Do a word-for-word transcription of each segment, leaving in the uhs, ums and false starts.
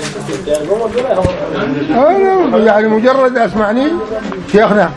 أنا يعني مجرد أسمعني شيخنا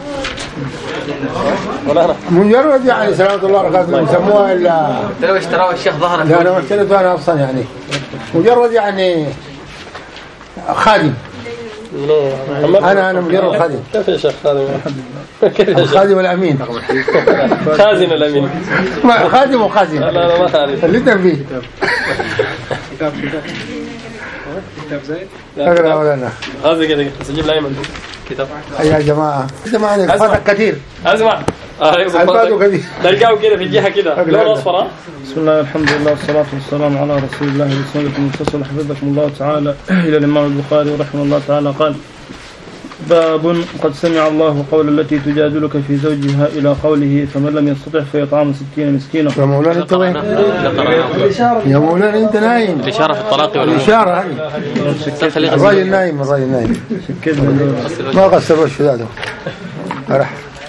مجرد يعني سلامة الله وبركاته يسموها إلا لو اشتروا الشيخ ظهرا لا أنا اشتريت أنا أصلا يعني مجرد يعني خادم أنا أنا مجرد خادم. كيف يا شيخ خادم؟ الخادم الأمين خازن الأمين خادم وخازن لا لا ما تعرف اللي تنفيه كتاب كتاب زي أقرأ ولا لا هذا كده سجل الأيمن كتاب يا جماعة جماعة الفاتك كثير أسمع الفاتك كثير تلقاه كده في الجهة كده لون أصفر. بسم الله الحمد لله والصلاة والسلام على رسول الله بسم المتصل حفظكم الله تعالى. إلى الإمام البخاري رحمه الله تعالى قال باب قد سمع الله قول التي تجادلك في زوجها إلى قوله فمن لم يستطع فيطعم ستين مسكينا. يا مولانا انت وين؟ يا مولانا انت نايم. الإشارة في الطلاق ولا الإشارة هذه الراجل نايم الراجل نايم ما قصر وشه ذاته راح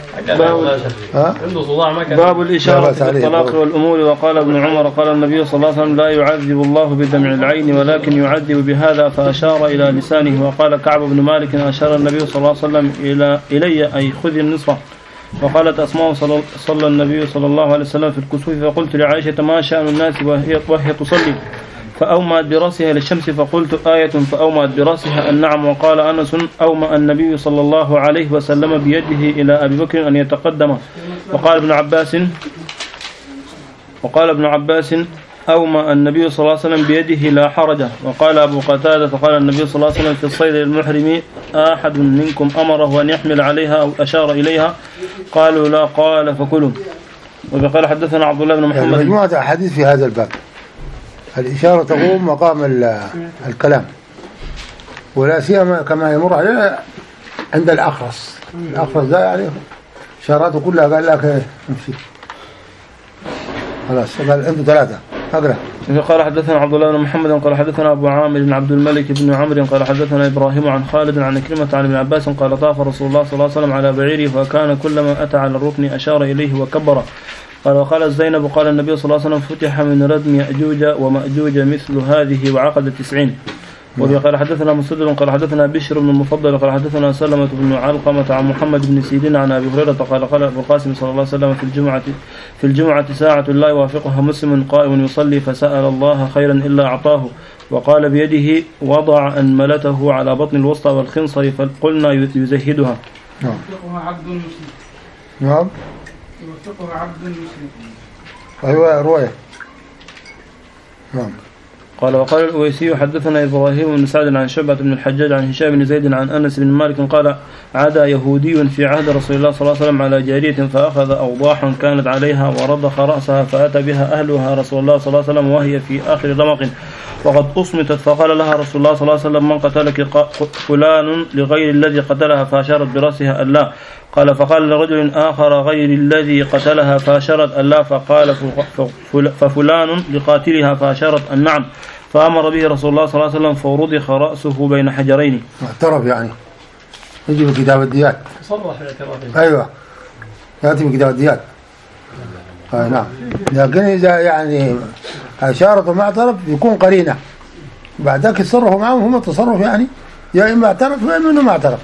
باب الإشارة في الطلاق والأمور. وقال ابن عمر قال النبي صلى الله عليه وسلم لا يعذب الله بدمع العين ولكن يعذب بهذا فأشار إلى لسانه. وقال كعب بن مالك أشار النبي صلى الله عليه وسلم إلى إلي أي خذ النصف. وقالت أسماء صلى, صلى النبي صلى الله عليه وسلم في الكسوف فقلت لعائشة ما شأن الناس وهي, وهي تصلي فأومأت برأسها للشمس فقلت آية فأومأت برأسها النعم. وقال أنس أومأ النبي صلى الله عليه وسلم بيده إلى أبي بكر أن يتقدم. وقال ابن عباس وقال ابن عباس أومأ النبي صلى الله عليه وسلم بيده لا حرج. وقال أبو قتادة فقال النبي صلى الله عليه وسلم في الصيد للمحرم أحد منكم أمره أن يحمل عليها أو أشار إليها قالوا لا قال فكلوا. وقال حدثنا عبد الله بن محمد. يعني مجموعة أحاديث في هذا الباب. الإشارة تقوم مقام الكلام ولا سيما كما يمر علينا عند الأخرس. الأخرس ده يعني إشاراته كلها قال لك امشي خلاص قال أنتوا ثلاثة أقرأ. قال حدثنا عبد الله بن محمد قال حدثنا أبو عامر بن عبد الملك بن عمرو قال حدثنا إبراهيم عن خالد عن كلمة عن ابن عباس قال طاف رسول الله صلى الله عليه وسلم على بعيره فكان كلما أتى على الركن أشار إليه وكبر. قال وقال زينب قال النبي صلى الله عليه وسلم فتح من ردم يأجوج ومأجوج مثل هذه وعقد التسعين. وقال حدثنا مسدد قال حدثنا بشر بن المفضل قال حدثنا سلمة بن علقمة عن محمد بن سيرين عن أبي هريرة قال قال أبو القاسم صلى الله عليه وسلم في الجمعة في الجمعة ساعة لا يوافقها مسلم قائم يصلي فسأل الله خيرا إلا أعطاه. وقال بيده وضع أنملته على بطن الوسطى والخنصر فقلنا يزهدها. نعم عبد مسلم. نعم يوثقه عبد مسلم. أيوة رواية. نعم. قال وقال الأويسي حدثنا إبراهيم بن سعد عن شعبة بن الحجاج عن هشام بن زيد عن أنس بن مالك قال عدا يهودي في عهد رسول الله صلى الله عليه وسلم على جارية فأخذ أوضاحا كانت عليها ورضخ رأسها فأتى بها أهلها رسول الله صلى الله عليه وسلم وهي في آخر رمق وقد أصمتت فقال لها رسول الله صلى الله عليه وسلم من قتلك فلان لغير الذي قتلها فأشارت برأسها ألا. قال فقال لرجل آخر غير الذي قتلها فأشارت ألا. فقال ففلان لقاتلها فأشارت النعم. فأمر به رسول الله صلى الله عليه وسلم فرضخ رأسه بين حجرين. اعترف يعني يجي من كتاب الديات. صرح باعترافه. أيوة يأتي من كتاب الديات. آه نعم. لكن إذا يعني أشارة وما اعترف يكون قرينة بعد ذلك يتصرفوا معهم هم التصرف يعني يا إما اعترف يا إما إنه ما اعترف.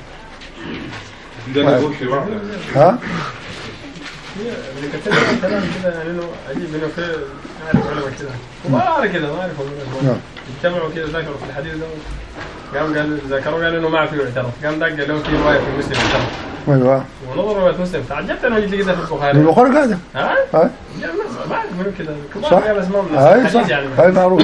ها؟ اللي كتب كلام كده يعني إنه عجيب إنه في عارف علماء كده وما عارف كده ما عارف نعم. اجتمعوا كده ذكروا في الحديث ده قام قال ذكروا قال إنه ما في اعتراف قام دق له في رواية في مسلم اعترف. أيوة. ونظر رواية مسلم تعجبت أنا جيت كده في البخاري. البخاري كذا. ها؟ ها؟ ما أعرف منو كده. صح. هاي صح. هاي معروف.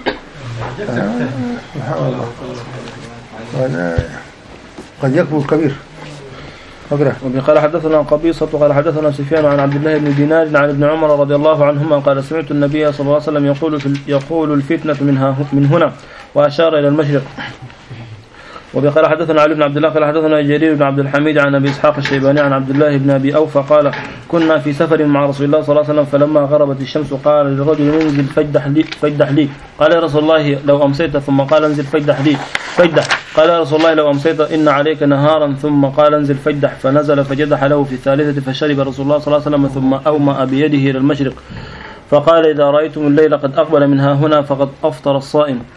قد يكبر الكبير. قال حدثنا قبيصة قال حدثنا سفيان عن عبد الله بن دينار عن ابن عمر رضي الله عنهما قال سمعت النبي صلى الله عليه وسلم يقول يقول الفتنة منها من هنا وأشار إلى المشرق. وقال حدثنا علي بن عبد الله قال حدثنا جرير بن عبد الحميد عن أبي إسحاق الشيباني عن عبد الله بن أبي أوفى قال كنا في سفر مع رسول الله صلى الله عليه وسلم فلما غربت الشمس قال للرجل انزل فاجدح لي فاجدح لي قال يا رسول الله لو أمسيت ثم قال انزل فاجدح لي فاجدح قال يا رسول الله لو أمسيت إن عليك نهارا ثم قال انزل فاجدح فنزل فجدح له في الثالثة فشرب رسول الله صلى الله عليه وسلم ثم أومأ بيده إلى المشرق فقال إذا رأيتم الليل قد أقبل منها هنا فقد أفطر الصائم.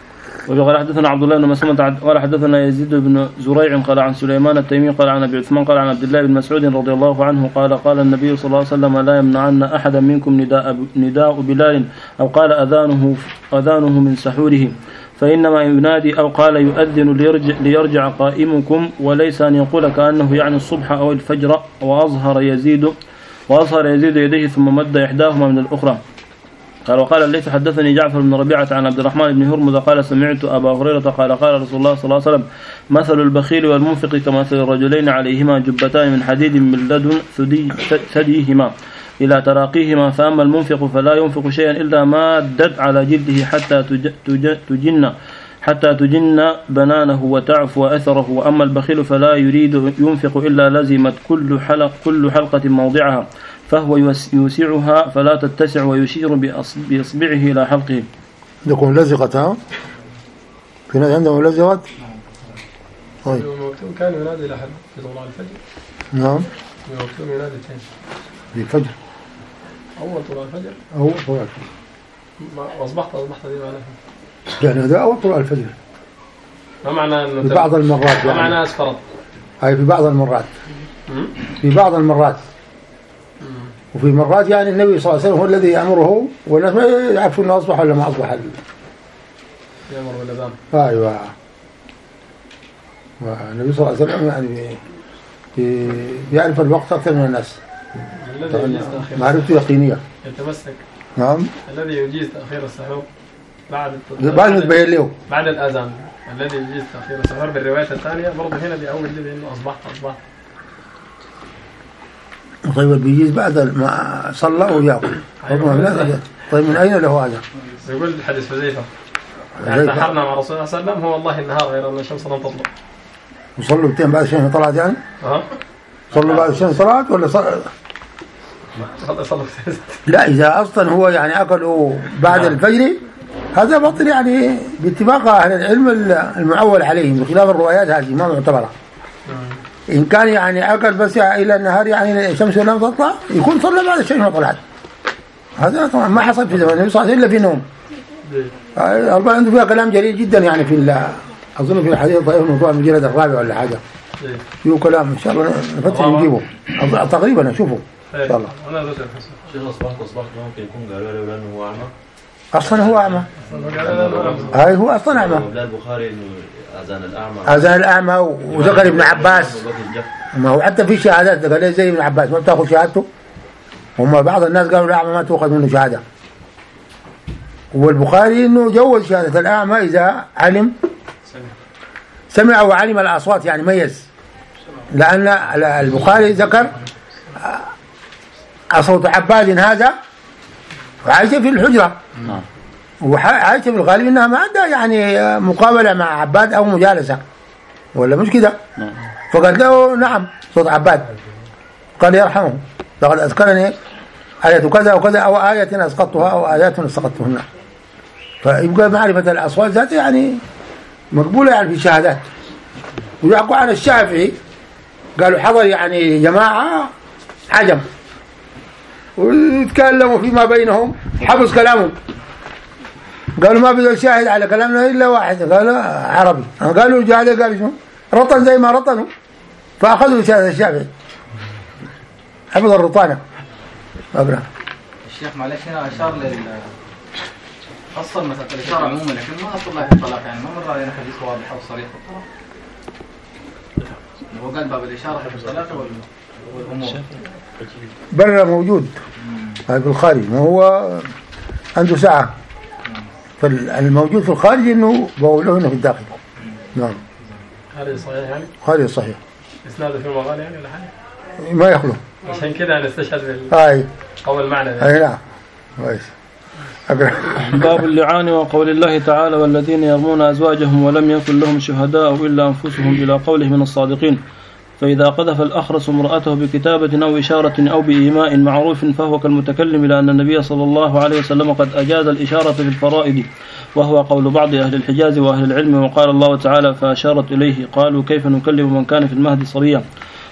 وقال حدثنا عبد الله بن مسلمة قال حدثنا يزيد بن زريع قال عن سليمان التيمي قال عن ابي عثمان قال عن عبد الله بن مسعود رضي الله عنه قال قال النبي صلى الله عليه وسلم لا يمنعن احدا منكم نداء نداء بلال او قال اذانه اذانه من سحوره فانما ينادي او قال يؤذن ليرجع, ليرجع قائمكم وليس ان يقول كانه يعني الصبح او الفجر. واظهر يزيد واظهر يزيد يديه ثم مد احداهما من الاخرى. قال وقال الليث حدثني جعفر بن ربيعة عن عبد الرحمن بن هرمز قال سمعت أبا هريرة قال قال رسول الله صلى الله عليه وسلم مثل البخيل والمنفق كمثل الرجلين عليهما جبتان من حديد من لدن ثديهما إلى تراقيهما فأما المنفق فلا ينفق شيئا إلا مادت على جلده حتى تجن حتى تجن بنانه وتعفو أثره. وأما البخيل فلا يريد ينفق إلا لزمت كل حلق كل حلقة موضعها فهو يوسعها فلا تتسع ويشير بإصبعه إلى حلقه. يكون لزقت ها؟ في ناس عندهم لزقت؟ طيب. كان ينادي لحد في طلوع الفجر. نعم. المكتوم ينادي ثاني. في الفجر. أول طلوع الفجر. أول طلوع الفجر. ما أصبحت أصبحت دي معناها. يعني هذا أول طلوع الفجر. ما معنى إنه في بعض المرات. ما معنى أسفرت؟ هاي في بعض المرات. في بعض المرات. وفي مرات يعني النبي صلى الله عليه وسلم هو الذي يأمره والناس ما يعرفوا انه اصبح ولا ما اصبح. يأمر بالأذان. ايوه. والنبي صلى الله عليه وسلم يعني يعرف الوقت اكثر من الناس. الذي يجيز تأخير. معرفته يقينية. يتمسك. نعم. الذي يجيز تأخير السحور بعد بعد ما تبين له. بعد الأذان. الذي يجيز تأخير السحور بالرواية الثانية برضه هنا بيأول لي بأنه أصبحت أصبحت. طيب بيجيز بعد ما صلى ويأكل. طيب من أين له هذا؟ يقول حديث حذيفة يعني تحرنا مع رسول الله صلى الله عليه وسلم هو والله النهار غير أن الشمس لم تطلع. وصلوا بتين بعد الشمس طلعت يعني؟ أه صلوا بعد الشمس طلعت ولا صلوا؟ صلوا لا إذا أصلا هو يعني أكلوا بعد الفجر هذا بطل يعني باتفاق أهل العلم المعول عليهم بخلاف الروايات هذه ما معتبرة. إن كان يعني أكل بس إلى النهار يعني الشمس لم تطلع يكون صلى بعد الشمس ما طلعت. هذا طبعا ما حصل في زمان النبي صلى الله عليه وسلم إلا في نوم. الأربعة عنده فيها كلام جليل جدا يعني في أظن في حديث ضعيف موضوع المجلد الرابع ولا حاجة. فيه كلام إن شاء الله نفتح نجيبه تقريبا نشوفه إن شاء الله. شيخ أصبحت أصبحت ممكن يكون قالوا له لأنه هو أعمى. أصلا هو أعمى. هاي هو أصلا أعمى. لا البخاري إنه أذان الأعمى. أذان الأعمى وذكر ابن عباس. ما هو حتى في شهادات قال زي ابن عباس ما بتاخذ شهادته. هم بعض الناس قالوا الأعمى ما تأخذ منه شهادة. والبخاري إنه جوز شهادة الأعمى إذا علم سمع وعلم الأصوات يعني ميز. لأن البخاري ذكر صوت عباد هذا وعايش في الحجرة وعايش في الغالب إنها ما عندها يعني مقابلة مع عباد أو مجالسة ولا مش كده. فقال له نعم صوت عباد. قال يرحمه لقد أذكرني آية كذا وكذا أو آية أسقطتها أو آيات أسقطتهن. فيبقى معرفة الأصوات ذات يعني مقبولة يعني في الشهادات. ويحكوا عن الشافعي قالوا حضر يعني جماعة عجم ويتكلموا فيما بينهم حفظ كلامهم. قالوا ما بدأ شاهد على كلامنا إلا واحد قالوا عربي. قالوا جاهد قالوا شنو رطن زي ما رطنوا فأخذوا شهادة الشافعي حفظ الرطانة. أبرا الشيخ معلش هنا أشار لل أصل مثلا الإشارة عموما لكن ما أصل الله في الطلاق يعني ما مر علينا حديث واضح أو صريح في الطلاق. هو قال باب الإشارة في الطلاق والأمور برا موجود هاي في الخارج ما هو عنده ساعة. فالموجود في الخارج إنه بقوله إنه في الداخل. نعم. هذا صحيح يعني؟ خارج صحيح. إسناده في مغالي يعني ولا حاجة؟ ما يخلو. عشان كده نستشهد بال. هاي. أول معنى. هاي نعم. كويس. باب اللعان وقول الله تعالى والذين يرمون أزواجهم ولم يكن لهم شهداء إلا أنفسهم إلى قوله من الصادقين. فإذا قذف الأخرس امرأته بكتابة أو إشارة أو بإيماء معروف فهو كالمتكلم لأن النبي صلى الله عليه وسلم قد أجاز الإشارة في الفرائض وهو قول بعض أهل الحجاز وأهل العلم. وقال الله تعالى فأشارت إليه قالوا كيف نكلم من كان في المهد صبيا.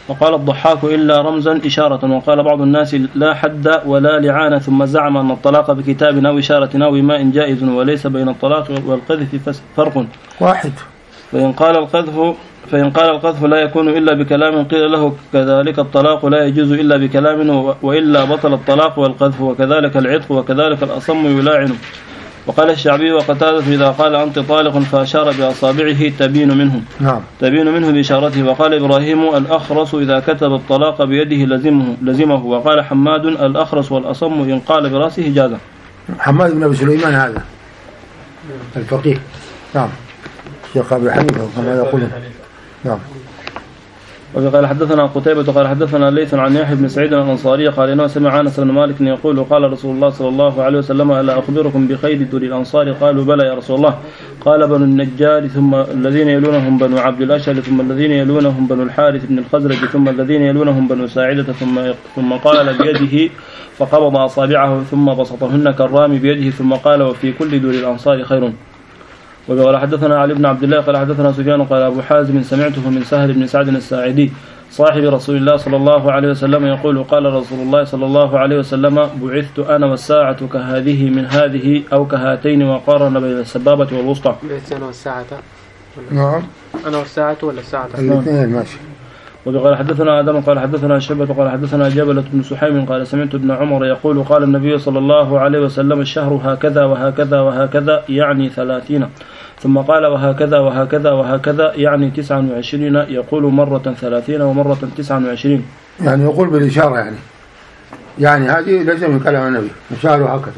وقال الضحاك إلا رمزا إشارة. وقال بعض الناس لا حد ولا لعان، ثم زعم أن الطلاق بكتاب أو إشارة أو إيماء جائز، وليس بين الطلاق والقذف فرق واحد. فإن قال القذف فإن قال القذف لا يكون إلا بكلام قيل له كذلك الطلاق لا يجوز إلا بكلام، وإلا بطل الطلاق والقذف، وكذلك العتق، وكذلك الأصم يلاعن. وقال الشعبي وقتادة إذا قال أنت طالق فأشار بأصابعه تبين منه نعم تبين منه بإشارته. وقال إبراهيم الأخرس إذا كتب الطلاق بيده لزمه لزمه. وقال حماد الأخرس والأصم إن قال برأسه جازا. حماد بن أبي سليمان هذا الفقيه. نعم شيخ أبي حنيفة كما يقولون. نعم. وقال حدثنا قتيبة قال حدثنا ليث عن يحيى بن سعيد الأنصاري قال إنه سمع أنس بن مالك يقول قال رسول الله صلى الله عليه وسلم ألا أخبركم بخير دور الأنصار؟ قالوا بلى يا رسول الله. قال بنو النجار ثم الذين يلونهم بنو عبد الأشهل ثم الذين يلونهم بنو الحارث بن الخزرج ثم الذين يلونهم بنو ساعدة ثم ثم قال بيده فقبض أصابعه ثم بسطهن كالرامي بيده ثم قال وفي كل دور الأنصار خير. وقال حدثنا علي بن عبد الله قال حدثنا سفيان قال أبو حازم سمعته من سهل بن سعد الساعدي صاحب رسول الله صلى الله عليه وسلم يقول قال رسول الله صلى الله عليه وسلم بعثت أنا والساعة كهذه من هذه أو كهاتين، وقارن بين السبابة والوسطى. بعثت أنا والساعة. نعم أنا والساعة ولا الساعة؟ الاثنين ماشي. وقال حدثنا آدم قال حدثنا شعبة قال حدثنا جبلة بن سحيم قال سمعت ابن عمر يقول قال النبي صلى الله عليه وسلم الشهر هكذا وهكذا وهكذا يعني ثلاثين، ثم قال وهكذا وهكذا وهكذا يعني تسعا وعشرين، يقول مرة ثلاثين ومرة تسعا وعشرين. يعني يقول بالإشارة يعني يعني هذه ليس من كلام النبي الشهر هكذا.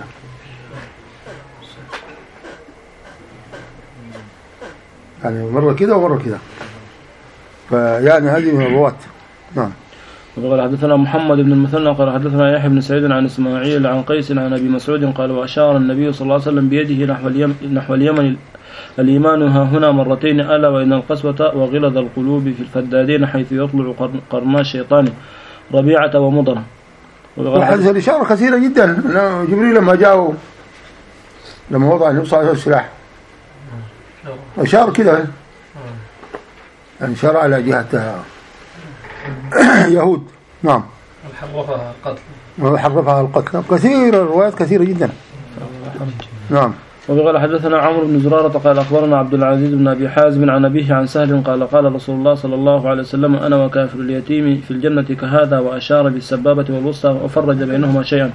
يعني مرة كده ومرة كده، فيعني هذه من الرواة. نعم. وقال حدثنا محمد بن المثنى قال حدثنا يحيى بن سعيد عن إسماعيل عن قيس عن أبي مسعود قال وأشار النبي صلى الله عليه وسلم بيده نحو اليمن, نحو اليمن الإيمان ها هنا مرتين ألا وإن القسوة وغلظ القلوب في الفدادين حيث يطلع قرنا الشيطان ربيعة ومضرة. وحدث الإشارة كثيرة جدا. جبريل لما جاءوا لما وضع النبي صلى الله عليه وسلم السلاح أشار كده، يعني شرع على جهة يهود. نعم. حرفها القتل. وحرفها القتل كثير، الروايات كثيرة جدا. نعم. وقال حدثنا عمرو بن زرارة قال أخبرنا عبد العزيز بن أبي حازم عن أبيه عن سهل قال قال رسول الله صلى الله عليه وسلم أنا وكافر اليتيم في الجنة كهذا، وأشار بالسبابة والوسطى وفرج بينهما شيئا.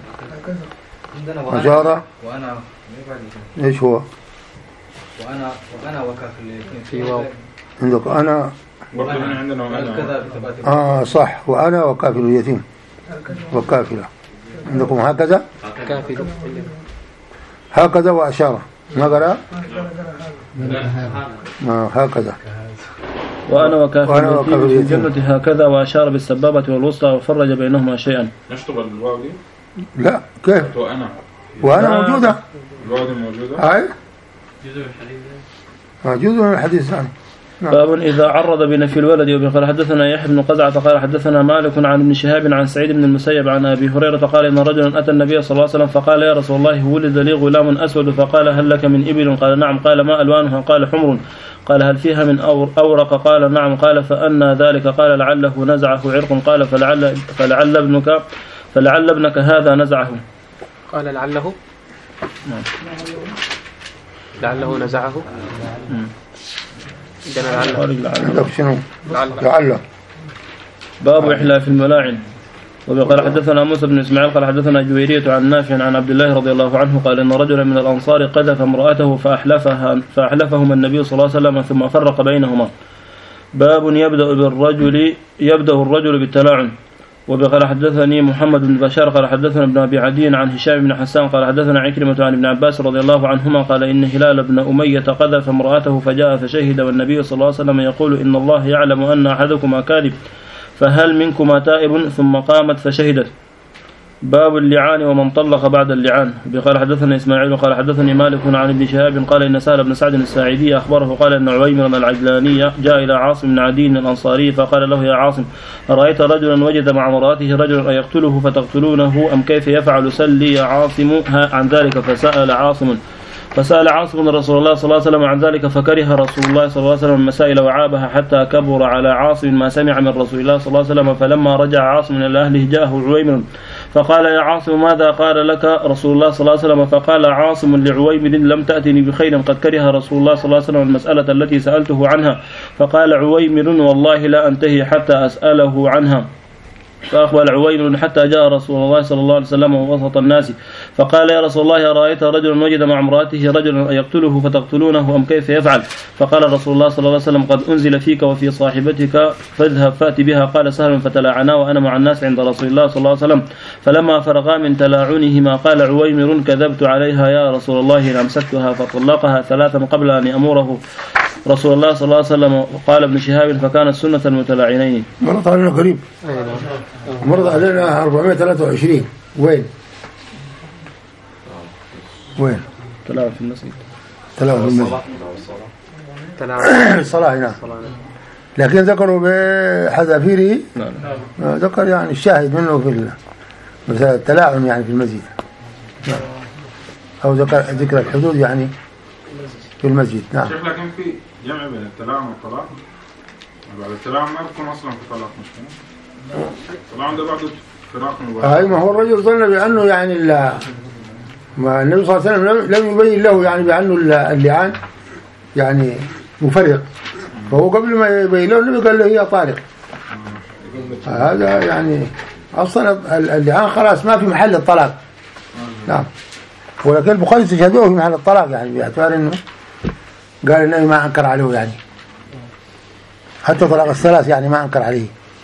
أشار وأنا إيش هو؟ وأنا وأنا وكافر اليتيم في واو عندك أنا برضه هنا عندنا وأنا. آه صح، وأنا وكافر اليتيم وكافلة. عندكم هكذا كافر هكذا وأشار ما قرأ آه هكذا وأنا وكافر اليتيم في الجنة هكذا، وأشار بالسبابة والوسطى وفرج بينهما شيئا. نشطب الواو دي؟ لا كيف وأنا وأنا موجودة. الواو دي موجودة؟ هاي جزء من الحديث عنه. باب إذا عرض بنفي الولد. وقال حدثنا يحيى بن قزعة قال حدثنا مالك عن ابن شهاب عن سعيد بن المسيب عن أبي هريرة قال إن رجلا أتى النبي صلى الله عليه وسلم فقال يا رسول الله ولد لي غلام أسود، فقال هل لك من إبل؟ قال نعم. قال ما ألوانها؟ قال حمر. قال هل فيها من أورق؟ قال نعم. قال فأنى ذلك؟ قال لعله نزعه عرق. قال فلعل, فلعل ابنك فلعل ابنك هذا نزعه. قال لعله نعم. لعله نزعه. عندك شنو؟ لعله. باب إحلاف الملاعن. وقال حدثنا موسى بن إسماعيل قال حدثنا جويرية عن نافع عن عبد الله رضي الله عنه قال إن رجلا من الأنصار قذف امرأته فأحلفها فأحلفهما النبي صلى الله عليه وسلم ثم فرق بينهما. باب يبدأ بالرجل يبدأ الرجل بالتلاعن. وقال حدثني محمد بن بشار قال حدثنا ابن أبي عدي عن هشام بن حسان قال حدثنا عكرمة عن ابن عباس رضي الله عنهما قال إن هلال بن أمية قذف امرأته فجاء فشهد، والنبي صلى الله عليه وسلم يقول إن الله يعلم أن أحدكما كاذب فهل منكما تائب؟ ثم قامت فشهدت. باب اللعان ومن طلق بعد اللعان. قال حدثنا إسماعيل قال حدثني مالك عن ابن شهاب قال إن سهل بن سعد الساعدي أخبره قال إن عويمر العجلاني جاء إلى عاصم بن عدي الأنصاري فقال له يا عاصم أرأيت رجلا وجد مع امرأته رجلا أيقتله فتقتلونه أم كيف يفعل؟ سل لي يا عاصم عن ذلك. فسأل عاصم فسأل عاصم رسول الله صلى الله عليه وسلم عن ذلك فكره رسول الله صلى الله عليه وسلم المسائل وعابها حتى كبر على عاصم ما سمع من رسول الله صلى الله عليه وسلم. فلما رجع عاصم إلى أهله جاءه عويمر فقال يا عاصم ماذا قال لك رسول الله صلى الله عليه وسلم؟ فقال عاصم لعويمر لم تأتني بخير قد كره رسول الله صلى الله عليه وسلم المسألة التي سألته عنها. فقال عويمر والله لا أنتهي حتى أسأله عنها. فأقبل عويمر حتى جاء رسول الله صلى الله عليه وسلم وسط الناس فقال يا رسول الله أرأيت رجلا وجد مع امرأته رجلا يقتله فتقتلونه أم كيف يفعل؟ فقال رسول الله صلى الله عليه وسلم قد أنزل فيك وفي صاحبتك فاذهب فأت بها. قال سهل فتلاعنا وأنا مع الناس عند رسول الله صلى الله عليه وسلم. فلما فرغا من تلاعنهما قال عويمر كذبت عليها يا رسول الله إن أمسكتها فطلقها ثلاثا قبل أن يأمره رسول الله صلى الله عليه وسلم. قال ابن شهاب فكانت سنة المتلاعنين. مرض علينا قريب مرض علينا أربعمائة وثلاثة وعشرين. وين وين تلاعن في المسجد تلاعن في المسجد الصلاة نعم. لكن ذكروا بحذافيره ذكر يعني الشاهد منه في مثلا التلاعن يعني في المسجد أو ذكر ذكر الحدود يعني في المسجد. نعم. شيخ لكن في جمع بين التلاعن والطلاق. بعد التلاعن ما بيكون أصلا في طلاق مش كده؟ الطلاعن ده بعده فراق مباشر. أي ما هو الرجل ظن بأنه يعني ال ما النبي صلى الله عليه وسلم لم يبين له يعني بأنه اللعان يعني مفرق، فهو قبل ما يبين له النبي قال له هي طالق. هذا يعني أصلا اللعان خلاص ما في محل الطلاق. نعم. ولكن البخاري استشهدوه في محل الطلاق يعني باعتبار انه قال النبي ما انكر عليه يعني حتى طلاق الثلاث يعني ما انكر عليه،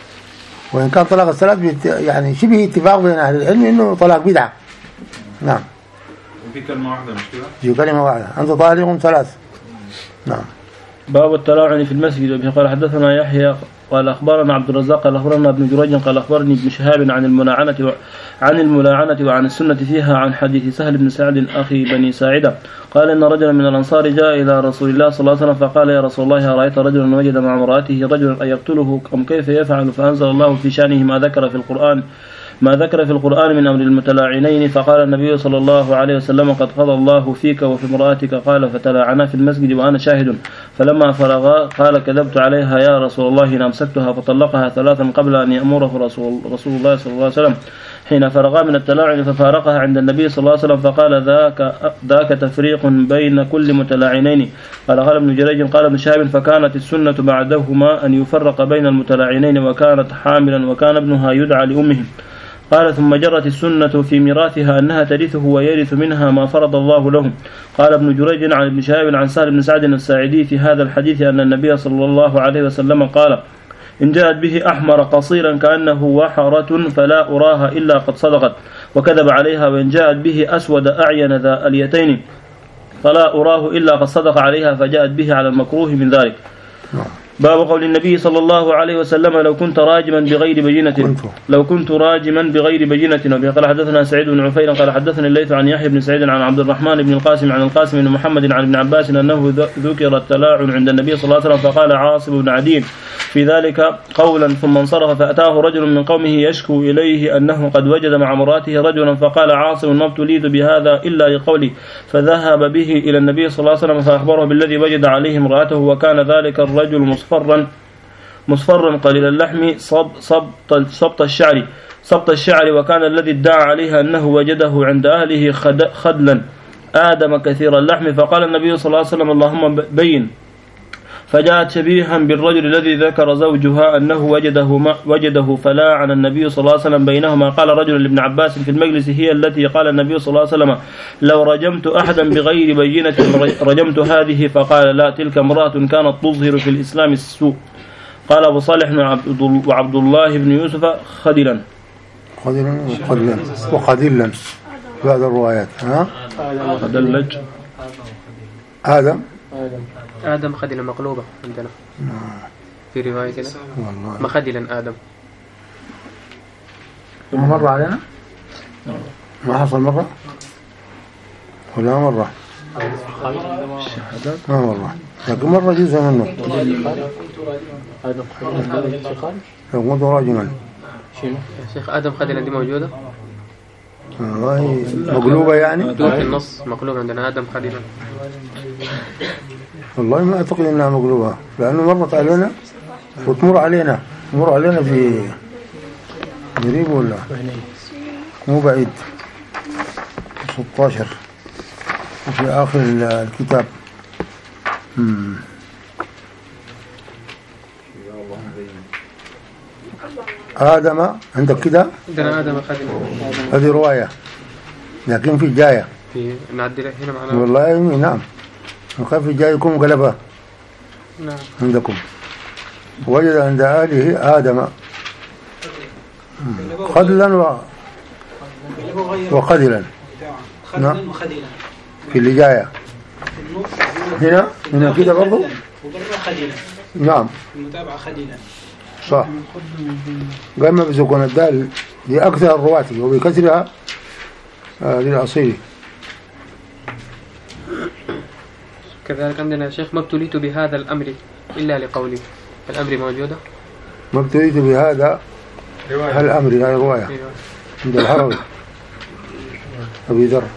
وان كان طلاق الثلاث يعني شبه اتفاق بين اهل العلم انه طلاق بدعه. نعم. في كلمه واحده مش كده؟ في كلمه واحده انت طالق ثلاث. نعم. باب التلاعن في المسجد. وبه قال حدثنا يحيى قال أخبرنا عبد الرزاق قال أخبرنا ابن جريج قال أخبرني ابن شهاب عن الملاعنة و... عن الملاعنة وعن السنة فيها عن حديث سهل بن سعد أخي بني ساعدة قال إن رجلا من الأنصار جاء إلى رسول الله صلى الله عليه وسلم فقال يا رسول الله أرأيت رجلا وجد مع امرأته رجلا أيقتله أم كيف يفعل؟ فأنزل الله في شأنه ما ذكر في القرآن ما ذكر في القرآن من أمر المتلاعنين. فقال النبي صلى الله عليه وسلم قد قضى الله فيك وفي امرأتك. قال فتلاعنا في المسجد وأنا شاهد. فلما فرغا قال كذبت عليها يا رسول الله إن أمسكتها فطلقها ثلاثا قبل أن يأمره رسول, رسول الله صلى الله عليه وسلم. حين فرغا من التلاعن ففارقها عند النبي صلى الله عليه وسلم فقال ذاك, ذاك تفريق بين كل متلاعنين. قال قال ابن جريج قال ابن شهاب فكانت السنة بعدهما أن يفرق بين المتلاعنين وكانت حاملا وكان ابنها يدعى لأمه. قال ثم جرت السنة في ميراثها أنها ترثه ويرث منها ما فرض الله لهم. قال ابن جريج عن ابن شهاب عن سهل بن سعد الساعدي في هذا الحديث أن النبي صلى الله عليه وسلم قال إن جاءت به أحمر قصيرا كأنه وحرة فلا أراها إلا قد صدقت وكذب عليها، وإن جاءت به أسود أعين ذا اليتين فلا أراه إلا قد صدق عليها فجاءت به على المكروه من ذلك. باب قول النبي صلى الله عليه وسلم لو كنت راجما بغير بينة لو كنت راجما بغير بينة. وبه قال حدثنا سعيد بن عفير قال حدثني الليث عن يحيى بن سعيد عن عبد الرحمن بن القاسم عن القاسم بن محمد عن ابن عباس أنه ذكر التلاعن عند النبي صلى الله عليه وسلم فقال عاصم بن عدي في ذلك قولا ثم انصرف فأتاه رجل من قومه يشكو إليه أنه قد وجد مع امرأته رجلا فقال عاصم ما ابتليت بهذا إلا لقولي، فذهب به إلى النبي صلى الله عليه وسلم فأخبره بالذي وجد عليه امرأته وكان ذلك الرجل مصفرا مصفرا قليل اللحم صب صبط صبط الشعر صبط الشعر وكان الذي ادعى عليها أنه وجده عند أهله خدلا آدم كثير اللحم. فقال النبي صلى الله عليه وسلم اللهم بين. فجاءت شبيها بالرجل الذي ذكر زوجها أنه وجده ما وجده فلاعن النبي صلى الله عليه وسلم بينهما. قال رجل لابن عباس في المجلس هي التي قال النبي صلى الله عليه وسلم لو رجمت أحدا بغير بينة رجمت هذه. فقال لا تلك امرأة كانت تظهر في الإسلام السوء. قال أبو صالح وعبد الله بن يوسف خدلا خدلا وخدلا وخدلا بعض الروايات ها خدلج آدم آدم خدلا مقلوبة عندنا في رواية كده مخدلا آدم. ما مر علينا ما حصل مرة ولا مرة ما مرة لكن مرة جزء منه لو كنت راجما يا شيخ آدم خدلا دي موجودة والله مقلوبة يعني؟ دون في النص مقلوب عندنا آدم خليلا. والله ما أعتقد إنها مقلوبة، لأنه مرت علينا وتمر علينا تمر علينا في قريب ولا مو بعيد ستة عشر وفي آخر الكتاب. مم. آدم عندك كده؟ عندنا آدم خليلا. هذه رواية لكن في جاية في نعدل هنا معنا. والله يمين نعم. وكان في جاي يكون قلبها نعم عندكم. وجد عند أهله آدم خذلا و... وخذلا. نعم في اللي جاية هنا هنا كده برضو. نعم المتابعة خليلا صح. قام بسكون الدال دي أكثر الرواة وبكسرها هذه الأصيل. كذلك عندنا يا شيخ ما ابتليت بهذا الأمر إلا لقولي. الأمر موجودة؟ ما ابتليت بهذا الأمر هاي رواية عند الهروي أبي ذر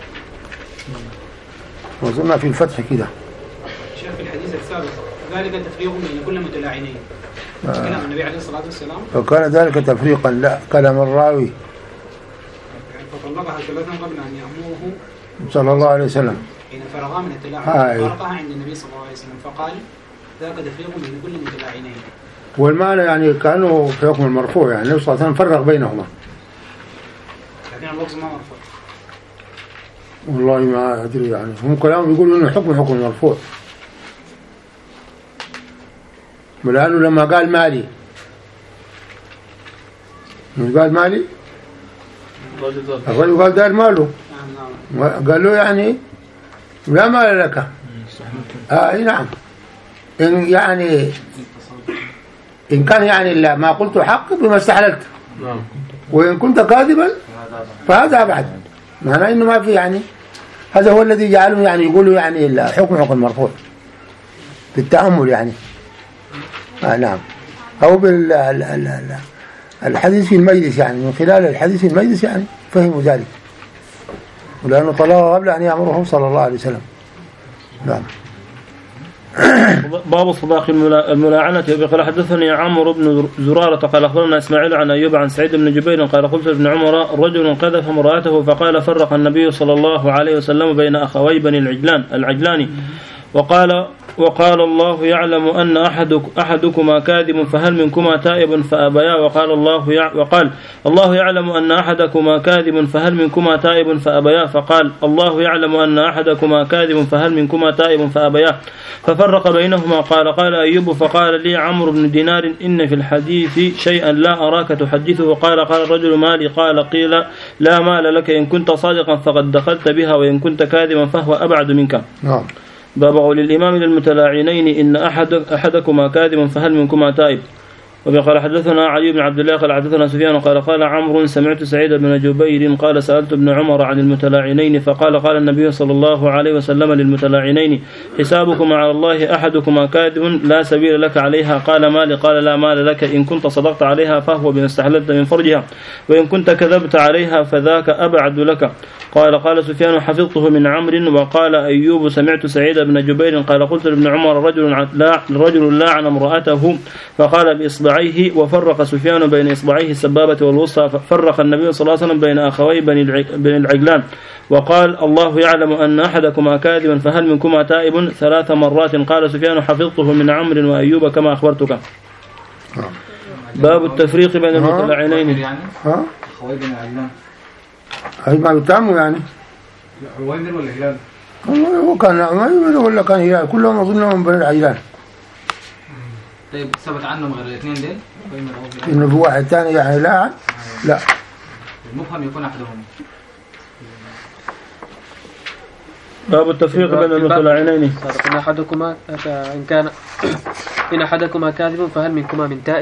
وصلنا في الفتح كده. شيخ في الحديث السابق ذلك تفريق بين كل متلاعنين. آه. كلام النبي عليه الصلاة والسلام. فكان ذلك تفريقا لا كلام الراوي. يعني فطلقها ثلاثا قبل أن يأمره صلى الله عليه وسلم. حين فرغا من التلاعب فرقها عند النبي صلى الله عليه وسلم فقال ذاك تفريق بين كل متلاعنين. والمعنى يعني كانوا في حكم المرفوع يعني النبي صلى الله عليه وسلم فرق بينهما. لكن اللفظ ما مرفوع. والله ما أدري يعني هم كلامهم يقولوا إنه حكم حكم مرفوع. ولأنه لما قال مالي مش قال مالي الرجل قال دار ماله قال له يعني لا مال لك. آه نعم إن يعني إن كان يعني لا ما قلت حق بما استحللت وإن كنت كاذبا فهذا أبعد. معناه إنه ما في يعني هذا هو الذي جعلهم يعني يقولوا يعني الحكم حكم مرفوع بالتأمل يعني. آه نعم أو بالحديث في المجلس يعني من خلال الحديث في المجلس يعني فهموا ذلك ولأنه طلقه قبل أن يأمره صلى الله عليه وسلم. نعم. باب صداق الملاعنة. قال حدثني عمرو بن زرارة قال أخبرنا إسماعيل عن أيوب عن سعيد بن جبير قال قلت ابن عمر رجل قذف امرأته فقال فرق النبي صلى الله عليه وسلم بين أخوي بني العجلان العجلاني وقال وقال الله يعلم أن أحدك أحدكما كاذب فهل منكما تائب فأبيا وقال الله يع وقال الله يعلم أن أحدكما كاذب فهل منكما تائب فأبيا فقال الله يعلم أن أحدكما كاذب فهل منكما تائب فأبيا ففرق بينهما. قال قال أيوب فقال لي عمرو بن دينار إن في الحديث شيئا لا أراك تحدثه. قال قال الرجل مالي قال قيل لا مال لك إن كنت صادقا فقد دخلت بها وإن كنت كاذبا فهو أبعد منك. نعم. باب قول الإمام للمتلاعنين إن أحد أحدكما كاذب فهل منكما تائب. وقال حدثنا علي بن عبد الله قال حدثنا سفيان قال قال عمرو سمعت سعيد بن جبير قال سألت ابن عمر عن المتلاعنين فقال قال النبي صلى الله عليه وسلم للمتلاعنين حسابكما على الله أحدكما كاذب لا سبيل لك عليها. قال مالي قال لا مال لك إن كنت صدقت عليها فهو بما استحللت من فرجها وإن كنت كذبت عليها فذاك أبعد لك. قال قال سفيان حفظته من عمرو. وقال أيوب سمعت سعيد بن جبير قال قلت لابن عمر رجل لا رجل لاعن امرأته فقال بإصبعيه وفرق سفيان بين إصبعيه السبابة والوسطى فرق النبي صلى الله عليه وسلم بين أخوي بني العجلان وقال الله يعلم أن أحدكما كاذب فهل منكما تائب ثلاث مرات. قال سفيان حفظته من عمرو وأيوب كما أخبرتك. باب التفريق بين المتلاعنين. ها أخوي بني العجلان هاي ما بتعموا يعني عويمر ولا هلال؟ والله هو كان عويمر ولا كان هلال كلهم أظنهم بني العجلان. طيب ثبت عنهم غير الاثنين ديل؟ إنه في واحد ثاني يعني لا لا المفهم يكون أحدهم. باب التفريق بين المتلاعنين. إن أحدكما إن كان إن أحدكما كاذب فهل منكما من تائب؟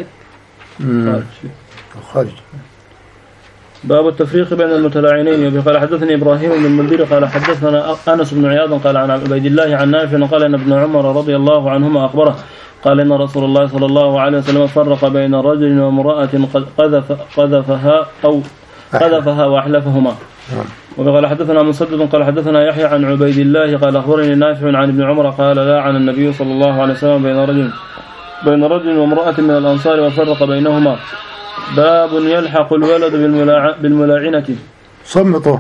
خارج. باب التفريق بين المتلاعنين. قال حدثني إبراهيم بن المنذر قال حدثنا أنس بن عياض قال عن عبيد الله عن نافع قال أن ابن عمر رضي الله عنهما أخبره قال إن رسول الله صلى الله عليه وسلم فرق بين رجل وامرأة قذف قذفها أو قذفها وأحلفهما. وقال حدثنا مسدد قال حدثنا يحيى عن عبيد الله قال أخبرني نافع عن ابن عمر قال لاعن النبي صلى الله عليه وسلم بين رجل بين رجل وامرأة من الأنصار وفرق بينهما. باب يلحق الولد بالملاعنة. صمتوا.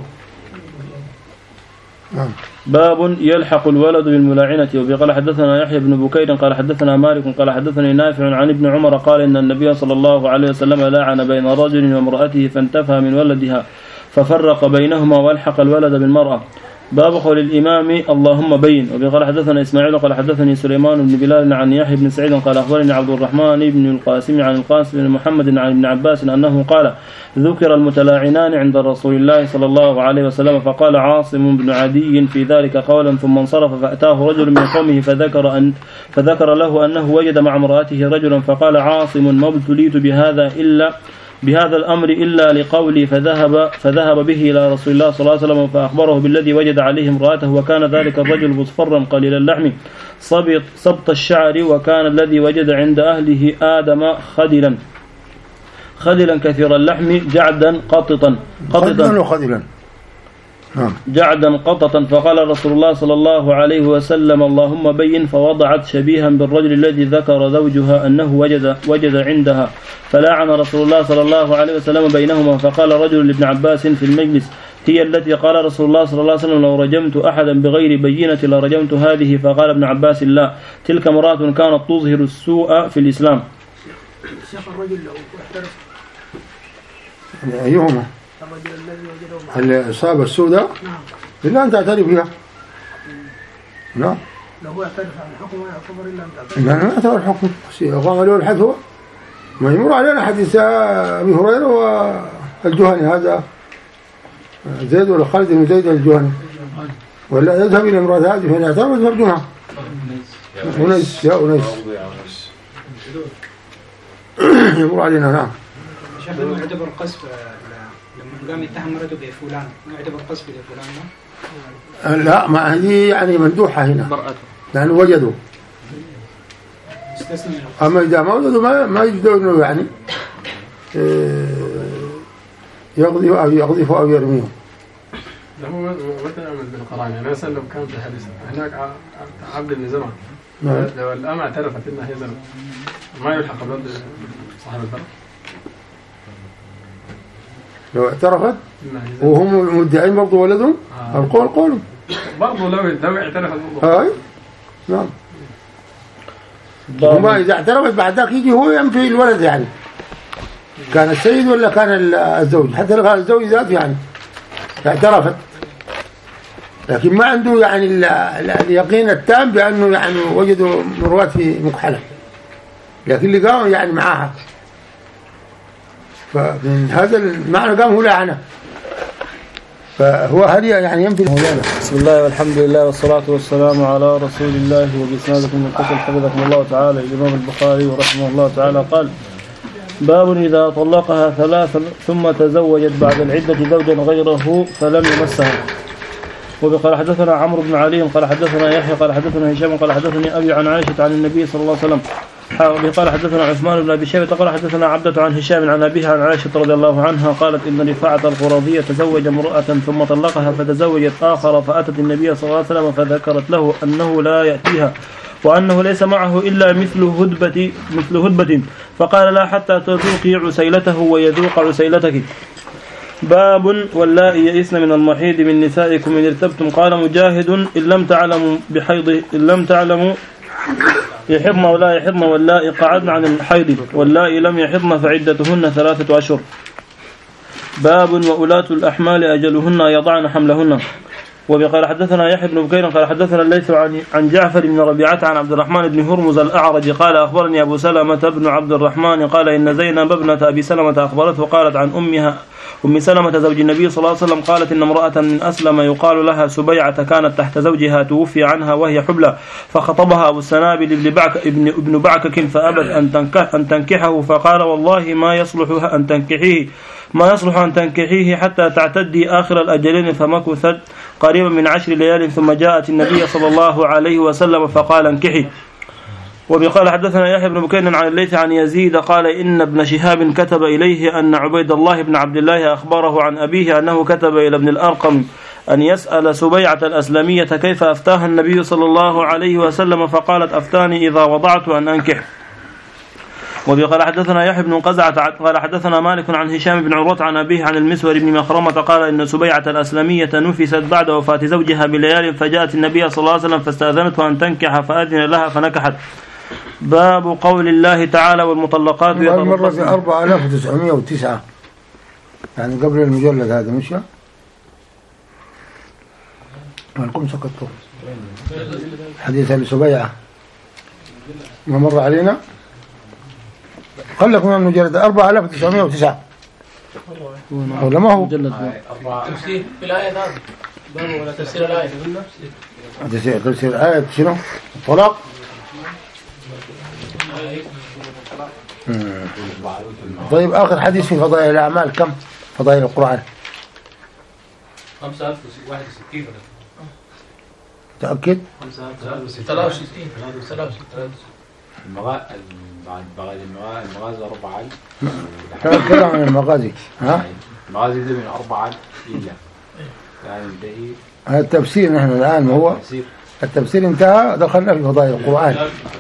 باب يلحق الولد بالملاعنة. وقال حدثنا يحيى بن بكير قال حدثنا مالك قال حدثني نافع عن ابن عمر قال إن النبي صلى الله عليه وسلم لاعن بين رجل وامرأته فانتفى من ولدها ففرق بينهما والحق الولد بالمرأة. باب قول الإمام اللهم بين. وقال حدثنا إسماعيل قال حدثني سليمان بن بلال عن يحيى بن سعيد قال أخبرني عبد الرحمن بن القاسم عن القاسم بن محمد عن ابن عباس أنه قال ذكر المتلاعنان عند رسول الله صلى الله عليه وسلم فقال عاصم بن عدي في ذلك قولا ثم انصرف فأتاه رجل من قومه فذكر, أن فذكر له أنه وجد مع امرأته رجلا فقال عاصم ما ابتليت بهذا إلا بهذا الأمر إلا لقولي فذهب فذهب به إلى رسول الله صلى الله عليه وسلم فأخبره بالذي وجد عليه امرأته وكان ذلك الرجل مصفرا قليل اللحم صبط, صبط الشعر وكان الذي وجد عند أهله آدم خدلا خدلا كثير اللحم جعدا قططا قططا وخدلا جعدا قططا فقال رسول الله صلى الله عليه وسلم اللهم بين فوضعت شبيها بالرجل الذي ذكر زوجها أنه وجد, وجد عندها فلاعن رسول الله صلى الله عليه وسلم بينهما فقال رجل لابن عباس في المجلس هي التي قال رسول الله صلى الله عليه وسلم لو رجمت أحدا بغير بينة لرجمت هذه فقال ابن عباس لا تلك امرأة كانت تظهر السوء في الإسلام. الشيخ الرجل لو احترف أيهما الرجل الذي وجده الإصابة السوداء إلا أن تعترف بها لا لو هو اعترف عن الحكم ما يعتبر إلا أن تعترف لا ما يعتبر الحكم أقام له الحد هو ما يمر علينا حديث أبي هريرة والجهني هذا زيد ولا خالد بن زيد الجهني ولا يذهب إلى امرأة هذه فإن اعترف يذهب أنيس يا أنيس يمر علينا نعم. شيخ لما يعتبر قصف لما قام يتهم مرته بفلان ما يعتبر قصف لفلان لا؟ لا ما هي يعني مندوحة هنا لأنه وجدوا أما إذا ما وجدوا ما ما يجدوا إنه يعني يقذف أو يقذف أو يرميه. لا هو متى يعمل بالقرآن يعني مثلا لو كان في حديث هناك عبد بن زمع لو الأم اعترفت إنها هي زمع ما يلحق الولد صاحب الفرق لو اعترفت وهم مدعين برضو ولدهم آه. القول قولهم برضو لو لو اعترفت برضو هاي نعم وما إذا اعترفت بعد ذاك يجي هو ينفي الولد يعني كان السيد ولا كان الزوج حتى لو كان الزوج ذات يعني اعترفت لكن ما عنده يعني اليقين التام بأنه يعني وجدوا مروة في مكحلة لكن اللي قاموا يعني معاها فمن هذا المعنى قام هو لعنة فهو هدي يعني ينفي المولانا. بسم الله والحمد لله والصلاة والسلام على رسول الله وبإسنادكم المتصل حفظكم الله تعالى الإمام البخاري ورحمه الله تعالى قال باب إذا طلقها ثلاثا ثم تزوجت بعد العدة زوجا غيره فلم يمسها. وقال حدثنا عمرو بن علي قال حدثنا يحيى قال حدثنا هشام قال حدثني أبي عن عائشة عن النبي صلى الله عليه وسلم قال حدثنا عثمان بن أبي شيبة قال حدثنا عبدة عن هشام عن أبيها عن عائشة رضي الله عنها قالت إن رفاعة القرظية تزوج امرأة ثم طلقها فتزوجت آخر فأتت النبي صلى الله عليه وسلم فذكرت له أنه لا يأتيها وأنه ليس معه إلا مثل هدبة مثل هدبة فقال لا حتى تذوقي عسيلته ويذوق عسيلتك. باب واللائي يئسن من المحيض من نسائكم إن ارتبتم قال مجاهد إن لم تعلموا بحيض إن لم تعلموا يحضن ولا يحضن واللائي قعدن عن الحيض واللائي لم يحضن فعدتهن ثلاثة أشهر. باب وأولاة الأحمال أجلهن يضعن حملهن. وقال حدثنا يحيى بن بكير قال حدثنا الليث عن عن جعفر بن ربيعة عن عبد الرحمن بن هرمز الأعرج قال أخبرني أبو سلمة بن عبد الرحمن قال إن زينب ابنة أبي سلمة أخبرته وقالت عن أمها أم سلمة زوج النبي صلى الله عليه وسلم قالت إن امرأة من أسلم يقال لها سبيعة كانت تحت زوجها توفي عنها وهي حبلى فخطبها أبو السنابل ابن بعك ابن ابن بعكك فأبت أن تنكح أن تنكحه فقال والله ما يصلح أن تنكحيه ما يصلح أن تنكحيه حتى تعتدي آخر الأجلين فمكثت قريبا من عشر ليال ثم جاءت النبي صلى الله عليه وسلم فقال انكحي. وبقال حدثنا يحيى بن بكير عن الليث عن يزيد قال إن ابن شهاب كتب إليه أن عبيد الله بن عبد الله أخبره عن أبيه أنه كتب إلى ابن الأرقم أن يسأل سبيعة الأسلمية كيف أفتاها النبي صلى الله عليه وسلم فقالت أفتاني إذا وضعت أن أنكح. وبقال حدثنا يحيى بن قزعة قال حدثنا مالك عن هشام بن عروة عن أبيه عن المسور بن مخرمة قال إن سبيعة الأسلمية نفست بعد وفاة زوجها بليال فجاءت النبي صلى الله عليه وسلم فاستأذنته أن تنكح فأذن لها فنكحت. باب قول الله تعالى والمطلقات يتربصن أربعة آلاف وتسعمائة وتسعة يعني قبل المجلد هذا مش مالكم سكتوا حديث أبي سبيعة ما مر علينا خلكم من المجلد أربعة آلاف وتسعمائة وتسعة ولا ما هو تفسير الآية هذا باب ولا تفسير الآية تفسير تفسير الآية شنو طلاق. طيب آخر حديث في فضائل الأعمال كم فضائل القرآن؟ خمسة آلاف وواحد وستين تأكد؟ خمسة آلاف ثلاثة وستين ثلاثة وستين بعد المغازي أربعة كلام عن المغازي ها؟ المغازي دي من أربعة إلا يعني بدهي هذا التفسير نحن الآن هو التفسير انتهى دخلنا في فضائل القرآن.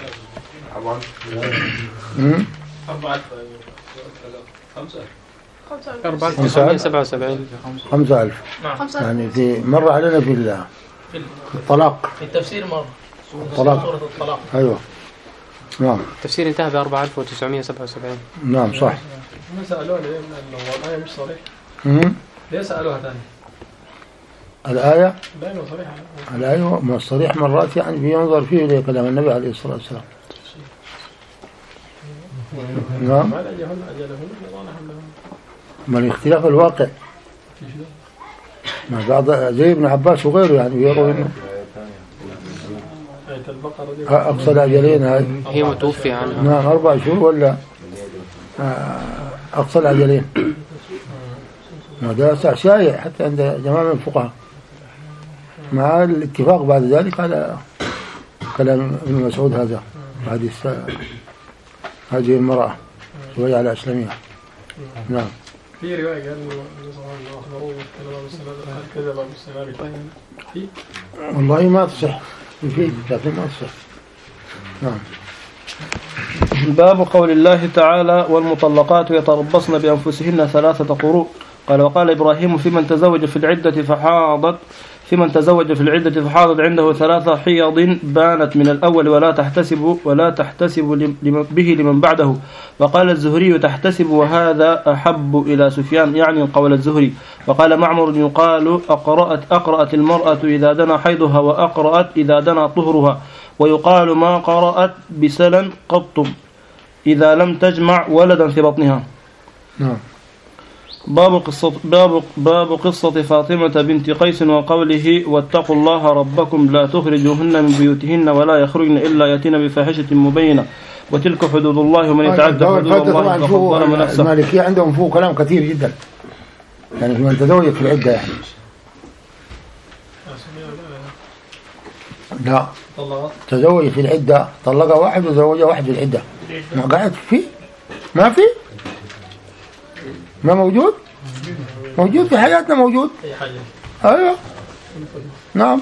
أربعة خمسة أربعة تسعمائة سبعة وسبعين خمسة ألف يعني في مرة علينا في الطلاق في التفسير مرة الطلاق سورة الطلاق أيوة نعم التفسير انتهى ب أربعة آلاف وتسعمائة سبعة وسبعين. نعم صح. ما سألوها ليه الآية مش صريح ليه سألوها ثاني الآية باينة صريحة الآية ما الصريح مرات يعني بينظر فيه لكلام النبي عليه الصلاة والسلام. نعم ما الاختلاف الواقع ما بعض زي ابن عباس وغيره يعني يروا انه اقصى الاجلين هاي هي متوفي عنها نعم اربع شهور ولا اقصى الاجلين هذا شائع حتى عند جماعه من الفقهاء مع الاتفاق بعد ذلك على كلام ابن مسعود هذا حديث هذه المرأة سبيعة الأسلمية. نعم في رواية قال إنه أخبروه كلام السلام كذب أبو السلام في والله ما تصح في لكن ما تصح. نعم. باب قول الله تعالى والمطلقات يتربصن بأنفسهن ثلاثة قروء. قال وقال إبراهيم في من تزوج في العدة فحاضت في من تزوج في العدة فحاضت عنده ثلاثة حيض بانت من الأول ولا تحتسب ولا تحتسب به لمن بعده. وقال الزهري تحتسب وهذا أحب إلى سفيان يعني قول الزهري. وقال معمر يقال أقرأت أقرأت المرأة إذا دنا حيضها وأقرأت إذا دنا طهرها. ويقال ما قرأت بسلا قط إذا لم تجمع ولدا في بطنها. نعم. باب قصة باب باب قصة فاطمة بنت قيس وقوله واتقوا الله ربكم لا تخرجوهن من بيوتهن ولا يخرجن إلا يأتين بفاحشة مبينة وتلك حدود الله ومن يتعدى حدود الله فقد ظلم نفسه. المالكية عندهم فوق كلام كثير جدا يعني في من تزوج في العدة يعني لا تزوج في العدة طلقها واحد وزوجها واحد في العدة ما قاعد في ما في ما موجود موجود في حياتنا موجود ايوه نعم.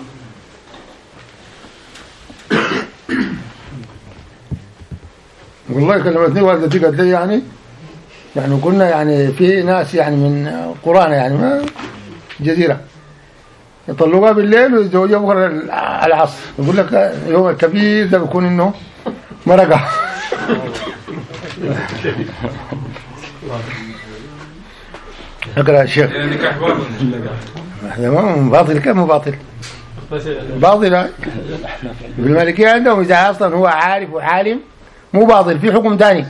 والله كلمتني والدتي قالت لي يعني يعني قلنا يعني في ناس يعني من قرانا يعني ما جزيرة يطلقوها بالليل ويتزوجوها بكره العصر يقول لك يوم الكبير ده بيكون انه مرقه اقرأ يا شيخ. نكاح باطل تمام باطل كم باطل باطل في المالكية عندهم إذا أصلا هو عارف وعالم مو باطل في حكم ثاني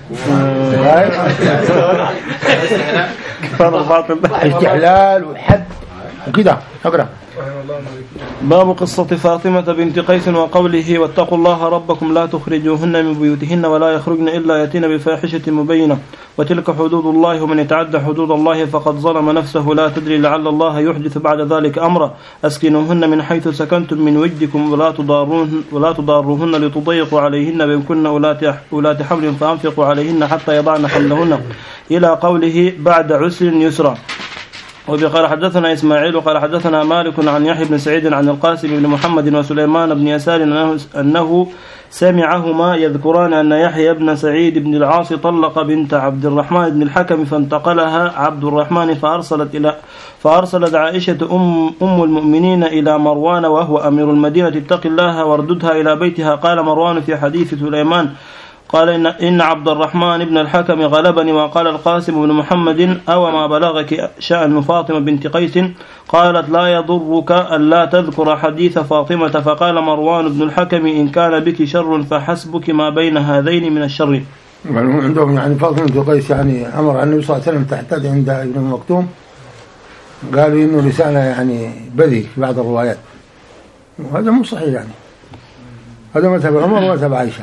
استحلال وحد وكده اقرأ. باب قصة فاطمة بنت قيس وقوله واتقوا الله ربكم لا تخرجوهن من بيوتهن ولا يخرجن إلا يأتين بفاحشة مبينة وتلك حدود الله ومن يتعدى حدود الله فقد ظلم نفسه لا تدري لعل الله يحدث بعد ذلك أمرا أسكنوهن من حيث سكنتم من وجدكم ولا تضاروهن, ولا تضاروهن لتضيقوا عليهن وإن كن أولات حمل فأنفقوا عليهن حتى يضعن حملهن إلى قوله بعد عسر يسرا. وقال حدثنا إسماعيل وقال حدثنا مالك عن يحيى بن سعيد عن القاسم بن محمد وسليمان بن يسار أنه, أنه سمعهما يذكران أن يحيى بن سعيد بن العاص طلق بنت عبد الرحمن بن الحكم فانتقلها عبد الرحمن فأرسلت إلى فأرسلت عائشة أم, أم المؤمنين إلى مروان وهو أمير المدينة اتق الله وارددها إلى بيتها. قال مروان في حديث سليمان قال إن, إن عبد الرحمن بن الحكم غلبني. وقال القاسم بن محمد أو ما بلغك شأن فاطمة بنت قيس قالت لا يضرك ألا تذكر حديث فاطمة. فقال مروان بن الحكم إن كان بك شر فحسبك ما بين هذين من الشر. عندهم يعني فاطمة بنت قيس يعني أمر عن النبي صلى الله عليه وسلم تحتاج عند ابن مكتوم قالوا إنه لسانه يعني بذي في بعض الروايات وهذا مو صحيح يعني هذا مذهب عمر ومذهب عائشة.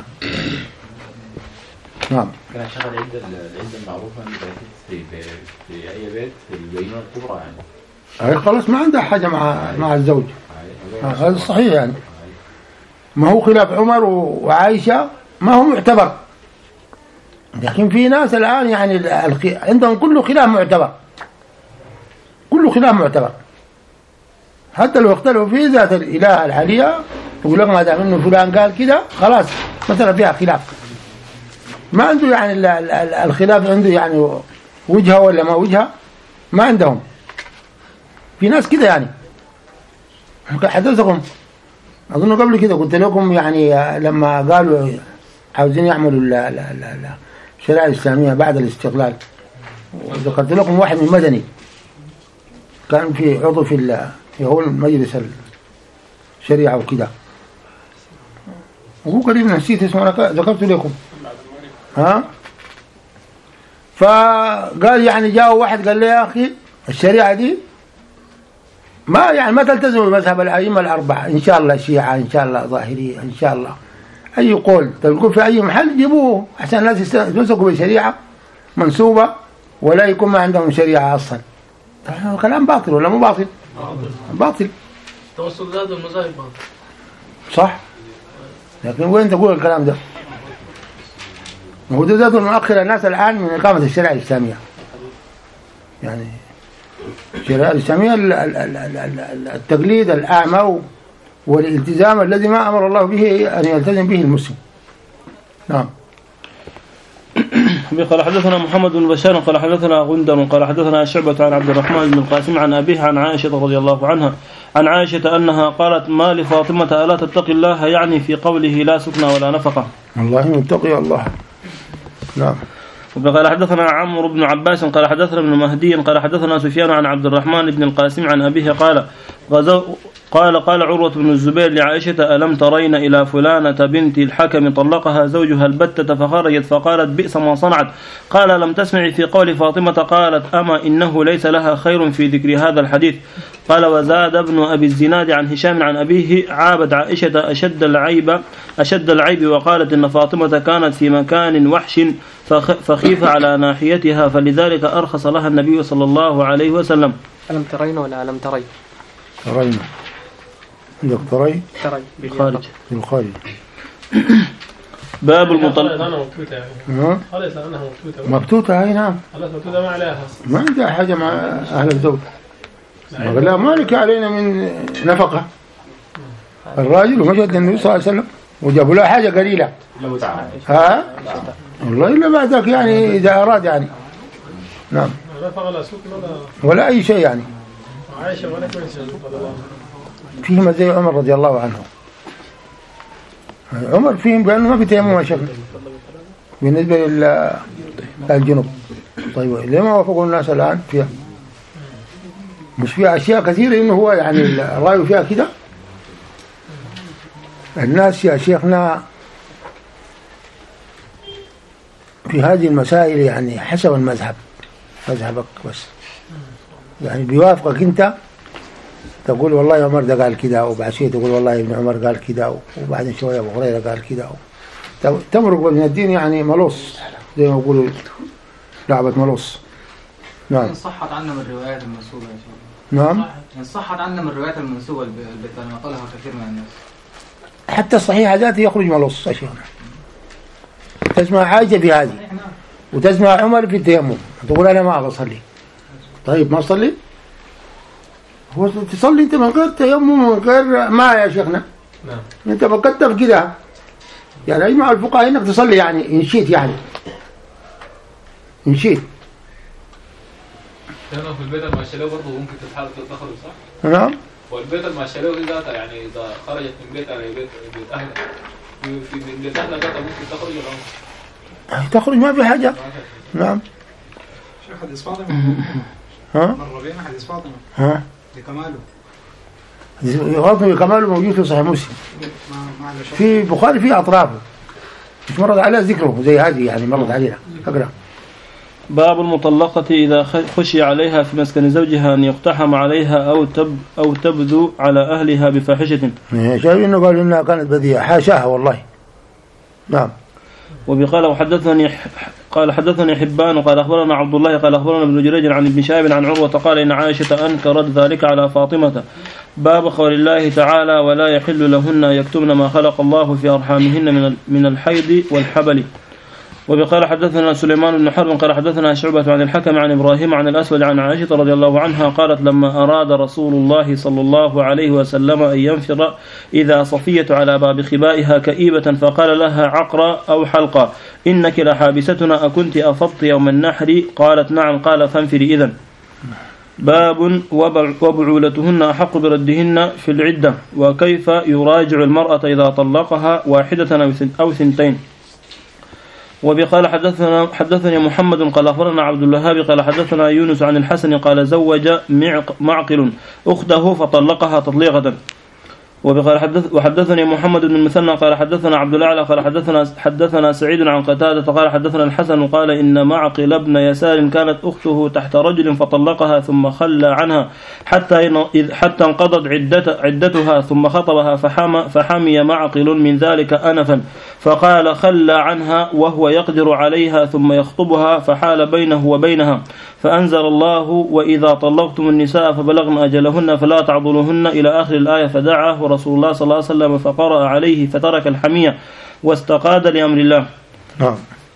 نعم. كان شغل العدة العدة المعروفة في في أي بيت في البينونة الكبرى يعني. هاي خلاص ما عندها حاجة مع مع الزوج. هذا صحيح يعني. ما هو خلاف عمر وعائشة ما هو معتبر. لكن في ناس الآن يعني عندهم كله خلاف معتبر. كله خلاف معتبر. حتى لو اختلفوا في ذات الإله العليا يقول لك ما دام إنه فلان قال كده خلاص مثلا فيها خلاف. ما عنده يعني الخلاف عنده يعني وجهه ولا ما وجهه ما عندهم. في ناس كده يعني حدثكم أظن قبل كده قلت لكم يعني لما قالوا عاوزين يعملوا الشريعة الإسلامية بعد الاستقلال وذكرت لكم واحد من مدني كان في عضو في هو المجلس الشريعة وكده وهو قريب نسيت اسمه ذكرت لكم ها. فقال يعني جاء واحد قال لي يا أخي الشريعة دي ما يعني ما تلتزم بمذهب الأئمة الأربعة إن شاء الله شيعة إن شاء الله ظاهرية إن شاء الله أي قول تلقوا في أي محل جيبوه عشان الناس يتمسكوا بالشريعة منسوبة ولا يكون ما عندهم شريعة أصلا. كلام باطل ولا مو باطل؟ باطل. توصل ذات المذاهب باطل صح. لكن وين تقول الكلام ده؟ وهو ده ذاته المؤخر الناس الآن من إقامة الشريعة الإسلامية يعني الشريعة الإسلامية التقليد الأعمى والالتزام الذي ما أمر الله به أن يلتزم به المسلم. نعم. قال حدثنا محمد بن بشار قال حدثنا غندر قال حدثنا شعبة عن عبد الرحمن بن القاسم عن أبيه عن عائشة رضي الله عنها عن عائشة أنها قالت ما لفاطمة ألا تتقي الله يعني في قوله لا سكن ولا نفقة. الله متقي الله. نعم. وقال حدثنا عمرو بن عباس قال حدثنا ابن مهدي قال حدثنا سفيان عن عبد الرحمن بن القاسم عن أبيه قال غزو قال قال عروة بن الزبير لعائشة ألم ترين إلى فلانة بنت الحكم طلقها زوجها البتة فخرجت فقالت بئس ما صنعت. قال لم تسمعي في قول فاطمة قالت أما إنه ليس لها خير في ذكر هذا الحديث. قال وزاد ابن أبي الزناد عن هشام عن أبيه عابد عائشة أشد العيب أشد العيب وقالت إن فاطمة كانت في مكان وحش فخيف على ناحيتها فلذلك أرخص لها النبي صلى الله عليه وسلم. ألم ترين ولا ألم تري؟ ترين. عندك تري؟ تري بالخارج. بالخارج. باب المطلق. خلاص أنا مبتوتة يعني. خلاص أنا مبتوتة. مبتوتة هاي نعم. خلاص مبتوتة ما عليها. ما عندها حاجة مع أهل الزوج. لا مالك علينا من نفقة. الراجل ومشهد النبي صلى الله عليه وسلم وجابوا له حاجة قليلة. ها؟ والله إلا بعدك يعني إذا أراد يعني. نعم. ولا سكن ولا. ولا أي شيء يعني. عائشة ولا كويس. فيهم زي عمر رضي الله عنه. عمر فيهم بأنه ما في تيمم يا شيخ بالنسبة للجنوب. طيب ليه ما وافقوا الناس الآن فيها؟ مش فيها أشياء كثيرة إنه هو يعني الرأي فيها كده. الناس يا شيخنا في هذه المسائل يعني حسب المذهب مذهبك بس يعني بيوافقك أنت تقول والله عمر ده قال كده، وبعد شوية تقول والله ابن عمر قال كده، وبعدين شوية أبو هريرة قال كده. تمرق بين الدين يعني ملص، زي ما يقولوا لعبة ملص. نعم. إن صحت عنا من الروايات المنسوبة يا شيخ. نعم. إن صحت عنا من الروايات المنسوبة التي نقلها كثير من الناس. حتى الصحيح ذاته يخرج ملص يا شيخ. تسمع عائشة في هذه وتسمع عمر في التيمم، تقول أنا ما أصلي. طيب ما أصلي؟ هو تصلي أنت من غير تيمم ومن غير ما يا شيخنا. نعم. أنت بكتب كده يعني أجمع الفقهاء إنك تصلي يعني إن شئت يعني إن شئت. هنا في البيت الماشية برضه ممكن تتحرك تخرج صح؟ نعم. والبيت الماشية دي ذاتها يعني إذا خرجت من بيتها لبيت بيت أهلها في من بيت أهلها ذاتها ممكن تخرج ولا تخرج ما في حاجة. نعم. شيخ حديث فاطمة. ها؟ مر بينا حديث فاطمة. ها؟ لكماله. فاطمة كماله موجود في صحيح مسلم. في بخاري في أطرافه. مش مرض عليها ذكره زي هذه يعني مرض عليها. أقرأ. باب المطلقة إذا خشي عليها في مسكن زوجها أن يقتحم عليها أو تب أو تبذو على أهلها بفاحشة. شايف إنه قال إنها كانت بذيئة، حاشاها والله. نعم. وبقال وحدثني قال حدثني حبان وقال أخبرنا عبد الله قال أخبرنا ابن جريج عن ابن شهاب عن عروة قال إن عائشة أنكرت ذلك على فاطمة. باب قول الله تعالى ولا يحل لهن يكتمن ما خلق الله في أرحامهن من من الحيض والحبل. وبقال حدثنا سليمان بن حرب قال حدثنا شعبة عن الحكم عن إبراهيم عن الأسود عن عائشة رضي الله عنها قالت لما أراد رسول الله صلى الله عليه وسلم أن ينفر إذا صفية على باب خبائها كئيبة فقال لها عقرة أو حلقة إنك لحابستنا أكنت أفضت يوم النحر؟ قالت نعم. قال فانفري إذن. باب وبعولتهن أحق بردهن في العدة وكيف يراجع المرأة إذا طلقها واحدة أو ثنتين. وبقال حدثنا حدثني محمد قال أخبرنا عبد الوهاب قال حدثنا يونس عن الحسن قال زوج معقل أخته فطلقها تطليقة. وبقال حدث وحدثني محمد بن المثنى قال حدثنا عبد الأعلى قال حدثنا حدثنا سعيد عن قتادة قال حدثنا الحسن قال إن معقل ابن يسار كانت أخته تحت رجل فطلقها ثم خلى عنها حتى حتى انقضت عدة عدتها ثم خطبها فحمى فحمي معقل من ذلك أنفا فقال خلى عنها وهو يقدر عليها ثم يخطبها فحال بينه وبينها فأنزل الله وإذا طلقتم النساء فبلغن أجلهن فلا تعضلوهن إلى آخر الآية فدعاه رسول الله صلى الله عليه وسلم فقرأ عليه فترك الحمية واستقاد لأمر الله. نعم.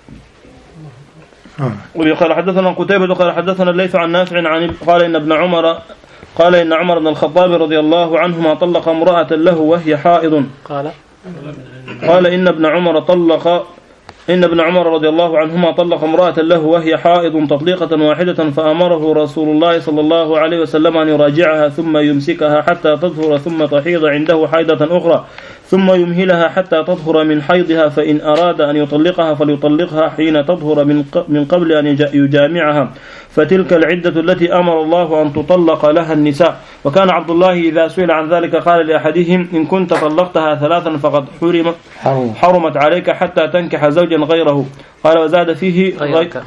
وقال حدثنا قتيبة قال حدثنا الليث عن نافع عن قال إن ابن عمر قال إن عمر بن الخطاب رضي الله عنهما طلق امرأة له وهي حائض. قال قال إن ابن عمر طلق إن ابن عمر رضي الله عنهما طلق امرأة له وهي حائض تطليقة واحدة فأمره رسول الله صلى الله عليه وسلم أن يراجعها ثم يمسكها حتى تطهر ثم تحيض عنده حيضة أخرى ثم يمهلها حتى تطهر من حيضها فإن أراد أن يطلقها فليطلقها حين تطهر من قبل أن يجامعها فتلك العدة التي أمر الله أن تطلق لها النساء. وكان عبد الله إذا سئل عن ذلك قال لأحدهم إن كنت طلقتها ثلاثا فقد حرم حرمت عليك حتى تنكح زوجا غيره. قال وزاد فيه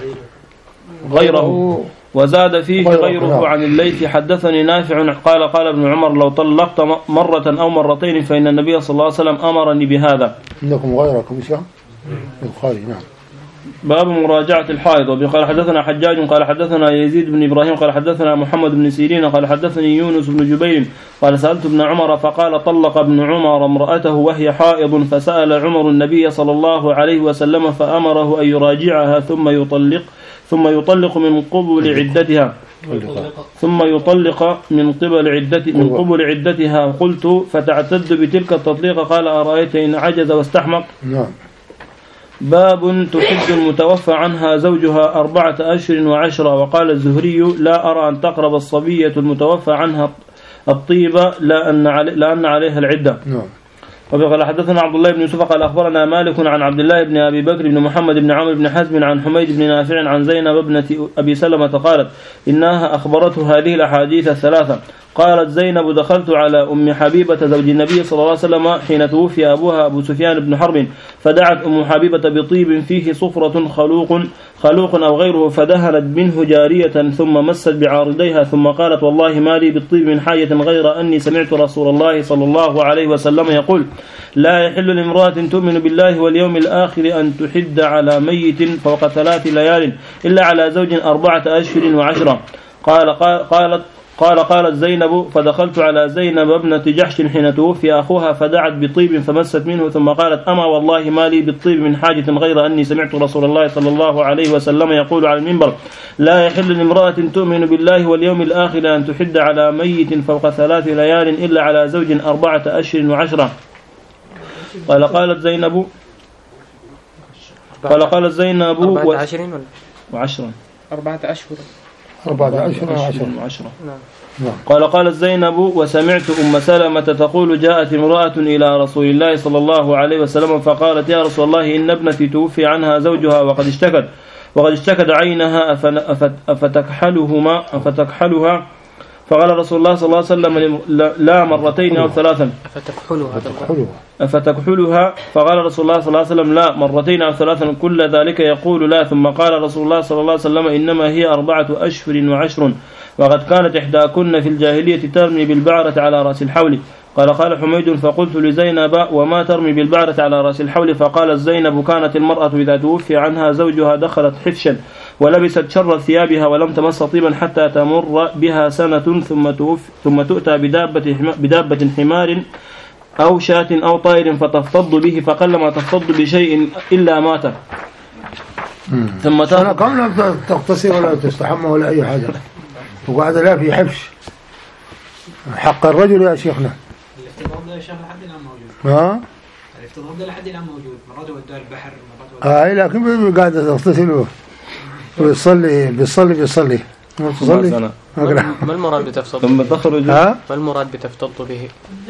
غيره وزاد فيه غيره عن الليث حدثني نافع قال قال ابن عمر لو طلقت مرة أو مرتين فإن النبي صلى الله عليه وسلم أمرني بهذا. عندكم غيركم شيء البخاري. نعم. باب مراجعة الحائض. وقال حدثنا حجاج قال حدثنا يزيد بن إبراهيم قال حدثنا محمد بن سيرين قال حدثني يونس بن جبير قال سألت ابن عمر فقال طلق ابن عمر امرأته وهي حائض فسأل عمر النبي صلى الله عليه وسلم فأمره أن يراجعها ثم يطلق ثم يطلق من قبل عدتها ثم يطلق من قبل عدة من قبل عدتها. قلت فتعتد بتلك التطليق قال أرأيت إن عجز واستحمق. نعم. باب تحد المتوفى عنها زوجها أربعة أشهر وعشرة. وقال الزهري لا أرى أن تقرب الصبية المتوفى عنها الطيبة لأن لأن عليها العدة. نعم. وقال حدثنا عبد الله بن يوسف قال أخبرنا مالك عن عبد الله بن أبي بكر بن محمد بن عمرو بن حزم عن حميد بن نافع عن زينب ابنة أبي سلمة قالت إنها أخبرته هذه الأحاديث الثلاثة. قالت زينب دخلت على أم حبيبة زوج النبي صلى الله عليه وسلم حين توفي أبوها أبو سفيان بن حرب، فدعت أم حبيبة بطيب فيه صفرة خلوق خلوق أو غيره، فدهنت منه جارية ثم مست بعارضيها، ثم قالت والله ما لي بالطيب من حاجة غير أني سمعت رسول الله صلى الله عليه وسلم يقول لا يحل لامرأة تؤمن بالله واليوم الآخر أن تحد على ميت فوق ثلاث ليال إلا على زوج أربعة أشهر وعشرة. قال قالت قال قالت زينب فدخلت على زينب ابنة جحش حين توفي أخوها، فدعت بطيب فمست منه، ثم قالت أما والله ما لي بالطيب من حاجة غير أني سمعت رسول الله صلى الله عليه وسلم يقول على المنبر لا يحل لامرأة تؤمن بالله واليوم الآخر أن تحد على ميت فوق ثلاث ليال إلا على زوج أربعة أشهر وعشرة. قال قالت زينب قال قالت زينب أربعة عشرين وعشرة أربعة أشهر أربعة أشهر وعشرة. قال قالت زينب وسمعت أم سلمة تقول جاءت امرأة إلى رسول الله صلى الله عليه وسلم فقالت يا رسول الله إن ابنتي توفي عنها زوجها وقد اشتكت وقد اشتكت عينها أفتكحلهما أفتكحلها فقال رسول الله صلى الله عليه وسلم لا مرتين أو ثلاثا أفتكحلها أفتكحلها فقال رسول الله صلى الله عليه وسلم لا مرتين أو ثلاثا كل ذلك يقول لا. ثم قال رسول الله صلى الله عليه وسلم إنما هي أربعة أشهر وعشر وقد كانت إحداكن في الجاهلية ترمي بالبعرة على رأس الحول. قال قال حميد فقلت لزينب وما ترمي بالبعرة على رأس الحول؟ فقالت زينب كانت المرأة إذا توفي عنها زوجها دخلت حفشا ولبست شر ثيابها ولم تمس طيبا حتى تمر بها سنة ثم توفي ثم تؤتى بدابة بدابة حمار أو شاة أو طائر فتفتض به فقلما تفتض بشيء إلا مات. ثم أنا كم تغتسل ولا تستحمى ولا أي حاجة وقاعد لا في حفش حق الرجل يا شيخنا. الافتضاض ده يا شيخ لحد الآن موجود. ها؟ الافتضاض ده لحد الآن موجود، مرات ودوها البحر مرات آه لكن قاعد تغتسل ويصلي بيصلي بيصلي تصلي ما المراد بتفتض ثم تخرج ما المراد بتفتض به؟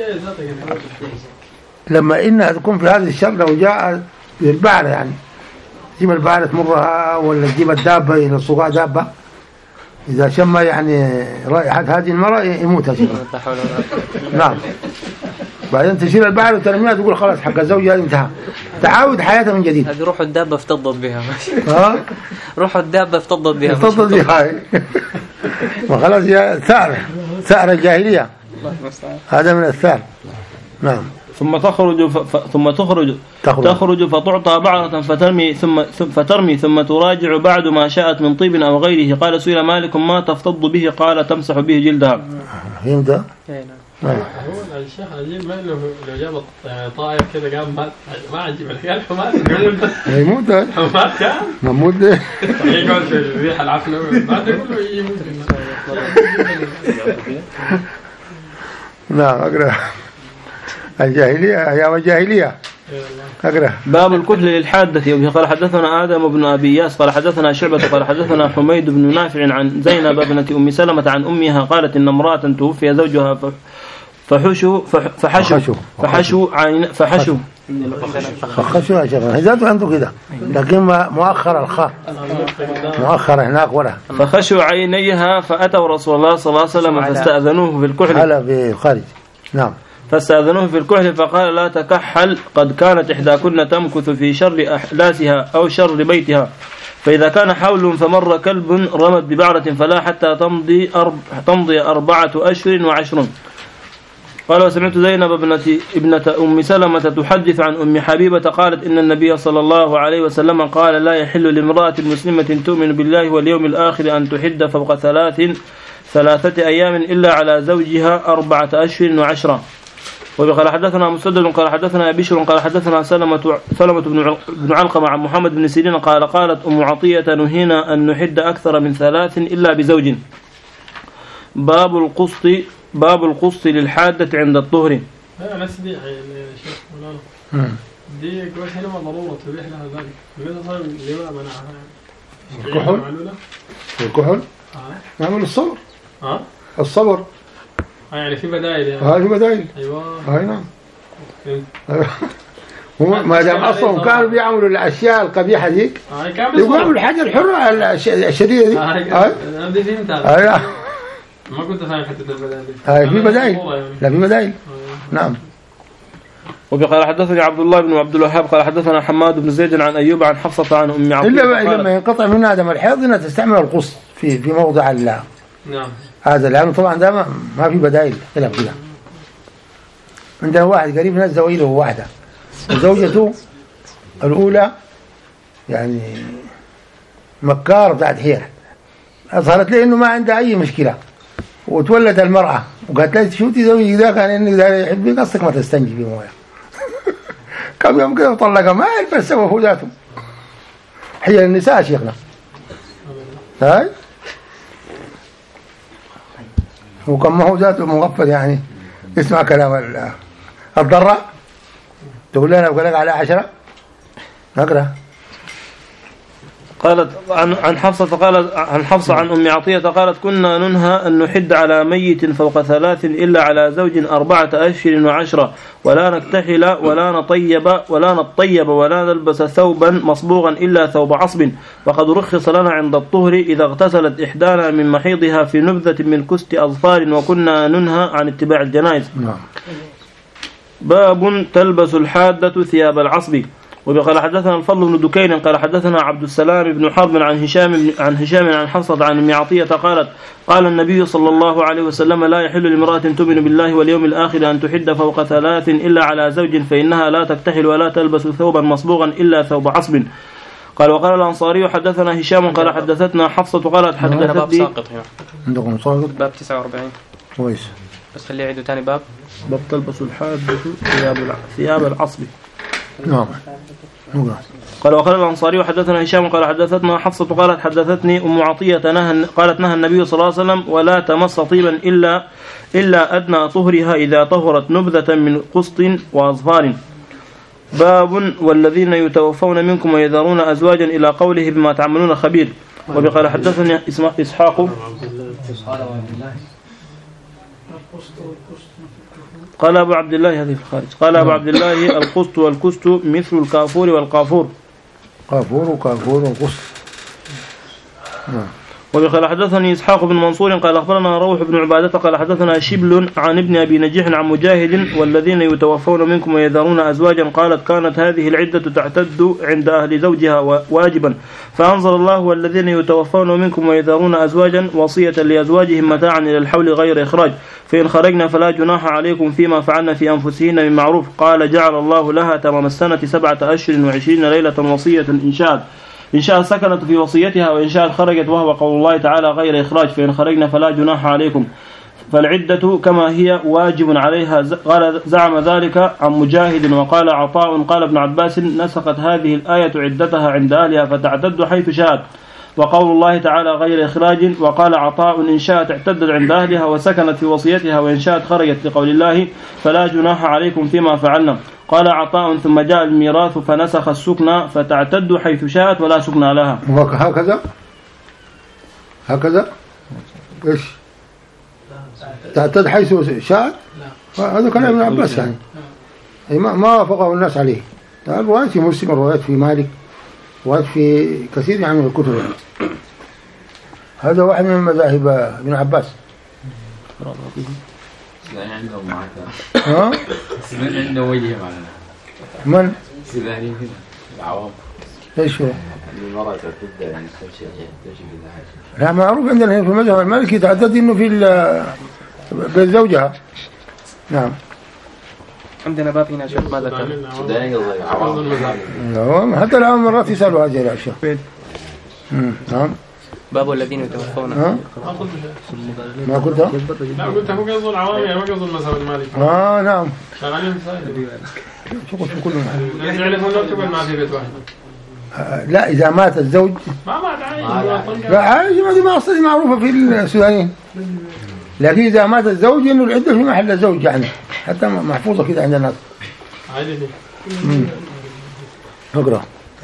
لما إنها تكون في هذه الشر لو جاء للبعرة يعني تجيب البعرة تمرها ولا تجيب الدابة إلى صقاع دابة إذا شم يعني رائحة هذه المرأة يموت هالشيء. نعم. بعدين تشيل البعرة وترميها تقول خلاص حق زوجها انتهى تعاود حياتها من جديد. هذه روح الدابة افتضت بها. ها؟ روح الدابة افتضت بها. افتضت بها. وخلاص يا ثأر ثأر الجاهلية. هذا من الثأر. نعم. ثم تخرج ف... ثم تخرج تخرج, تخرج فتعطى بعرة فترمي ثم فترمي ثم تراجع بعد ما شاءت من طيب أو غيره. قال سئل مالك ما تفتض به؟ قال تمسح به جلدها. فهمت؟ هو الشيخ عجيب ما انه لو جاب طائر كذا قام مات ما عجيب الحياه حمار يموت حمار كان مموت يقعد في الريحه العفنه بعد يقول يموت. نعم اقرا الجاهليه ايام الجاهليه اقرا. باب الكحل للحادة. قال حدثنا آدم بن أبي ياس قال حدثنا شعبة قال حدثنا حميد بن نافع عن زينب ابنة أم سلمة عن أمها قالت إن امرأة توفي زوجها فحشوا فحشوا فحشوا عين فحشوا فحشوا يا شيخ هذا عنده كده لكن مؤخر الخاء مؤخر هناك ورا فخشوا عينيها فأتوا رسول الله صلى الله عليه وسلم فاستأذنوه في الكحل. هلا في الخارج. نعم. فاستأذنوه في الكحل فقال لا تكحل قد كانت إحداكن تمكث في شر أحلاسها أو شر بيتها فإذا كان حول فمر كلب رمت ببعرة فلا حتى تمضي أرب تمضي أربعة أشهر وعشرون. قال وسمعت زينب ابنة ابنة أم سلمة تحدث عن أم حبيبة قالت إن النبي صلى الله عليه وسلم قال لا يحل لامرأة مسلمة تؤمن بالله واليوم الآخر أن تحد فوق ثلاث ثلاثة أيام إلا على زوجها أربعة أشهر وعشرة. وقال حدثنا مسدد قال حدثنا بشر قال حدثنا سلمة سلمة بن علقمة عن محمد بن سيرين قال قالت أم عطية نهينا أن نحد أكثر من ثلاث إلا بزوج. باب القسط باب القسط للحادة عند الطهر. لا نفس دي يا شيخ مولانا دي كويس هنا ما ضرورة تبيح لها ذلك لماذا صار لما منعها؟ الكحل الكحل نعمل الصبر ها الصبر يعني في بدائل يعني هاي في بدائل ايوه هاي نعم هم ما دام اصلا كانوا بيعملوا الاشياء القبيحه دي يقوموا الحاجه الحره الشديده دي هاي انا بدي فهمتها ايوه ما كنت فاهم حتى البدائل. هاي في بدائل، لا في بدائل. نعم. وقال حدثني عبد الله بن عبد الوهاب قال حدثنا حماد بن زيد عن أيوب عن حفصة عن أم عطية إلا لما ينقطع من عدم الحيض إنها تستعمل القص في في موضع الله. نعم. هذا لأنه طبعا ده ما, ما في بدائل إلا كذا. عندنا واحد قريب ناس زويله واحدة وزوجته الأولى يعني مكار بتاعت حيل، أظهرت لي إنه ما عندها أي مشكلة وتولد المرأة وقالت لي شوتي زوجي ذا كان إني ذا يحبك قصدك ما تستنجي بمويه. كم يوم كده وطلقها ما يعرف السبب هو ذاته. حيل النساء شيخنا. هاي وكم ما هو ذاته مغفل يعني اسمع كلام الضراء تقول لنا بقول لك على عشرة نقرأ. قالت عن عن حفصة قالت عن حفصة عن أم عطية قالت كنا ننهى أن نحد على ميت فوق ثلاث إلا على زوج أربعة أشهر وعشرة ولا نكتحل ولا نطيب ولا نطيب ولا نلبس ثوبا مصبوغا إلا ثوب عصب وقد رخص لنا عند الطهر إذا اغتسلت إحدانا من محيضها في نبذة من كست أظفار وكنا ننهى عن اتباع الجنائز. باب تلبس الحادة ثياب العصب. وقال حدثنا الفضل بن دكين قال حدثنا عبد السلام بن حرب عن هشام عن هشام عن حفصة عن أم عطية قالت قال النبي صلى الله عليه وسلم لا يحل لامرأة تؤمن بالله واليوم الآخر أن تحد فوق ثلاث إلا على زوج فإنها لا تكتحل ولا تلبس ثوبا مصبوغا إلا ثوب عصب. قال وقال الأنصاري حدثنا هشام قال حدثتنا حفصة قالت حدثتني باب ساقط هنا عندكم ساقط باب تسعة وأربعين كويس بس خليه يعيدوا ثاني باب باب تلبس الحادة ثياب ثياب العصب. نعم. قال وقال الأنصاري وحدثنا هشام قال حدثتنا حفصة قالت حدثتني أم عطية نهى قالت نهى النبي صلى الله عليه وسلم ولا تمس طيبا إلا إلا أدنى طهرها إذا طهرت نبذة من قسط وأظفار. باب والذين يتوفون منكم ويذرون أزواجا إلى قوله بما تعملون خبير. وقال حدثني إسحاق قال أبو عبد الله هذه في الخارج قال أبو عبد الله القسط والكست مثل الكافور والقافور. قافور وكافور وقسط. وقال حدثني إسحاق بن منصور قال أخبرنا روح بن عبادة قال حدثنا شبل عن ابن أبي نجيح عن مجاهد والذين يتوفون منكم ويذرون أزواجا قالت كانت هذه العدة تعتد عند أهل زوجها واجبا فأنزل الله والذين يتوفون منكم ويذرون أزواجا وصية لأزواجهم متاعا إلى الحول غير إخراج فإن خرجنا فلا جناح عليكم فيما فعلنا في أنفسهن من معروف. قال جعل الله لها تمام السنة سبعة أشهر وعشرين ليلة وصية إن شاءت إن شاء سكنت في وصيتها وإن شاء خرجت وهو قول الله تعالى غير إخراج فإن خرجنا فلا جناح عليكم. فالعدة كما هي واجب عليها. قال زعم ذلك عن مجاهد وقال عطاء قال ابن عباس نسخت هذه الآية عدتها عند أهلها فتعتد حيث شاءت وقول الله تعالى غير إخراج. وقال عطاء إن شاءت اعتدت عند أهلها وسكنت في وصيتها وإن شاءت خرجت لقول الله فلا جناح عليكم فيما فعلنا. قال عطاء ثم جاء الميراث فنسخ السكنى فتعتد حيث شاءت ولا سكنى لها. هكذا هكذا إيش تعتد حيث شاءت هذا كلام ابن عباس يعني ما ما وافقه الناس عليه. الروايات في مسلم الروايات في مالك روايات في كثير يعني من الكتب. هذا واحد من مذاهب ابن عباس. يعني عنده معك ها من عنده وجه معنا من سيداني كده العوام ايش هو المرأة تبدأ يعني تمشي تمشي كده لا معروف عندنا هنا في المذهب المالكي تعدد انه في بين زوجها. نعم عندنا باب هنا شوف ماذا كان سوداني قصدي عوام حتى العوام مرات يسألوا هذه الأشياء. نعم باب الذين يتوفون ما قلت لا قلت هو قصد العوام يعني ما قصد المذهب المالكي. اه نعم شغالين صحيح شو قلت كلهم يعني يعرفون نكتب ما في بيت واحد. لا إذا مات الزوج ما مات عايش لا عايش ما دي ما أصلا معروفة في السودانيين. لكن إذا مات الزوج إنه العدة في محل الزوج يعني حتى محفوظة كده عند الناس. عادي دي. اقرأ.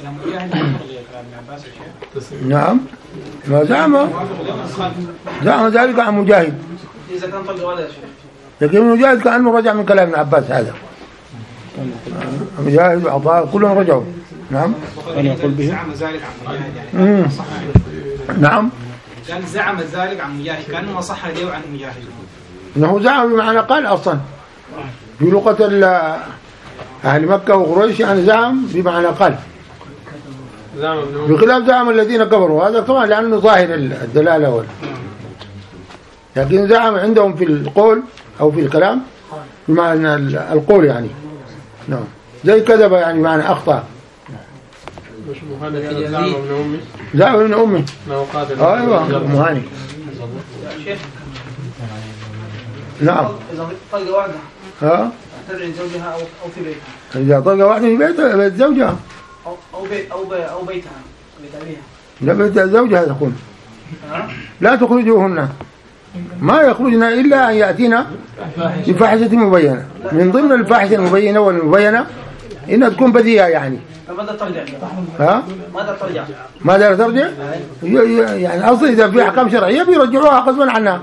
نعم ما زعم زعم ذلك عن مجاهد. إذا كان طلق ولا شيء. لكن مجاهد كأنه رجع من كلام ابن عباس هذا. مجاهد وعطاء كلهم رجعوا. نعم. أنا أقول به. زعم ذلك عن مجاهد يعني. نعم. قال زعم ذلك عن مجاهد كانه ما صح له عن مجاهد. انه زعم بمعنى قال اصلا في لغه اهل مكه وقريش، يعني زعم بمعنى قال، بخلاف زعم الذين كفروا. هذا طبعا لانه ظاهر الدلاله ولا. لكن زعم عندهم في القول او في الكلام بمعنى القول يعني. نعم زي كذب يعني بمعنى اخطا. مش مهاني زعم ابن امي. زعم ابن امي. ايوه مهاني. نعم. إذا طلقة واحدة ها تدعي زوجها أو أو في بيتها. إذا طلقة واحدة في بيتها بيت زوجها. أو أو بيت أو بي أو بيتها بيت أبيها. لا بيت زوجها تكون. لا تخرجوهن، ما يخرجن إلا أن يأتينا بفاحشة مبينة. من ضمن الفاحشة المبينة والمبينة إنها تكون بديهة يعني. ماذا ترجع؟ ها؟ ماذا ترجع؟ ماذا ترجع؟ يعني أصلا إذا في أحكام شرعية بيرجعوها غصبا عنها.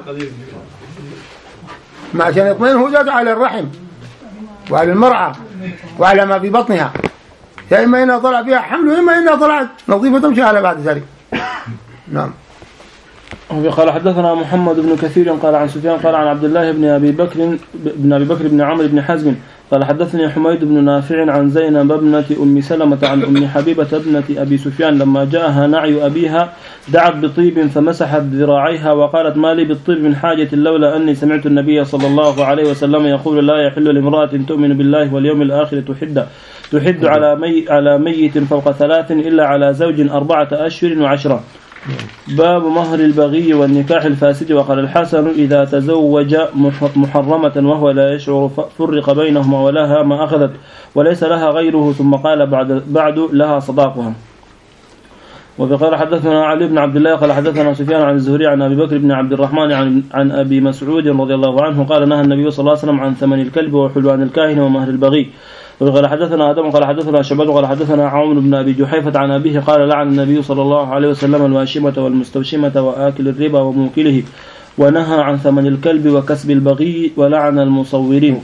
ما عشان يطمئن هو زاد على الرحم وعلى المرأة وعلى ما في بطنها، يا إما إنها طلع فيها حمل وإما إنها طلعت نظيفة تمشي على بعد ذلك. نعم. قال حدثنا محمد بن كثير قال عن سفيان قال عن عبد الله بن أبي بكر بن أبي بكر بن عمرو بن حزم قال حدثني حميد بن نافع عن زينب ابنة أم سلمة عن أم حبيبة ابنة أبي سفيان لما جاءها نعي أبيها دعت بطيب فمسحت ذراعيها وقالت ما لي بالطيب من حاجة لولا أني سمعت النبي صلى الله عليه وسلم يقول لا يحل لامرأة تؤمن بالله واليوم الآخر تحد تحد على مي على ميت فوق ثلاث إلا على زوج أربعة أشهر وعشرة. باب مهر البغي والنكاح الفاسد. وقال الحسن إذا تزوج محرمة وهو لا يشعر فرق بينهما ولها ما أخذت وليس لها غيره، ثم قال بعد, بعد لها صداقها. وقال حدثنا علي بن عبد الله قال حدثنا سفيان عن الزهري عن أبي بكر بن عبد الرحمن عن, عن أبي مسعود رضي الله عنه قال نهى النبي صلى الله عليه وسلم عن ثمن الكلب وحلوان الكاهن ومهر البغي. وقال حدثنا آدم قال حدثنا شباب قال حدثنا عون بن أبي جحيفة عن أبيه قال لعن النبي صلى الله عليه وسلم الواشمة والمستوشمة وآكل الربا وموكله ونهى عن ثمن الكلب وكسب البغي ولعن المصورين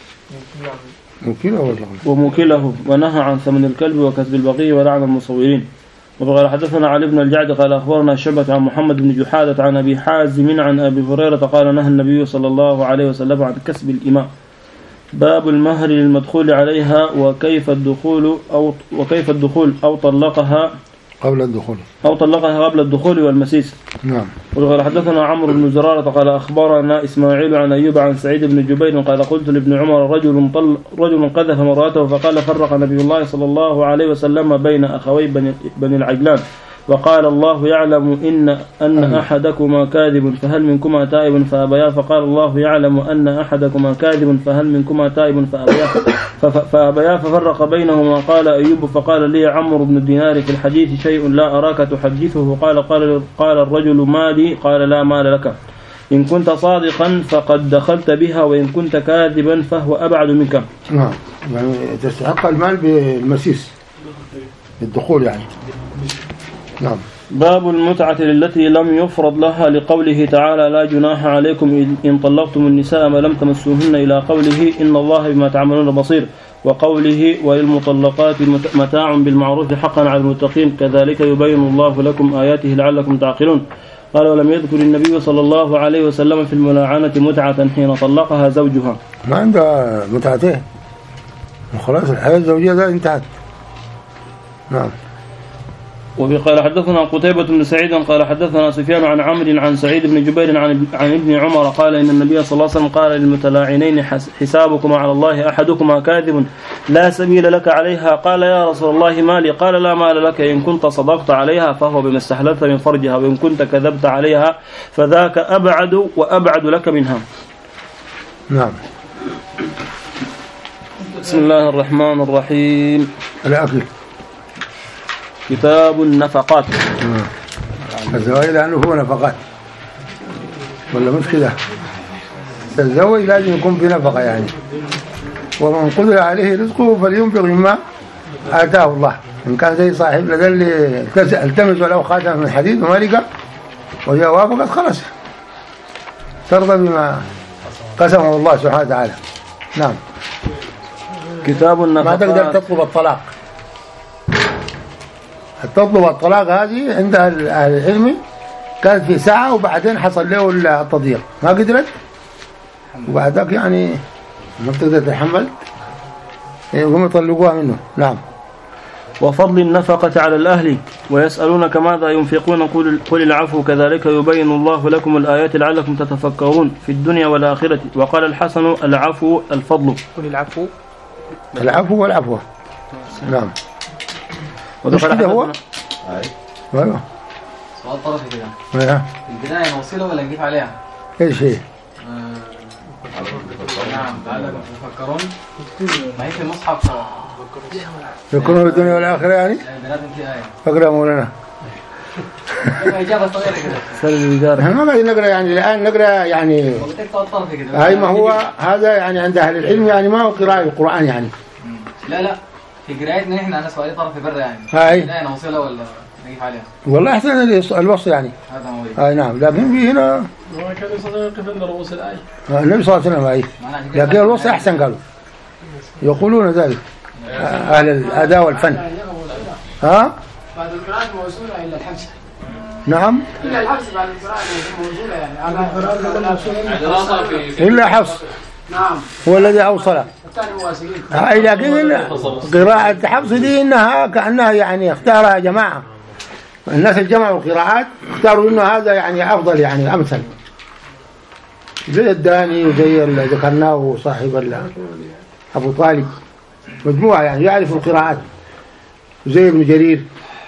وموكله ونهى عن ثمن الكلب وكسب البغي ولعن المصورين. وقال حدثنا علي بن الجعد قال أخبرنا شعبة عن محمد بن جحادة عن أبي حازم عن أبي هريرة قال نهى النبي صلى الله عليه وسلم عن كسب الإماء. باب المهر للمدخول عليها وكيف الدخول أو وكيف الدخول أو طلقها قبل الدخول أو طلقها قبل الدخول والمسيس. نعم. وقال حدثنا عمرو بن زرارة قال أخبرنا إسماعيل عن أيوب عن سعيد بن جبير قال قلت لابن عمر رجل طل رجل قذف امرأته فقال فرق نبي الله صلى الله عليه وسلم بين أخوي بني, بني العجلان وقال الله يعلم إن أن أحدكما كاذب فهل منكما تائب فأبيا فقال الله يعلم أن أحدكما كاذب فهل منكما تائب فأبيا فأبيا ففرق بينهما. قال أيوب فقال لي عمرو بن الدينار في الحديث شيء لا أراك تحدثه قال قال قال الرجل مالي قال لا مال لك إن كنت صادقا فقد دخلت بها وإن كنت كاذبا فهو أبعد منك. نعم يعني تستحق المال بالمسيس بالدخول يعني. نعم. باب المتعة التي لم يفرض لها لقوله تعالى لا جناح عليكم إن طلقتم النساء ما لم تمسوهن إلى قوله إن الله بما تعملون بصير وقوله وللمطلقات متاع بالمعروف حقا على المتقين كذلك يبين الله لكم آياته لعلكم تعقلون. قال ولم يذكر النبي صلى الله عليه وسلم في الملاعنة متعة حين طلقها زوجها. ما عندها متعتين وخلاص الحياة الزوجية ذا انتهت. نعم. وقال حدثنا قتيبة بن سعيد قال حدثنا سفيان عن عمرو عن سعيد بن جبير عن عن ابن عمر قال إن النبي صلى الله عليه وسلم قال للمتلاعنين حسابكما على الله أحدكما كاذب لا سبيل لك عليها قال يا رسول الله مالي قال لا مال لك إن كنت صدقت عليها فهو بما استحللت من فرجها وإن كنت كذبت عليها فذاك أبعد وأبعد لك منها. نعم. بسم الله الرحمن الرحيم. الأكل. كتاب النفقات. الزواج لأنه هو نفقات ولا مش كده؟ الزواج لازم يكون في نفقة يعني. ومن قدر عليه رزقه فلينفق مما آتاه الله. إن كان زي صاحب لذا اللي التمس ولو خاتم من حديد ومالك وهي وافقت خلاص ترضى بما قسمه الله سبحانه وتعالى. نعم. كتاب النفقات. ما تقدر تطلب الطلاق. تطلب الطلاق هذه عند أهل العلم كانت في ساعة وبعدين حصل له التضييق ما قدرت وبعدك يعني ما بتقدر تتحمل يقوم يطلقوها منه. نعم. وفضل النفقة على الأهل ويسألونك ماذا ينفقون قل, قل العفو كذلك يبين الله لكم الآيات لعلكم تتفكرون في الدنيا والآخرة. وقال الحسن العفو الفضل. قل العفو العفو والعفو. نعم. مش كده هو؟ ايوه. سؤال طرفي كده. ايوه. البداية نوصلها ولا نجيب عليها؟ ايش هي؟ نعم لعلكم تتفكرون. ما هي في المصحف يكونوا في الدنيا والآخرة يعني؟ لازم في آية. اقرأ مولانا. إجابة صغيرة كده. سل الإدارة. احنا ما قاعدين نقرأ يعني الآن نقرأ يعني. هاي ما هو هذا يعني عند أهل العلم يعني ما هو قراءة القرآن يعني. لا لا في قراءتنا نحن أنا سؤالي طرفي برا يعني. هاي. لا نوصلها ولا نجيب عليها؟ والله أحسن الوصل يعني. هذا هو. هاي نعم لكن في هنا. هو كان يستطيع يقف عند رؤوس الآية. النبي صلى الله عليه وسلم هاي. لكن الوصل أحسن قالوا. يقولون ذلك. أهل الأداء والفن. ها؟ بعد القراءة موصولة إلا الحبس. نعم. إلا الحبس بعد القراءة موصولة يعني. إلا حفص. نعم. هو الذي أوصله. الثاني مواسلين. هاي لكن قراءة حفص دي إنها كأنها يعني اختارها جماعة. الناس الجمعوا القراءات اختاروا إنه هذا يعني أفضل يعني أمثل. زي الداني وزي اللي ذكرناه صاحب أبو طالب. مجموعة يعني يعرف القراءات زي ابن جرير.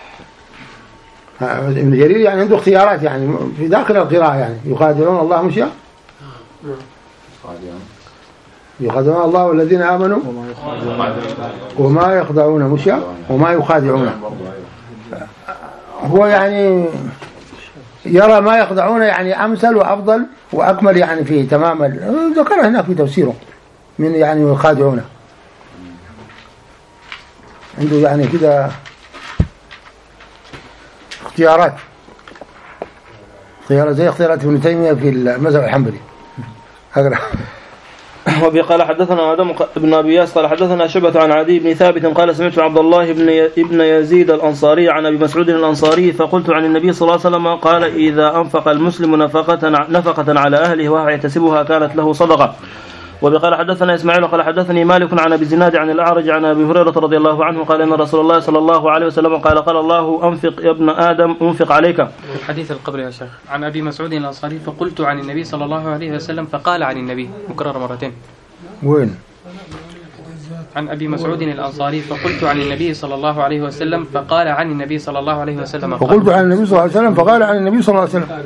ابن جرير يعني عنده اختيارات يعني في داخل القراءة يعني يخادعون الله مش يخادعون الله والذين آمنوا وما يخدعون مش وما يخادعون. هو يعني يرى ما يخدعون يعني أمثل وأفضل وأكمل يعني في تمام ذكر هناك في تفسيره من يعني يخادعون عنده يعني كده اختيارات اختيارات زي اختيارات ابن تيمية في المذهب الحنبلي. أقرأ. وبي قال حدثنا آدم بن أبي ياس قال حدثنا شعبة عن عدي بن ثابت قال سمعت عبد الله بن ابن يزيد الأنصاري عن أبي مسعود الأنصاري فقلت عن النبي صلى الله عليه وسلم قال إذا أنفق المسلم نفقة نفقة على أهله وهو يحتسبها كانت له صدقة. وبقال حدثنا إسماعيل قال حدثني مالك عن أبي الزناد عن الأعرج عن أبي هريرة رضي الله عنه قال إن رسول الله صلى الله عليه وسلم قال قال الله أنفق يا ابن آدم أنفق عليك. الحديث القبل يا شيخ عن أبي مسعود الأنصاري فقلت عن النبي صلى الله عليه وسلم فقال عن النبي مكرر مرتين. وين؟ عن أبي مسعود الأنصاري فقلت عن النبي صلى الله عليه وسلم فقال عن النبي صلى الله عليه وسلم فقلت عن النبي صلى الله عليه وسلم فقال عن النبي صلى الله عليه وسلم.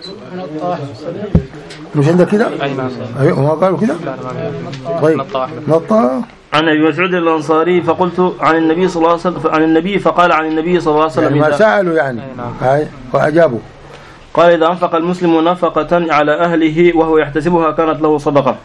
مش عندك كده؟ أي نعم. أيوة ما قالوا كده؟ طيب نطة عن أبي مسعود الأنصاري فقلت عن النبي صلى الله عليه وسلم عن النبي فقال عن النبي صلى الله عليه وسلم يعني ما سألوا يعني هاي وأجابوا. قال إذا أنفق المسلم نفقة على أهله وهو يحتسبها كانت له صدقة.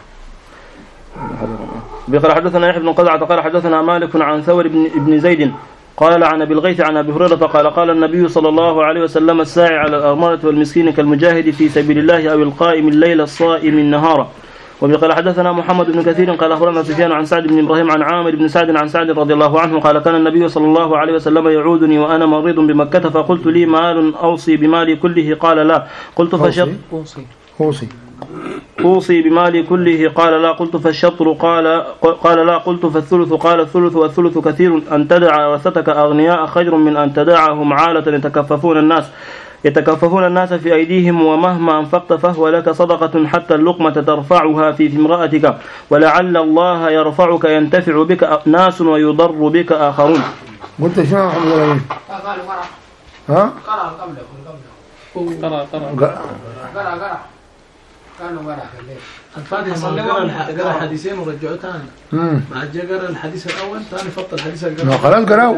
بقال حدثنا يحيى بن قزعة قال حدثنا مالك عن ثور بن ابن زيد قال عن أبي الغيث عن أبي هريرة قال قال النبي صلى الله عليه وسلم الساعي على الأرملة والمسكين كالمجاهد في سبيل الله أو القائم الليل الصائم النهار. وبقال حدثنا محمد بن كثير قال أخبرنا سفيان عن سعد بن إبراهيم عن عامر بن سعد عن سعد رضي الله عنه قال كان النبي صلى الله عليه وسلم يعودني وأنا مريض بمكة فقلت لي مال أوصي بمالي كله قال لا قلت فشط أوصي أوصي أوصي بمالي كله قال لا قلت فالشطر قال قال لا قلت فالثلث قال الثلث والثلث كثير أن تدع ورثتك أغنياء خير من أن تدعهم عالة يتكففون الناس يتكففون الناس في أيديهم ومهما أنفقت فهو لك صدقة حتى اللقمة ترفعها في امرأتك ولعل الله يرفعك ينتفع بك ناس ويضر بك آخرون. قلت شنو محمد الأمين؟ ها؟ قرأ قبله قرأ قرأ قرأ قرأ كانوا قرأ الفاتحة قرأ حديثين ورجعوا ثاني مع الجا قرأ الحديث الأول ثاني فضل الحديث الأول خلاص قرأوا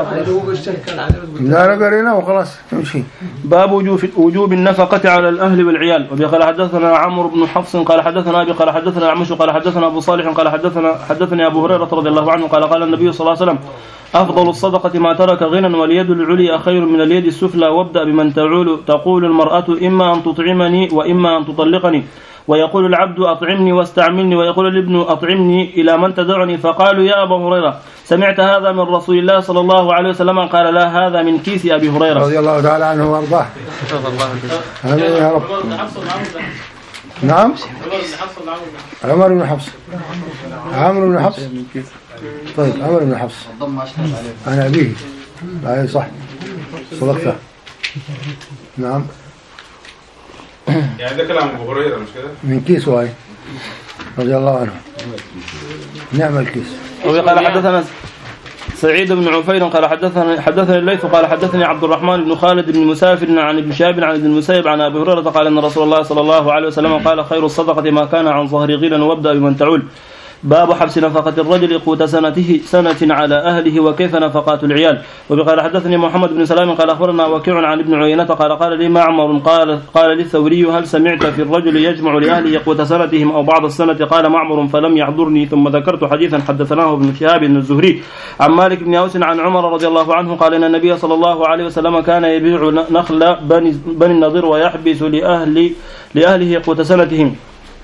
لا لا قرينا وخلاص تمشي. باب وجوب وجوب النفقة على الأهل والعيال. وقال حدثنا عمرو بن حفص قال حدثنا أبي قال حدثنا عمش قال حدثنا أبو صالح قال حدثنا حدثني أبو هريرة رضي الله عنه قال قال النبي صلى الله عليه وسلم أفضل الصدقة ما ترك غنى واليد العليا خير من اليد السفلى وابدأ بمن تعول تقول المرأة إما أن تطعمني وإما أن تطلقني ويقول العبد أطعمني واستعملني، ويقول الابن أطعمني إلى من تدعني. فقالوا يا أبا هريرة سمعت هذا من رسول الله صلى الله عليه وسلم؟ قال لا، هذا من كيس أبي هريرة رضي الله تعالى عنه وارضاه. آمين يا رب. نعم عمر بن حفص. عمرو بن حفص. طيب عمرو بن حفص أنا أبيه. أي صح صدقته. نعم يعني ده كلام أبو هريرة مش كده؟ من كيس واي رضي الله عنه. نعم الكيس. وقال حدثنا سعيد بن عفير قال حدثني حدثني الليث قال حدثني عبد الرحمن بن خالد بن مسافر عن ابن شهاب عن ابن المسيب عن ابي هريره قال ان رسول الله صلى الله عليه وسلم قال خير الصدقه ما كان عن ظهر غنى وابدا بمن تعول. باب حبس نفقة الرجل قوت سنته سنة على أهله وكيف نفقات العيال. وقال حدثني محمد بن سلام قال أخبرنا وكيع عن ابن عيينة قال قال لي معمر قال قال لي الثوري هل سمعت في الرجل يجمع لأهله قوت سنتهم أو بعض السنة؟ قال معمر فلم يحضرني. ثم ذكرت حديثا حدثناه ابن شهاب بن الزهري عن مالك بن أوس عن عمر رضي الله عنه قال إن النبي صلى الله عليه وسلم كان يبيع نخل بني, بني النضير ويحبس لأهل لأهله قوت سنتهم.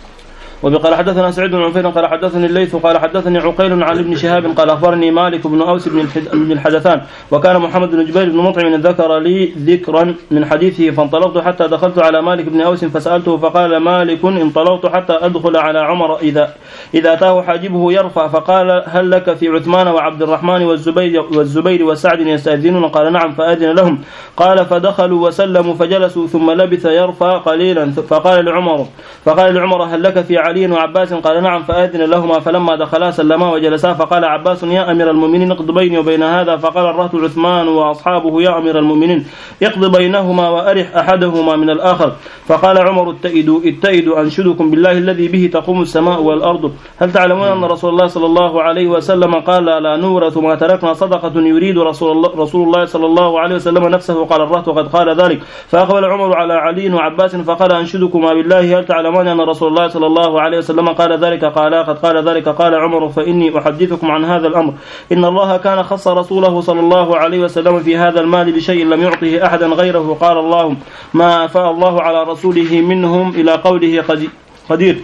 وقال حدثنا سعيد بن عفير قال حدثني الليث قال حدثني عقيل عن ابن شهاب قال أخبرني مالك بن أوس بن الحدثان وكان محمد بن جبير بن مطعم ذكر لي ذكرا من حديثه فانطلقت حتى دخلت على مالك بن أوس فسألته فقال مالك انطلقت حتى أدخل على عمر إذا إذا أتاه حاجبه يرفع فقال هل لك في عثمان وعبد الرحمن والزبير والزبير وسعد يستأذنون؟ قال نعم فأذن لهم. قال فدخلوا وسلموا فجلسوا ثم لبث يرفع قليلا فقال لعمر فقال لعمر هل لك في علي وعباس؟ قال نعم فأذن لهما. فلما دخلا سلما وجلسا فقال عباس يا أمير المؤمنين اقض بيني وبين هذا. فقال الرهط عثمان وأصحابه يا أمير المؤمنين اقض بينهما وأرح أحدهما من الآخر. فقال عمر اتئدوا اتئدوا أنشدكم بالله الذي به تقوم السماء والأرض هل تعلمون أن رسول الله صلى الله عليه وسلم قال لا نورث ما تركنا صدقة يريد رسول الله, رسول الله صلى الله عليه وسلم نفسه؟ قال الرهط قد قال ذلك. فأقبل عمر على علي وعباس فقال أنشدكما بالله هل تعلمون أن رسول الله صلى الله عليه وسلم قال ذلك؟ قال قد قال ذلك. قال عمر فإني أحدثكم عن هذا الأمر إن الله كان خص رسوله صلى الله عليه وسلم في هذا المال بشيء لم يعطه أحدا غيره. قال الله ما أفاء الله على رسوله منهم إلى قوله قدير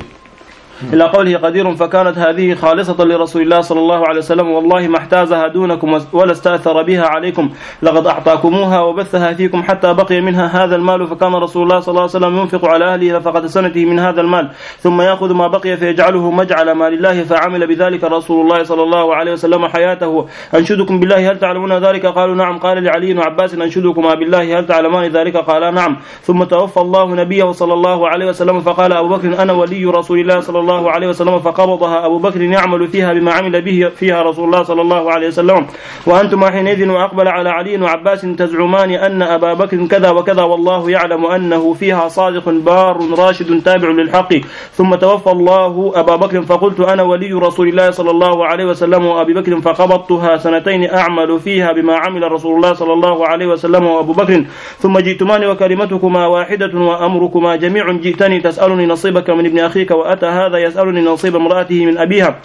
إلى قوله قدير فكانت هذه خالصة لرسول الله صلى الله عليه وسلم والله ما احتازها دونكم ولا استأثر بها عليكم لقد أعطاكموها وبثها فيكم حتى بقي منها هذا المال. فكان رسول الله صلى الله عليه وسلم ينفق على أهله نفقة سنته من هذا المال ثم يأخذ ما بقي فيجعله مجعل مال الله فعمل بذلك رسول الله صلى الله عليه وسلم حياته. أنشدكم بالله هل تعلمون ذلك؟ قالوا نعم. قال لعلي وعباس أنشدكما بالله هل تعلمان ذلك؟ قالا نعم. ثم توفى الله نبيه صلى الله عليه وسلم فقال أبو بكر أنا ولي رسول الله صلى الله عليه وسلم فقبضها أبو بكر يعمل فيها بما عمل به فيها رسول الله صلى الله عليه وسلم وأنتم حينئذ. وأقبل على علي وعباس تزعمان أن أبا بكر كذا وكذا والله يعلم أنه فيها صادق بار راشد تابع للحق. ثم توفى الله أبا بكر فقلت أنا ولي رسول الله صلى الله عليه وسلم وأبي بكر فقبضتها سنتين أعمل فيها بما عمل رسول الله صلى الله عليه وسلم وأبو بكر. ثم جئتمان وكلمتكما واحدة وأمركما جميع. جئتني تسألني نصيبك من ابن أخيك وأتى هذا يسألني نصيب امرأته من أبيها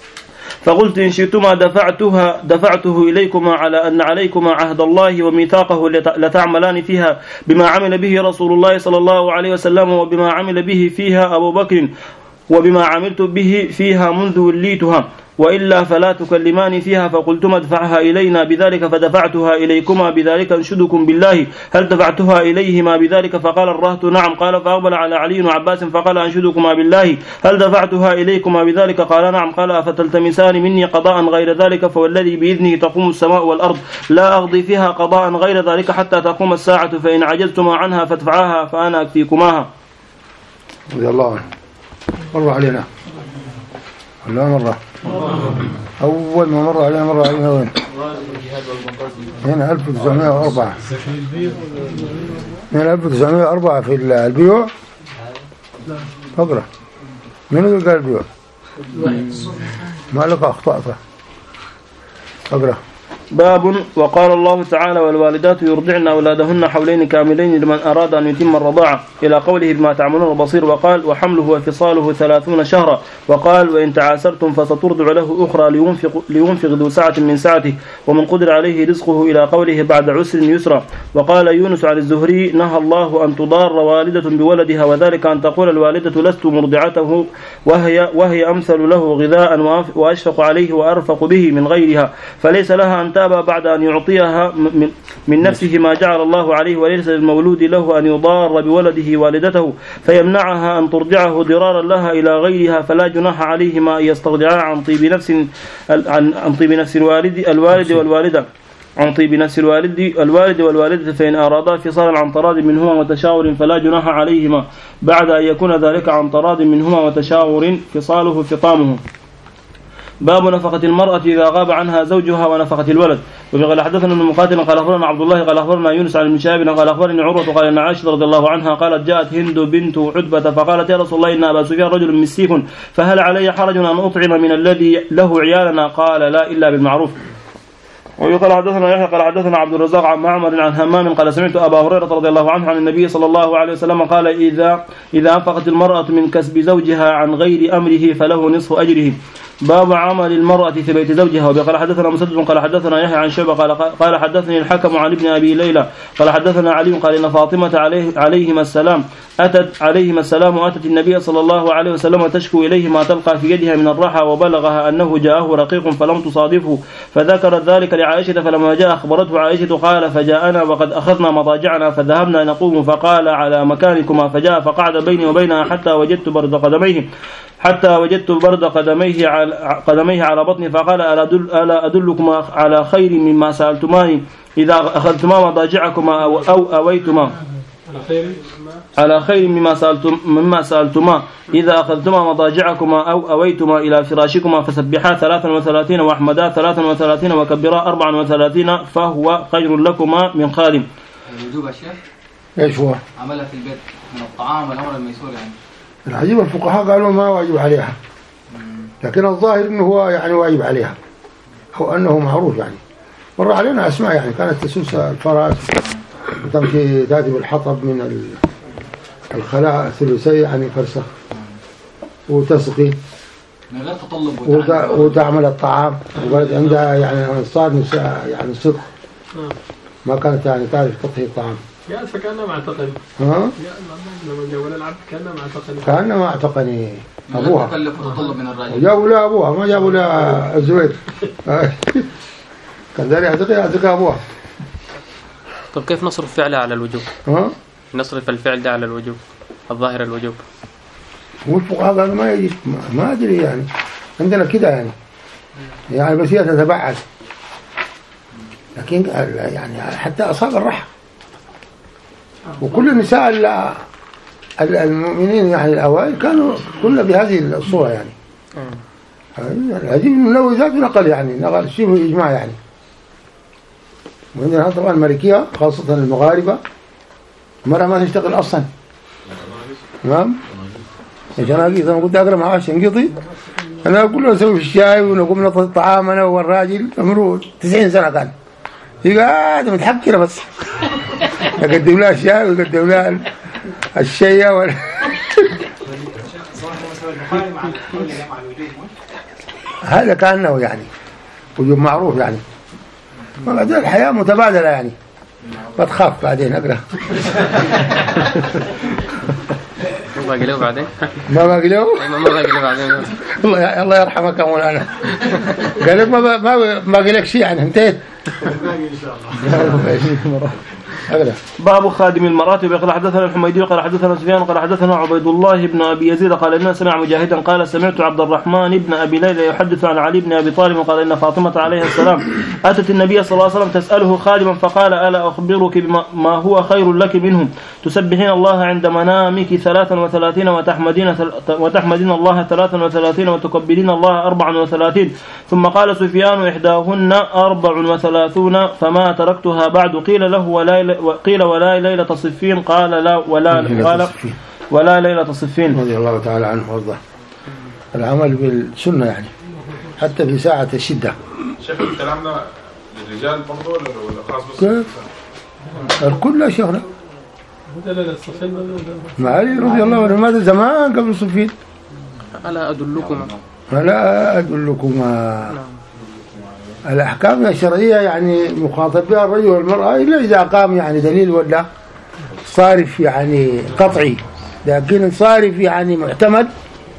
فقلت إن شئتما دفعتها دفعته إليكما على أن عليكما عهد الله وميثاقه لتعملان فيها بما عمل به رسول الله صلى الله عليه وسلم وبما عمل به فيها أبو بكر وبما عملت به فيها منذ وليتها وإلا فلا تكلمان فيها. فقلتما ادفعها إلينا بذلك فدفعتها إليكما بذلك. أنشدكم بالله هل دفعتها إليهما بذلك؟ فقال الرهط نعم. قال فأقبل على علي وعباس فقال أنشدكما بالله هل دفعتها إليكما بذلك؟ قال نعم. قال أفتلتمسان مني قضاء غير ذلك؟ فوالذي بإذنه تقوم السماء والأرض لا أقضي فيها قضاء غير ذلك حتى تقوم الساعة فإن عجزتما عنها فادفعاها فأنا أكفيكماها. رضي الله عنه. مر علينا ولا مرة أول ما مر علينا مر علينا وين؟ هنا ألف وتسعمائة وأربعة هنا ألف وتسعمائة وأربعة في البيوع. اقرأ من اللي قال البيوع؟ ما لك أخطأت. اقرأ باب وقال الله تعالى والوالدات يرضعن أولادهن حولين كاملين لمن أراد أن يتم الرضاعة إلى قوله بما تعملون بصير. وقال وحمله وفصاله ثلاثون شهرا. وقال وإن تعاسرتم فسترضع له أخرى لينفق, لينفق ذو سعة من سعته ومن قدر عليه رزقه إلى قوله بعد عسر يسرا. وقال يونس عن الزهري نهى الله أن تضار والدة بولدها وذلك أن تقول الوالدة لست مرضعته وهي, وهي أمثل له غذاء وأشفق عليه وأرفق به من غيرها فليس لها أن تابى بعد أن يعطيها من نفسه ما جعل الله عليه وليس للمولود له أن يضار بولده والدته فيمنعها أن ترضعه ضرارا لها إلى غيرها فلا جناح عليهما أن يسترضعا عن طيب نفس عن طيب نفس الوالد الوالد والوالدة عن طيب نفس الوالد الوالد والوالدة فإن أرادا فصالا عن تراض منهما وتشاور فلا جناح عليهما بعد أن يكون ذلك عن تراض منهما وتشاور فصاله فطامه. باب نفقة المرأة إذا غاب عنها زوجها ونفقة الولد. وقال حدثنا ابن مقاتل قال أخبرنا عبد الله قال أخبرنا يونس عن ابن شهاب قال أخبرني عروة قال إن عائشة رضي الله عنها قالت جاءت هند بنت عتبة فقالت يا رسول الله إن أبا سفيان رجل مسيك فهل علي حرج أن أطعم من الذي له عيالنا قال لا إلا بالمعروف. ويقال حدثنا يحيى قال حدثنا عبد الرزاق عن معمر عن همام قال سمعت أبا هريرة رضي الله عنه عن النبي صلى الله عليه وسلم قال إذا إذا أنفقت المرأة من كسب زوجها عن غير أمره فله نصف أجره. باب عمل المرأة في بيت زوجها. وقال حدثنا مسدد قال حدثنا يحيى عن شعبة قال قال حدثني الحكم عن ابن أبي ليلى قال حدثنا علي قال إن فاطمة عليه عليهما السلام أتت عليهما السلام أتت النبي صلى الله عليه وسلم تشكو إليه ما تلقى في يدها من الرحى وبلغها أنه جاءه رقيق فلم تصادفه فذكرت ذلك لعائشة فلما جاء أخبرته عائشة قال فجاءنا وقد أخذنا مضاجعنا فذهبنا نقوم فقال على مكانكما فجاء فقعد بيني وبينها حتى وجدت برد قدميه حتى وجدت برد قدميه على قدميه على بطني فقال ألا, أدل ألا أدلكما على خير مما سألتماني إذا أخذتما مضاجعكما أو, أو أويتما على خير مما سألتم مما سألتما إذا أخذتما مضاجعكما أو أويتما إلى فراشكما فسبحا ثلاثا وثلاثين وأحمدا ثلاثا وثلاثين وكبرا أربعا وثلاثين فهو خير لكما من خادم. الوجوب الشيخ إيش هو؟ عملها في البيت من الطعام والأمر الميسور يعني. العجيب الفقهاء قالوا ما واجب عليها لكن الظاهر أنه هو يعني واجب عليها أو أنه معروف يعني. مر علينا أسماء يعني كانت تسوس الفرس وتمشي تأتي بالحطب من الخلاء الثلثي يعني فرسخ وتسقي من غير تطلب وت... وتعمل الطعام وقالت عندها يعني صار يعني صدق ما كانت يعني تعرف تطهي الطعام. قال فكأنه معتقد. ها؟ لما جاء العبد كأنه معتقد. كأنه معتقد أبوها. تكلف وتطلب من الراجل. جابوا له أبوها ما جابوا له الزويد. كان ذلك أعتقد أعتقد أبوها. طب كيف نصرف فعلها على الوجوب؟ ها؟ نصرف الفعل ده على الوجوب الظاهر الوجوب. والفقهاء قالوا ما يجب ما, ما أدري يعني عندنا كده يعني يعني بس هي تتبعد لكن يعني حتى أصاب الرحم وكل النساء المؤمنين يعني الأوائل كانوا كلها بهذه الصورة يعني. هذه من ذات نقل يعني نقل شبه إجماع يعني. وعندنا طبعا الملكية خاصة المغاربة المرأة ما تشتغل أصلا. تمام؟ عشان أنا قلت أقرأ معاش انقضي أنا أقول له نسوي في الشاي ونقوم نطهي الطعام أنا والراجل عمره تسعين سنة كان يقعد متحكرة بس يقدم لها الشاي ويقدم لها الشيء ولا هذا كأنه يعني وجوب معروف يعني. وبعدين الحياة متبادلة يعني ما تخاف بعدين أقرأ ما باقي له بعدين ما باقي له ما باقي له بعدين الله الله يرحمك يا مولانا قال لك ما ما باقي لك شيء يعني انتهيت باقي إن شاء الله. باب خادم المراتب. قال حدثنا الحميدي قال حدثنا سفيان قال حدثنا عبيد الله بن أبي يزيد قال إننا سمع مجاهدا قال سمعت عبد الرحمن بن أبي ليلى يحدث عن علي بن أبي طالب قال إن فاطمة عليه السلام أتت النبي صلى الله عليه وسلم تسأله خادما فقال ألا أخبرك بما هو خير لك منهم تسبحين الله عند منامك ثلاثا وثلاثين وتحمدين وتحمدين الله ثلاثا وثلاثين وتكبرين الله أربعا وثلاثين. ثم قال سفيان إحداهن أربع وثلاثون فما تركتها بعد. قيل له ولا وقيل ولا ليلة صفين قال لا ولا قال ولا ليلة صفين رضي الله تعالى عنه وارضاه. العمل بالسنة يعني حتى في ساعة الشدة. شيخ الكلام ده الرجال برضه ولا ولا خاص بس؟ كيف؟ الكل يا شيخنا. ما علي رضي الله عنه مات زمان قبل صفين. ألا أدلكما ألا أدلكما الأحكام الشرعية يعني مخاطب بها الرجل والمرأة إلا إذا قام يعني دليل ولا صارف يعني قطعي، لكن صارف يعني معتمد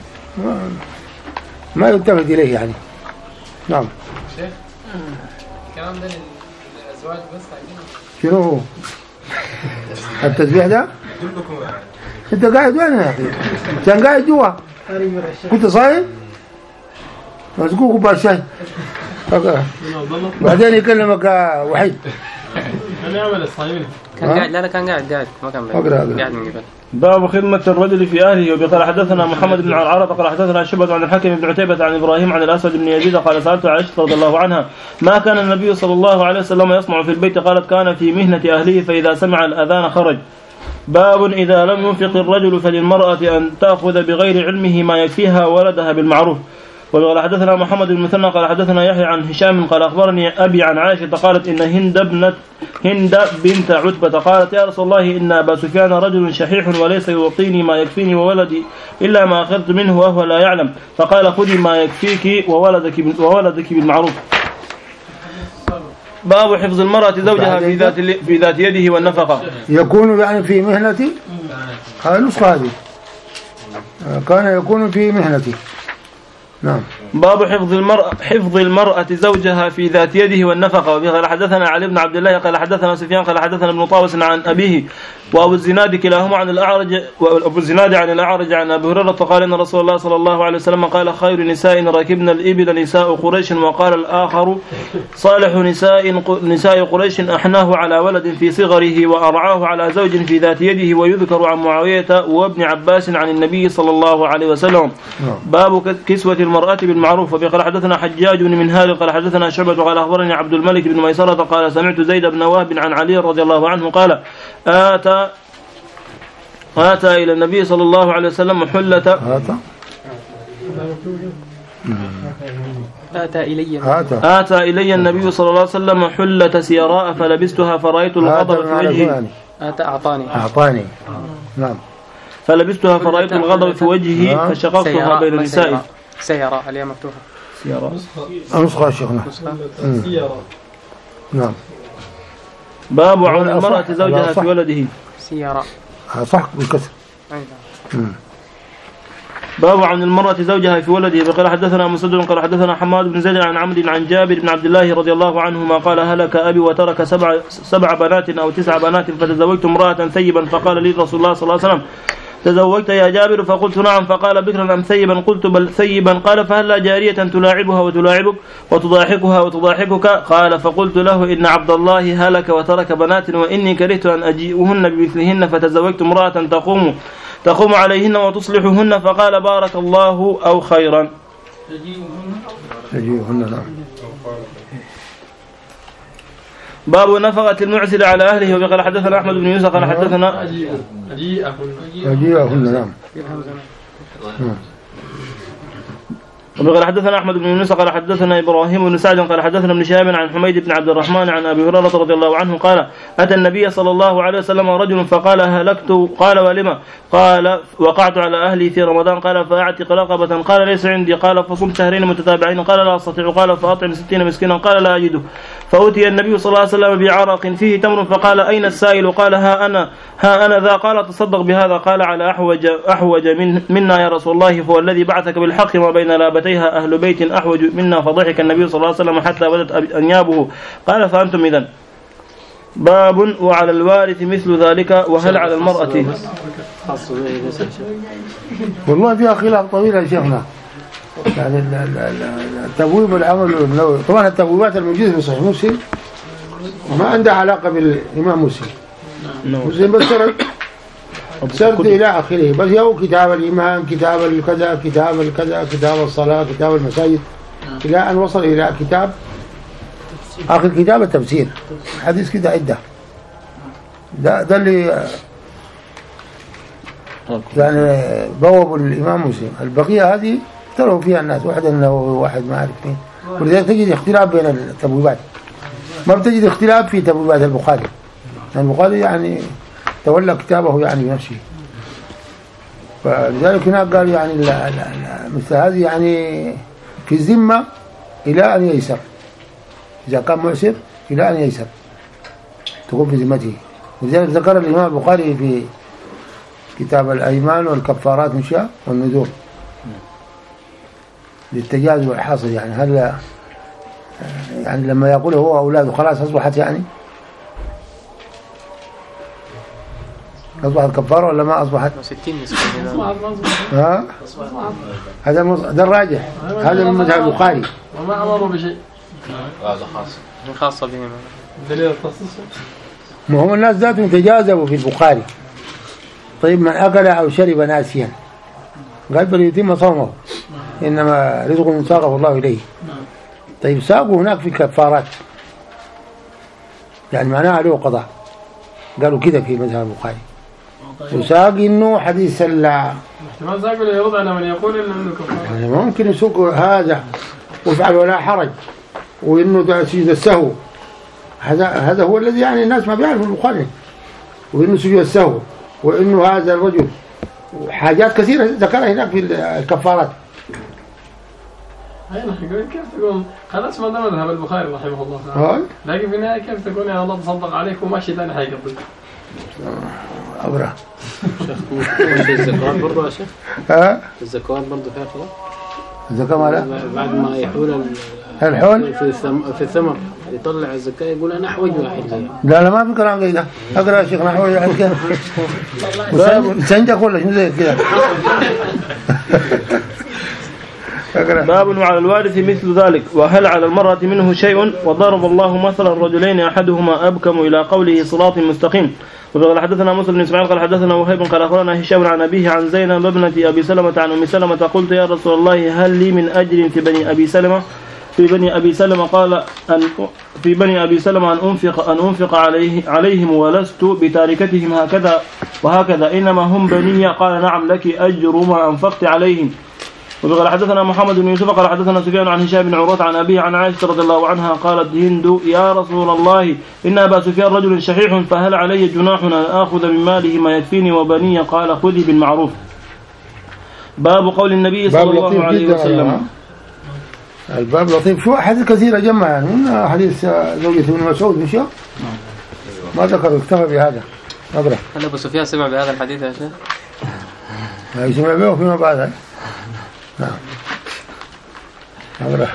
ما يلتفت إليه يعني. نعم. شيخ الكلام ده للأزواج بس عايزين شنو هو؟ التسبيح ده؟ أنت قاعد وين يا أخي؟ كان قاعد جوا؟ كنت صايم؟ مسكوك كوباية شاي. بعدين يكلمك وحيد. أنا يعمل الصايمين. كان قاعد لا لا كان قاعد قاعد ما كان قاعد من قبل. باب خدمة الرجل في أهله. وقال حدثنا محمد بن عرعرة قال حدثنا شعبة عن الحكم بن عتيبة عن إبراهيم عن الأسود بن يزيد قال سألت عائشة رضي الله عنها ما كان النبي صلى الله عليه وسلم يصنع في البيت؟ قالت كان في مهنة أهله فإذا سمع الأذان خرج. باب إذا لم ينفق الرجل فللمرأة أن تأخذ بغير علمه ما يكفيها ولدها بالمعروف. وقال حدثنا محمد بن مثنى قال حدثنا يحيى عن هشام قال أخبرني أبي عن عائشة قالت إن هند بنت هند بنت عتبة قالت يا رسول الله إن أبا سفيان رجل شحيح وليس يعطيني ما يكفيني وولدي إلا ما أخذت منه وهو لا يعلم، فقال خذي ما يكفيك وولدك وولدك بالمعروف. باب حفظ المرأة زوجها في ذات في ذات يده والنفقة. يكون يعني في مهنتي هذه النسخة هذه كان يكون في مهنتي. نعم. باب حفظ المرأة حفظ المرأة زوجها في ذات يده والنفقة. وبه قال حدثنا علي بن عبد الله قال حدثنا سفيان قال حدثنا ابن طاووس عن أبيه وأبو الزناد كلاهما عن الأعرج وأبو الزناد عن الأعرج عن أبي هريرة قال إن رسول الله صلى الله عليه وسلم قال خير نساء ركبنا الإبل نساء قريش. وقال الآخر صالح نساء نساء قريش أحناه على ولد في صغره وأرعاه على زوج في ذات يده. ويذكر عن معاوية وابن عباس عن النبي صلى الله عليه وسلم. باب كسوة المرأة بالمعروف. وقال حدثنا حجاج بن منهال قال حدثنا شعبة قال أخبرني عبد الملك بن ميسرة قال سمعت زيد بن وهب عن علي رضي الله عنه قال آتى آتى إلى النبي صلى الله عليه وسلم حلة آتى آتى إلي آتى آتى إلي النبي صلى الله عليه وسلم حلة سيراء فلبستها فرأيت الغضب في وجهي. آتى أعطاني أعطاني. نعم. فلبستها فرأيت الغضب في وجهي فشققتها بين النساء. سيراء الياء مفتوحة. سيراء نسخة شيخنا. نعم. باب عون المرأة زوجها في ولده. سيراء صح بالكسر. باب عن المرأة زوجها في ولده. وقال حدثنا مسدد قال حدثنا حماد بن زيد عن عمرو عن جابر بن عبد الله رضي الله عنهما قال هلك أبي وترك سبع سبع بنات أو تسع بنات فتزوجت امرأة ثيبا فقال لي رسول الله صلى الله عليه وسلم تزوجت يا جابر؟ فقلت نعم. فقال بكرا أم ثيبا؟ قلت بل ثيبا. قال فهلا جارية تلاعبها وتلاعبك وتضاحكها وتضاحكك؟ قال فقلت له إن عبد الله هلك وترك بنات وإني كرهت أن أجيئهن بمثلهن فتزوجت امرأة تقوم تقوم عليهن وتصلحهن. فقال بارك الله أو خيرا. تجيئهن. نعم. باب نفقة المعسر على أهله. وقال حدثنا أحمد بن يوسف قال حدثنا أجيئهن. نعم. وقال حدثنا أحمد بن يونس قال حدثنا إبراهيم بن سعد قال حدثنا ابن شهاب عن حميد بن عبد الرحمن عن أبي هريرة رضي الله عنه قال أتى النبي صلى الله عليه وسلم رجل فقال هلكت. قال ولما؟ قال وقعت على أهلي في رمضان. قال فأعتق رقبة. قال ليس عندي. قال فصمت شهرين متتابعين. قال لا أستطيع. قال فأطعم ستين مسكينا. قال لا أجده. فأتي النبي صلى الله عليه وسلم بعرق فيه تمر فقال أين السائل؟ قال ها أنا ها أنا ذا. قال تصدق بهذا. قال على أحوج أحوج من منا يا رسول الله فهو الذي بعثك بالحق ما بين لابتيها أهل بيت أحوج منا. فضحك النبي صلى الله عليه وسلم حتى بدت أنيابه. قال فأنتم إذن. باب وعلى الوارث مثل ذلك. وهل على المرأة؟ والله فيها خلاف طويل يا شيخنا. يعني التبويب والعمل النووي طبعا التبويبات الموجودة في صحيح مسلم ما عندها علاقة بالإمام مسلم. مسلم بس سرد سرد إلى آخره بس يو كتاب الإمام كتاب الكذا كتاب الكذا كتاب الصلاة كتاب المساجد إلى أن وصل إلى كتاب آخر كتاب التفسير. حديث كده عدة ده ده اللي يعني بوابوا الإمام مسلم. البقية هذه اختلفوا فيها الناس واحد النووي واحد ما أعرف مين. ولذلك تجد اختلاف بين التبويبات ما بتجد اختلاف في تبويبات البخاري. البخاري يعني تولى كتابه يعني بنفسه، فلذلك هناك قال يعني لا لا لا مثل هذه يعني في الذمة إلى أن ييسر، إذا كان مؤسر إلى أن ييسر تكون في ذمته. ولذلك ذكر الإمام البخاري في كتاب الأيمان والكفارات مشاء والنذور للتجاوز والحاصل، يعني هل يعني لما يقول هو أولاده خلاص أصبحت يعني أصبحت كفارة ولا ما أصبحت؟ ستين نسبة ها؟ هذا ده الراجح، هذا من مذهب البخاري. وما أمروا بشيء هذا خاص خاصة بهم دليل التخصيص. ما هم الناس ذاتهم تجاوزوا في البخاري. طيب من أكل أو شرب ناسيا قال بل يتم صومه إنما رزق ساقه الله إليه. طيب ساقوا هناك في كفارات يعني معناها له قضاء، قالوا كده في مذهب البخاري. وساق إنه حديث ال احتمال ساقوا يرد على من يقول إنه كفارة، يعني ممكن يسوق هذا ويفعل ولا حرج، وإنه ده سجود السهو هذا هذا هو الذي يعني الناس ما بيعرفوا البخاري، وإنه سجود السهو، وإنه هذا الرجل وحاجات كثيرة ذكرها هناك في الكفارات. أي نحن كيف تقول خلاص ما دام مذهب البخاري رحمه الله تعالى، لكن في النهاية كيف تقول يا الله تصدق عليك وماشي ثاني حاجة ضد أبرا الزكوات برضه يا شيخ؟ ها؟ الزكوات برضه فيها خلاص؟ الزكاة مالها؟ بعد ما يحول الحول في في الثمر يطلع الزكاة يقول أنا أحوج واحد زي. لا لا ما في كلام زي ده. أقرأ يا شيخ نحوج واحد كده سنجك ولا شنو زي كده. باب على الوارث مثل ذلك، وهل على المرأة منه شيء؟ وضرب الله مثلا الرجلين أحدهما أبكم إلى قوله صراط مستقيم. وقال حدثنا موسى بن إسماعيل قال حدثنا وهيب قال أخبرنا هشام عن أبيه عن زينب ابنة أبي سلمة عن أم سلمة قلت يا رسول الله هل لي من أجر في بني أبي سلمة في بني أبي سلمة قال أن في بني أبي سلمة أن أنفق أن أنفق عليه عليهم ولست بتاركتهم هكذا وهكذا إنما هم بني. قال نعم لك أجر ما أنفقت عليهم. وقال حدثنا محمد بن يوسف قال حدثنا سفيان عن هشام بن عروة عن أبيه عن عائشة رضي الله عنها قالت هند يا رسول الله إن أبا سفيان رجل شحيح فهل علي جناح أن آخذ من ماله ما يكفيني وبني؟ قال خذي بالمعروف. باب قول النبي صلى الله عليه وسلم. الباب لطيف، شو أحاديث كثيرة جمع يعني من حديث زوجة ابن مسعود مش ما ذكر اكتفى بهذا. أقرأ. هل أبو سفيان سمع بهذا الحديث يا شيخ؟ لا سمع به فيما بعد. نعم. أقرأ.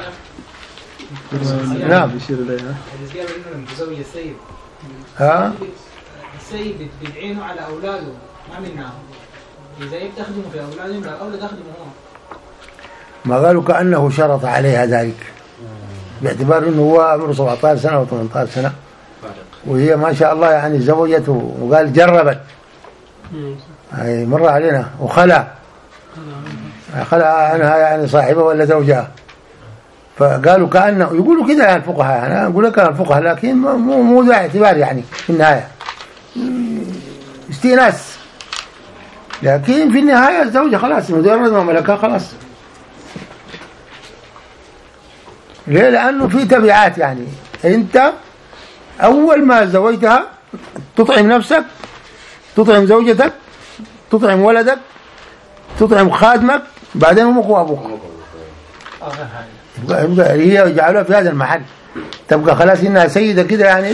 نعم. زوج السيد. ها؟ السيد بيدعينه على أولاده ما منهم. إذا يخدموا في أولادهم لا أولاد يخدموا هو. ما قالوا كأنه شرط عليها ذلك باعتبار أنه هو عمره سبعة عشر سنة و ثمانية عشر سنة وهي ما شاء الله يعني زوجته، وقال جربت هي مر علينا وخلع خلع عنها يعني صاحبه ولا زوجها، فقالوا كأنه يقولوا كده يعني الفقهاء، يعني أنا أقول لك الفقهاء لكن مو مو ذا اعتبار يعني في النهاية استئناس، لكن في النهاية الزوجة خلاص مجرد ما ملكها خلاص. ليه؟ لأنه في تبعات، يعني أنت أول ما زوجتها تطعم نفسك، تطعم زوجتك، تطعم ولدك، تطعم خادمك، بعدين أمك وأبوك. هي يجعلوها في هذا المحل، تبقى خلاص إنها سيدة كده يعني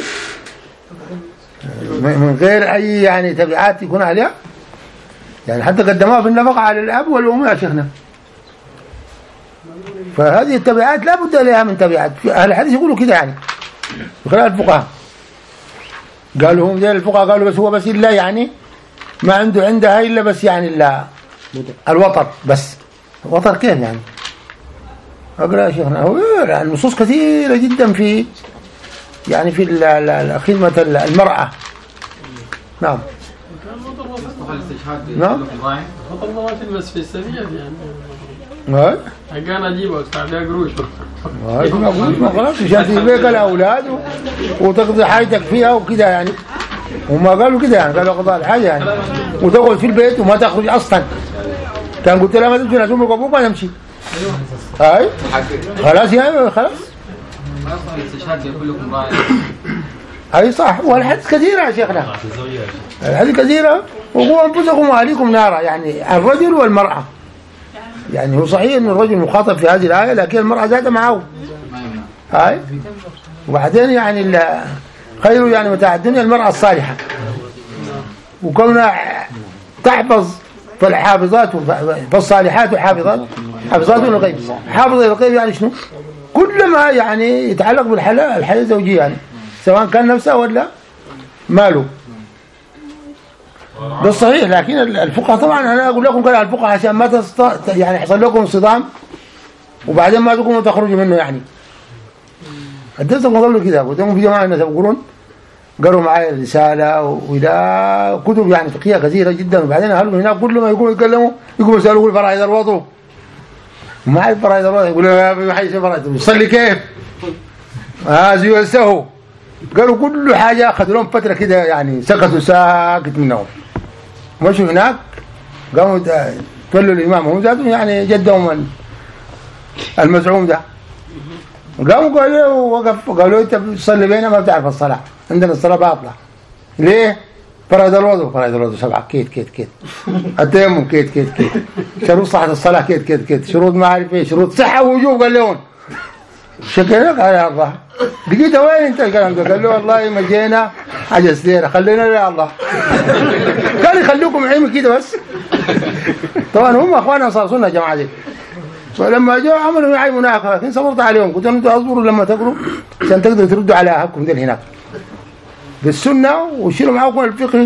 من غير أي يعني تبعات يكون عليها، يعني حتى قدموها في النفقة على الأب والأم يا شيخنا. فهذه التبعات لا بد لها من تبعات، أهل الحديث يقولوا كده يعني خلال الفقهاء قالوا هم زي الفقهاء قالوا بس هو بس إلا يعني ما عنده عندها إلا بس يعني إلا الوطر بس. وطر كيف يعني؟ أقرأ يا شيخنا هو النصوص كثيرة جدا في يعني في خدمة المرأة. نعم نعم وطر بس في السرية يعني هاي كان أجيبه وادفع لها قروش. هاي ما قروش ما خلاص تشتري بيك الأولاد وتقضي حاجتك فيها وكذا يعني، وما قالوا كذا يعني قالوا قضاء الحاجة يعني وتقعد في البيت وما تخرج أصلا. كان قلت لها ما تمشي ناس أمك وأبوك ما تمشي. هاي خلاص يعني خلاص ما يصح الاستشهاد بكلكم راعي. أي صح، والحديث كثيرة يا شيخنا، الحديث كثيرة. وقوا أنفسكم وأهليكم نارا، يعني الرجل والمرأة. يعني هو صحيح أن الرجل مخاطب في هذه الآية، لكن المرأة ذات معه. هاي وبعدين يعني خير يعني متاع الدنيا المرأة الصالحة، وكونها تحفظ فالحافظات فالصالحات حافظات حافظات للغيب. حافظة للغيب يعني شنو؟ كل ما يعني يتعلق بالحياة الحياة الزوجية، يعني سواء كان نفسه ولا ماله. ده صحيح. لكن الفقهاء طبعا انا اقول لكم كده الفقهاء عشان ما تست... يعني يحصل لكم صدام وبعدين ما تقوموا تخرجوا منه. يعني حدثتكم قبل كده، قلت لكم في جماعه الناس يقولون قروا معي رساله والى كتب يعني فقهيه كثيره جدا، وبعدين اهلهم هناك كل ما يقوموا يتكلموا يقوموا يسالوا يقول فرائض الوضوء، ما عارف فرائض الوضوء، يقول له حي فرائض يصلي كيف؟ اه زي السهو. قالوا كل حاجه اخذوا لهم فتره كده يعني سكتوا ساكت منهم. مشوا هناك قاموا تولوا الامام هم ذاتهم يعني جدهم المزعوم ده، قاموا قالوا وقف قالوا انت بتصلي بينا ما بتعرف الصلاه، عندنا الصلاه باطله. ليه؟ فرائض الوضوء فرائض الوضوء سبعه كيت كيت كيت التيمم كيت كيت كيت شروط صحه الصلاه كيت كيت كيت شروط ما عارف ايه شروط صحه ووجوب. قال لهم شكلك يا الله لقيت وين انت الكلام ده؟ قال له والله ما جينا حاجه سيره خلينا يا الله. قال يخليكم عيمي كده بس. طبعا هم اخواننا صار سنه جماعه دي، فلما جاء عملوا معي مناقشه لكن صبرت عليهم، قلت لهم انتوا اصبروا لما تقروا عشان تقدروا تردوا على اهلكم دول هناك بالسنه وشيلوا معاكم الفقه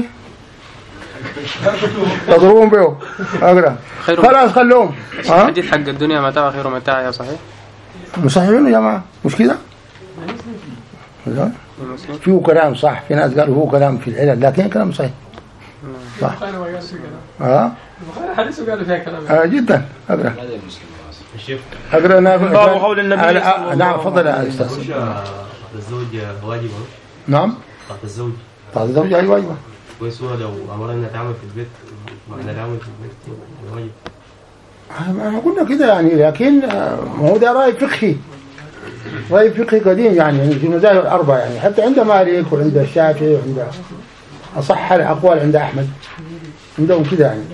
تضربون بيه اقرا خلاص خلوهم. الحديث حق الدنيا متاع خير ومتاع يا صحيح؟ مصححينه يا جماعه مش كده؟ لا فيه كلام صح، في ناس قالوا هو كلام في العلل لكن كلام صحيح صح. اه الحديث قال فيها كلام اه جدا. اقرا اقرا انا باب قول النبي صلى الله عليه وسلم. نعم تفضل يا استاذ. الزوج واجب. نعم طاعة الزوج طاعة الزوج اي واجبه. كويس. هو لو امرنا نتعامل في البيت واحنا نعمل في البيت واجب. احنا قلنا كده يعني، لكن ما هو ده راي فقهي، راي فقهي قديم يعني في المذاهب الاربعه يعني، حتى عند مالك وعند الشافعي وعند اصح الاقوال عند احمد عندهم كده يعني.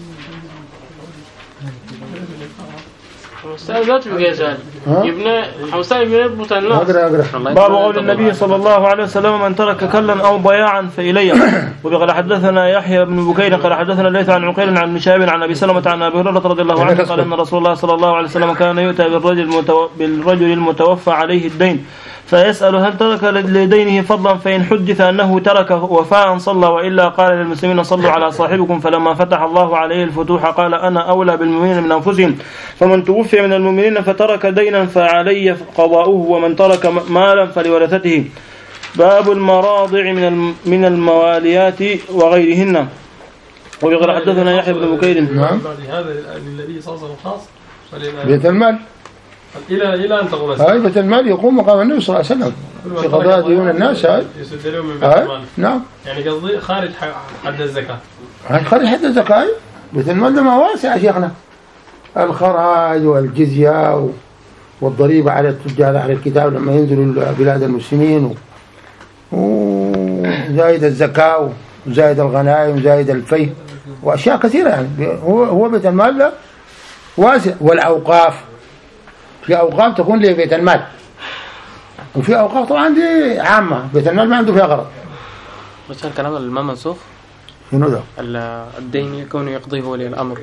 استاذات بجازان يبنى حوسان يبنى الناس. اقرا اقرا باب قول النبي صلى الله عليه وسلم من ترك كلا او ضياعا فإلي. وقال حدثنا يحيى بن بكير قال حدثنا الليث عن عقيل عن مشاب عن ابي سلمة عن ابي هريرة رضي الله عنه قال ان رسول الله صلى الله عليه وسلم كان يؤتى بالرجل المتو... بالرجل المتوفى عليه الدين فيسأل هل ترك لدينه فضلا، فإن حدث أنه ترك وفاء صلى، وإلا قال للمسلمين صلوا على صاحبكم. فلما فتح الله عليه الفتوح قال أنا أولى بالمؤمنين من أنفسهم، فمن توفي من المؤمنين فترك دينا فعلي قضاؤه، ومن ترك مالا فلورثته. باب المراضع من من المواليات وغيرهن. وقال حدثنا يحيى بن بكير. نعم هذا للنبي صلى الله عليه وسلم خاص بيت المال إلى إلى أن تقول هاي بيت المال يقوم مقام النبي صلى الله عليه وسلم في قضاء ديون الناس. هاي يسدلون من بيت المال. نعم يعني قصدي خارج حد الزكاة. هاي خارج حد الزكاة. بيت المال ده ما واسع يا شيخنا، الخراج والجزية والضريبة على التجار على الكتاب لما ينزلوا بلاد المسلمين، وزايد الزكاة وزايد الغنائم وزايد الفي وأشياء كثيرة يعني. هو هو بيت المال ده واسع. والأوقاف، في أوقاف تكون لبيت المال، وفي أوقاف طبعا دي عامة بيت المال ما عنده فيها غرض. بس الكلام الماء منسوخ. شنو ده؟ الدين يكون يقضيه ولي الأمر.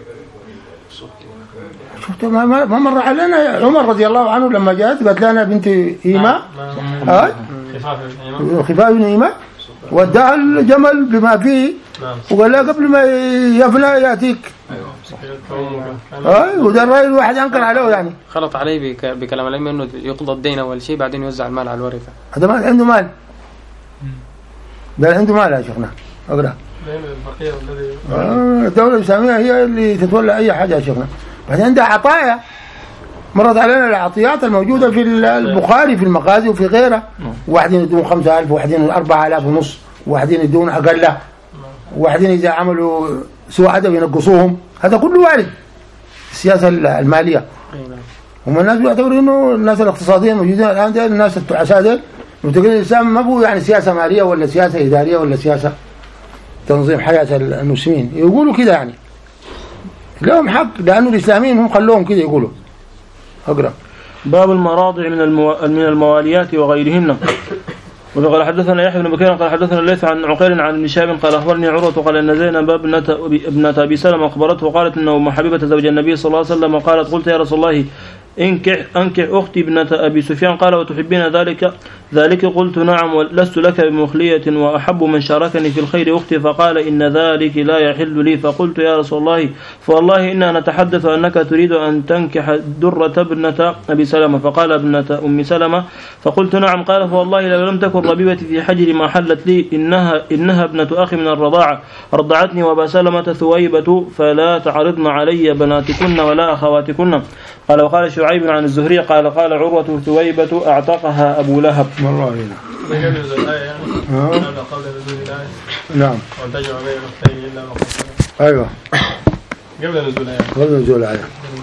شفت ما ما مر علينا عمر رضي الله عنه لما جاءت قالت لنا بنت إيماء هاي خفاف بن إيماء وداها الجمل بما فيه وقال لها قبل ما يفنى يأتيك. اي وده الرأي الواحد انكر عليه يعني. خلط عليه بكلام العلم انه يقضى الدين اول شيء بعدين يوزع المال على الورثه. هذا ما عنده مال، ده عنده مال يا شيخنا. اقرا اه الدولة الإسلامية هي اللي تتولى اي حاجة يا شيخنا. بعدين عندها عطايا مرت علينا العطيات الموجودة في البخاري في المغازي وفي غيرها. واحدين يدون خمسة ألف، واحدين أربعة آلاف ونص، واحدين يدون أقل، واحدين إذا عملوا سوء أدب ينقصوهم. هذا كله وارد السياسة المالية. هم الناس بيعتبروا إنه الناس الاقتصاديين موجودين الآن دي الناس التعساء دي معتقدين الإسلام ما هو يعني سياسة مالية ولا سياسة إدارية ولا سياسة تنظيم حياة المسلمين، يقولوا كده يعني لهم حق لأنه الإسلاميين هم خلوهم كده يقولوا. أقرأ. باب المراضع من المو... من المواليات وغيرهن. وقال حدثنا يحيى بن بكير قال حدثنا الليث عن عقيل عن ابن شهاب قال اخبرني عروة قال ان زينب ابنة ابي سلمة اخبرته وقالت انه ام حبيبة زوج النبي صلى الله عليه وسلم وقالت قلت يا رسول الله انكح انكح اختي ابنة ابي سفيان قال وتحبين ذلك ذلك قلت نعم ولست لك بمخلية واحب من شاركني في الخير اختي فقال ان ذلك لا يحل لي فقلت يا رسول الله فوالله انا نتحدث انك تريد ان تنكح درة ابنة ابي سلمة فقال ابنة ام سلمة فقلت نعم قال فوالله لو لم تكن ربيبتي في حجري ما حلت لي انها انها ابنة اخي من الرضاعة رضعتني وابا سلمة ثويبة فلا تعرضن علي بناتكن ولا اخواتكن. قال وقال شعيب عن الزهري قال قال عروة ثويبة اعتقها ابو لهب. مرة علينا. قبل نزول الآية يعني قبل نزول الآية. نعم. وتجمع بين الأختين إلا ما قصر. أيوة. قبل نزول الآية. قبل نزول الآية.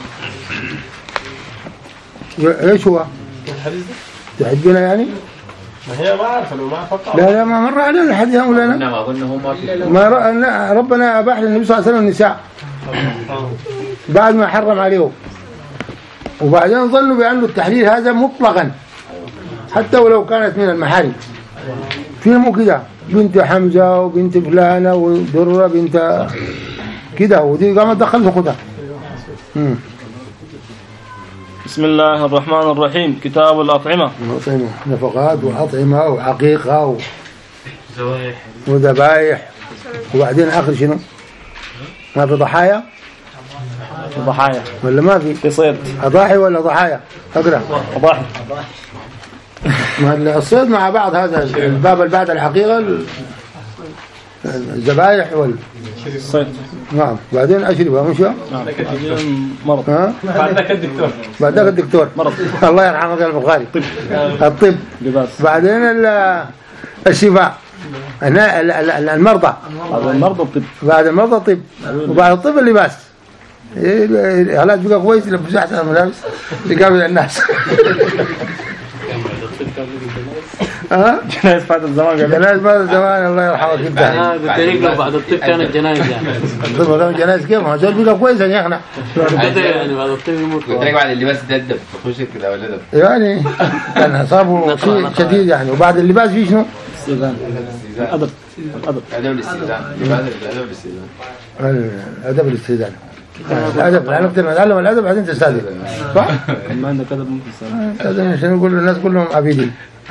إيش هو؟ الحديث ده؟ تحبنا يعني؟ ما هي ما عارفة لو ما فقط. لا لا ما مر علينا الحديث ولا لا؟ ما قلنا هم ما رأى ربنا أباح للنبي صلى الله عليه وسلم النساء. بعد ما حرم عليهم. وبعدين ظنوا بأنه التحليل هذا مطلقا. حتى ولو كانت من المحارم فيهم كده بنت حمزة وبنت فلانة ودرة بنت كده ودي قامت دخلت خدها. بسم الله الرحمن الرحيم. كتاب الأطعمة. الأطعمة نفقات وأطعمة وحقيقة وذبائح وبعدين آخر شنو؟ ما في ضحايا؟ ضحايا ولا ما في؟ في صيد. أضاحي ولا ضحايا؟ أقرأ. أضاحي. الصيد مع بعض هذا الباب اللي بعد الحقيقة الذبائح والصيد. نعم بعدين أشربها مش نعم. بعدين مرض. ها؟ بعدك الدكتور. بعدك الدكتور. مرض. الله يرحمه قال البخاري. الطب. لباس. بعدين الشفاء. هنا المرضى. بعد المرضى الطب. بعد المرضى الطب. وبعد الطب اللباس. علاج بقى كويس يلبسوا أحسن الملابس يقابل الناس. ها؟ جنايز بعد الزمان. جنايز بعد الزمان الله يرحمك انت. أنا بالطريق لو بعد الطب كانت جنايز يعني. الطب كانت جنايز كيف؟ ما زول بقى كويس يا اخنا. هذا يعني بعد الطب يموت. بالطريق بعد اللباس تدب تخش كده ولا دب. يعني كان أصابه شيء شديد يعني وبعد اللباس في شنو؟ استئذان. الأدب. الأدب. أدب الاستئذان. الأدب الاستئذان. الأدب الاستئذان. الأدب لا نقدر نتعلم الأدب بعدين تستأذن صح؟ ما عندك أدب ممكن تستأذن عشان نقول للناس كلهم عبيدين.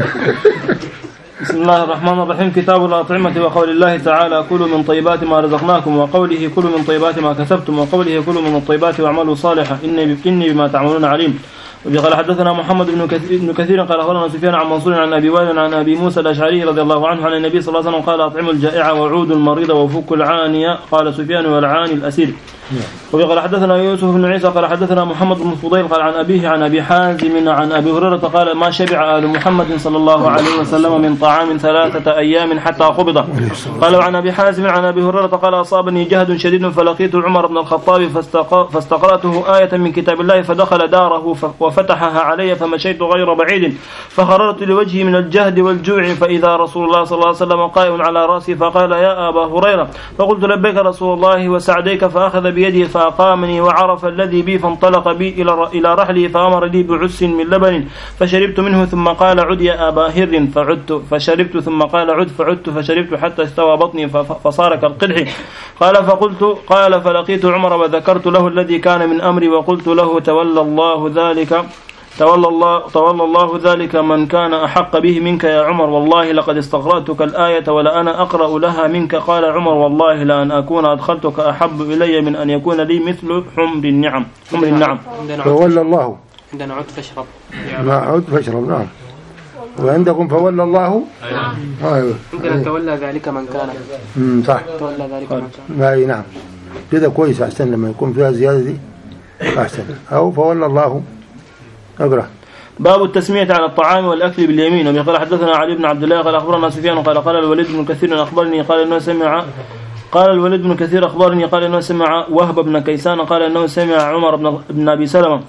بسم الله الرحمن الرحيم. كتاب الأطعمة وقول الله تعالى كلوا من طيبات ما رزقناكم وقوله كلوا من طيبات ما كسبتم وقوله كلوا من الطيبات واعملوا صالحا إني إني بما تعملون عليم. قال حدثنا محمد بن كثير, بن كثير قال أخبرنا سفيان عن منصور عن أبي وائل عن أبي موسى الأشعري رضي الله عنه عن النبي صلى الله عليه وسلم قال أطعموا الجائع وعودوا المريض وفكوا العانية. قال سفيان والعاني الأسير. وقال حدثنا يوسف بن عيسى قال حدثنا محمد بن فضيل قال عن أبيه عن أبي حازم عن أبي هريرة قال ما شبع آل محمد صلى الله عليه وسلم من طعام ثلاثة أيام حتى قبض. قال عن أبي حازم عن أبي هريرة قال أصابني جهد شديد فلقيت عمر بن الخطاب فاستقرأته آية من كتاب الله فدخل داره وفتحها علي فمشيت غير بعيد فخررت لوجهي من الجهد والجوع فإذا رسول الله صلى الله عليه وسلم قائم على رأسي فقال يا أبا هريرة فقلت لبيك رسول الله وسعديك فأخذ بيدي فأقامني وعرف الذي بي فانطلق بي إلى إلى رحلي فأمر لي بعس من لبن فشربت منه ثم قال عد يا أبا هر فعدت فشربت ثم قال عد فعدت فشربت حتى استوى بطني فصار كالقدح. قال فقلت قال فلقيت عمر وذكرت له الذي كان من أمري وقلت له تولى الله ذلك تولى الله تولى الله ذلك من كان أحق به منك يا عمر والله لقد استقرأتك الآية ولا أنا أقرأ لها منك. قال عمر والله لأن أكون أدخلتك أحب إلي من أن يكون لي مثل حمر النعم. حمر النعم. فولى الله. عندنا عد فاشرب. ما عد فاشرب نعم. وعندكم فولى الله. أيوة. يمكن تولى ذلك من كان. امم صح. تولى ذلك من كان. أي نعم. كده كويس أحسن لما يكون فيها زيادة دي أحسن. أو فولى الله. أقرأ. باب التسمية على الطعام والأكل باليمين. وقال حدثنا علي بن عبد الله قال أخبرنا سفيان قال قال الوليد بن كثير أخبرني قال إنه سمع قال الوليد بن كثير أخبرني قال إنه سمع وهب بن كيسان قال إنه سمع عمر بن, بن أبي سلمة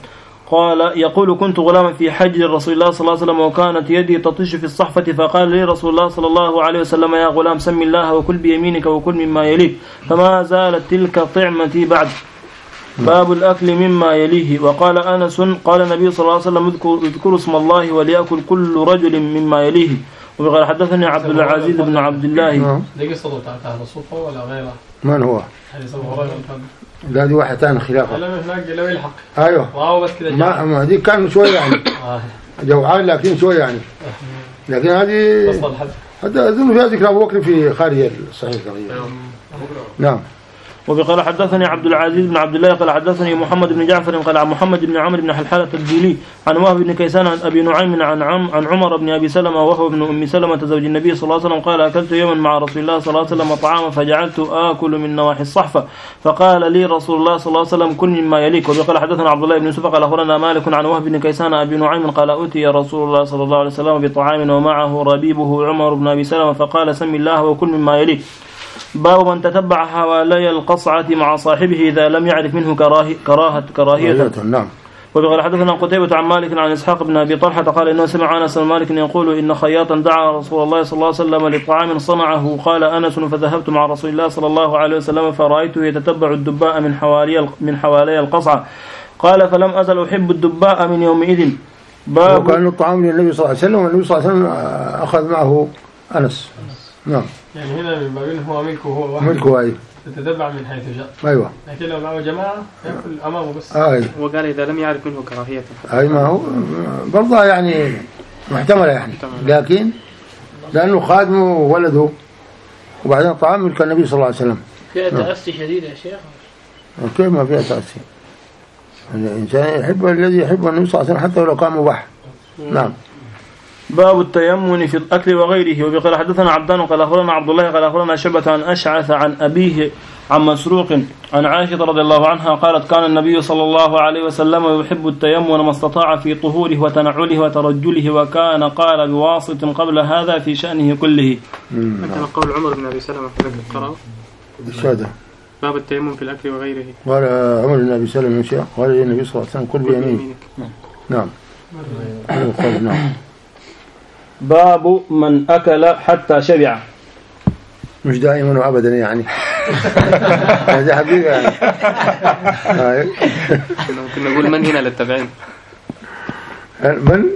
قال يقول كنت غلاما في حج رسول الله صلى الله عليه وسلم وكانت يدي تطش في الصحفة فقال لي رسول الله صلى الله عليه وسلم يا غلام سم الله وكل بيمينك وكل مما يليك فما زالت تلك طعمتي بعد. باب الأكل مما يليه. وقال أنس قال النبي صلى الله عليه وسلم اذكروا اسم الله وليأكل كل رجل مما يليه. وقال حدثني عبد العزيز بن عبد الله. دي قصة بتاعت أهل الصوفة ولا غيرها؟ من هو؟ حديث أبو هريرة. لا دي واحد ثاني خلافه. لا هناك لو يلحق. ايوه. واو بس كده. ما ما دي كان شويه يعني. جوعان لكن شويه يعني. لكن هذه هذا اظن فيها ذكر ابو بكر في خارج الصحيح تقريبا. نعم. وقال حدثني عبد العزيز بن عبد الله قال حدثني محمد بن جعفر قال عن محمد بن عمرو بن حلحلة الديلي عن وهب بن كيسان عن ابي نعيم عن عم عن عمر بن ابي سلمة وهو ابن ام سلمة زوج النبي صلى الله عليه وسلم قال اكلت يوما مع رسول الله صلى الله عليه وسلم طعاما فجعلت اكل من نواحي الصحفة فقال لي رسول الله صلى الله عليه وسلم كل مما يليك. وقال حدثنا عبد الله بن يوسف قال اخبرنا مالك عن وهب بن كيسان ابي نعيم قال اتي رسول الله صلى الله عليه وسلم بطعام ومعه ربيبه عمر بن ابي سلمة فقال سم الله وكل مما يليك. باب من تتبع حوالي القصعة مع صاحبه إذا لم يعرف منه كراهية كراهة كراهية. نعم. وقال حدثنا قتيبة عن مالك عن إسحاق بن أبي طلحة قال إنه سمع أنس بن مالك يقول إن خياطا دعا رسول الله صلى الله عليه وسلم لطعام صنعه قال أنس فذهبت مع رسول الله صلى الله عليه وسلم فرأيته يتتبع الدباء من حوالي من حوالي القصعة قال فلم أزل أحب الدباء من يومئذ. باب وكان الطعام للنبي صلى الله عليه وسلم والنبي صلى الله عليه وسلم أخذ معه أنس. نعم. يعني هنا من باب هو ملكه هو واحد. ملكه أي. تتتبع من حيث جاء. أيوة. لكن لو معه جماعة يأكل أمامه بس. أي. وقال إذا لم يعرف منه كراهية. أي ما هو برضه يعني محتملة يعني. لكن لأنه خادمه وولده وبعدين طعام ملك النبي صلى الله عليه وسلم. فيها تأسي شديد يا شيخ. كيف ما فيها تأسي؟ الإنسان يحب الذي يحب النبي صلى الله عليه وسلم حتى لو كان مباح. نعم. باب التيمم في الأكل وغيره. وقال حدثنا عبدان قال أخبرنا عبد الله قال أخبرنا شعبة عن أشعث عن أبيه عن مسروق عن عائشة رضي الله عنها قالت كان النبي صلى الله عليه وسلم يحب التيمم ما استطاع في طهوره وتنعله وترجله وكان قال بواسط قبل هذا في شأنه كله. كان قول عمر بن أبي سلمة في ذلك القراءة. الشهادة. باب التيمم في الأكل وغيره. قال عمر بن أبي سلمة شيء قال النبي صلى الله عليه وسلم كل بيمينك. نعم. نعم. باب من أكل حتى شبع. مش دائما وأبدا يعني. هذا حقيقة يعني. ممكن نقول من هنا للتبعين. من؟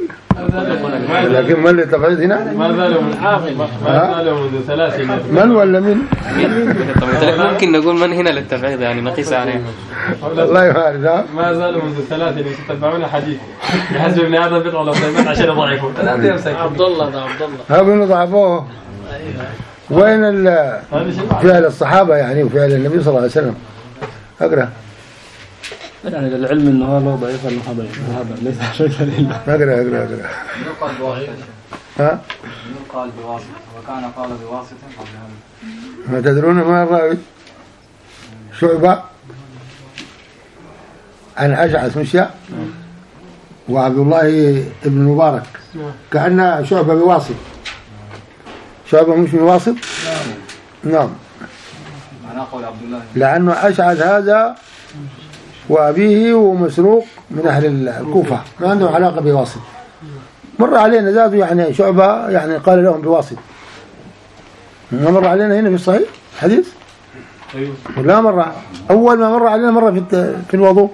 لكن من للتبعين هنا؟ ما زالوا من عاقل. ما زالوا منذ ثلاث من ولا من؟ ممكن نقول من هنا للتبعين يعني نقيس عليه. الله يبارك. ما زالوا منذ ثلاث يتبعون حديث. يحسب ابن هذا بيطلع لو سيبت عشان يضعفوا. عبد الله ده عبد الله. هذا ضعفوه. وين فعل الصحابة يعني وفعل النبي صلى الله عليه وسلم. أقرأ. يعني للعلم انه هذا ضعيف انه هذا هذا ليس شيء دليل. اقرا اقرا اقرا. يقال بواسطة. ها؟ يقال بواسطة وكان قال بواسطة قبل هذا. ما تدرون ما الراوي؟ شعبة عن أشعث مشى وعبد الله ابن مبارك كأن شعبة بواسط. شعبة مش بواسط؟ نعم. أنا قول عبد الله. لأنه أشعث هذا وأبيه ومسروق من أهل الكوفة ما عندهم علاقة بواسط. مر علينا ذاته يعني شعبة يعني قال لهم بواسط. ما مر علينا هنا في الصحيح حديث؟ أيوه. ولا مرة أول ما مر علينا مرة في في الوضوء.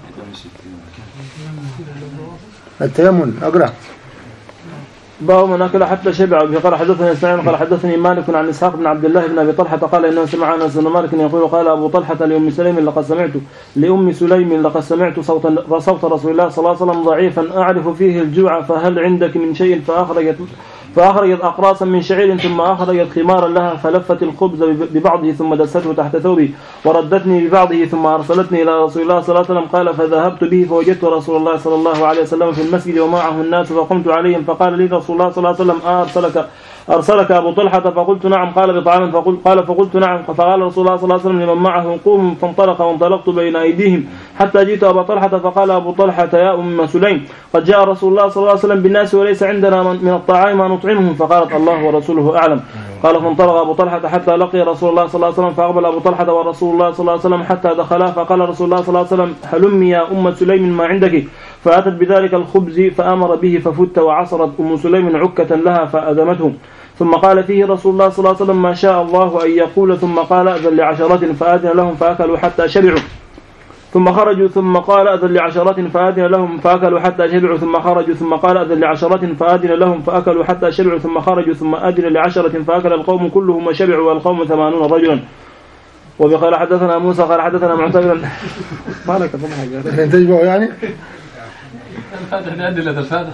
التيمم أقرأ. باب من أكل حتى شبع. قال حدثني إسماعيل قال حدثني مالك عن إسحاق بن عبد الله بن أبي طلحة قال إنه سمع أنس بن مالك يقول قال أبو طلحة لأم سليم لقد سمعت لأم سليم لقد سمعت صوت صوت رسول الله صلى الله عليه وسلم ضعيفا أعرف فيه الجوع فهل عندك من شيء فأخرجت فأخرجت أقراصا من شعير ثم أخرجت خمارا لها فلفت الخبز ببعضه ثم دسته تحت ثوبي وردتني ببعضه ثم أرسلتني إلى رسول الله صلى الله عليه وسلم قال فذهبت به فوجدت رسول الله صلى الله عليه وسلم في المسجد ومعه الناس فقمت عليهم فقال لي رسول الله صلى الله عليه وسلم أرسلك أرسلك أبو طلحة فقلت نعم قال بطعام فقل قال فقلت نعم فقال رسول الله صلى الله عليه وسلم لمن معه قوم فانطلق وانطلقت بين أيديهم حتى جئت أبا طلحة فقال أبو طلحة يا أم سليم قد جاء رسول الله صلى الله عليه وسلم بالناس وليس عندنا من الطعام ما نطعمهم. فقالت الله ورسوله أعلم. قال فانطلق أبو طلحة حتى لقي رسول الله صلى الله عليه وسلم فأقبل أبو طلحة ورسول الله صلى الله عليه وسلم حتى دخلا فقال رسول الله صلى الله عليه وسلم هلمي يا أم سليم ما عندك. فأتت بذلك الخبز فأمر به ففت وعصرت أم سليم عكة لها فأدمته. ثم قال فيه رسول الله صلى الله عليه وسلم ما شاء الله أن يقول. ثم قال أذن لعشرة فأذن لهم فأكلوا حتى شبعوا. ثم خرجوا ثم قال أذن لعشرة فأذن لهم فأكلوا حتى شبعوا. ثم خرجوا ثم قال أذن لعشرة فأذن لهم فأكلوا حتى شبعوا. ثم خرجوا ثم أذن لعشرة فأكل القوم كلهم وشبعوا والقوم ثمانون رجلا. وقال حدثنا موسى قال حدثنا معتمر ما لك حاجة تجمعوا يعني الفاتح لأدلة الفاتح.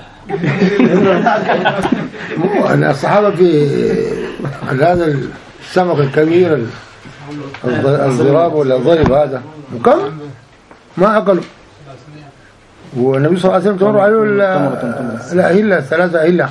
مو الصحابة في هذا السمك الكبير الضراب ولا الضرب هذا وكم ما أكلوا. والنبي صلى الله عليه وسلم تمر عليه لا إلا ثلاثة إلا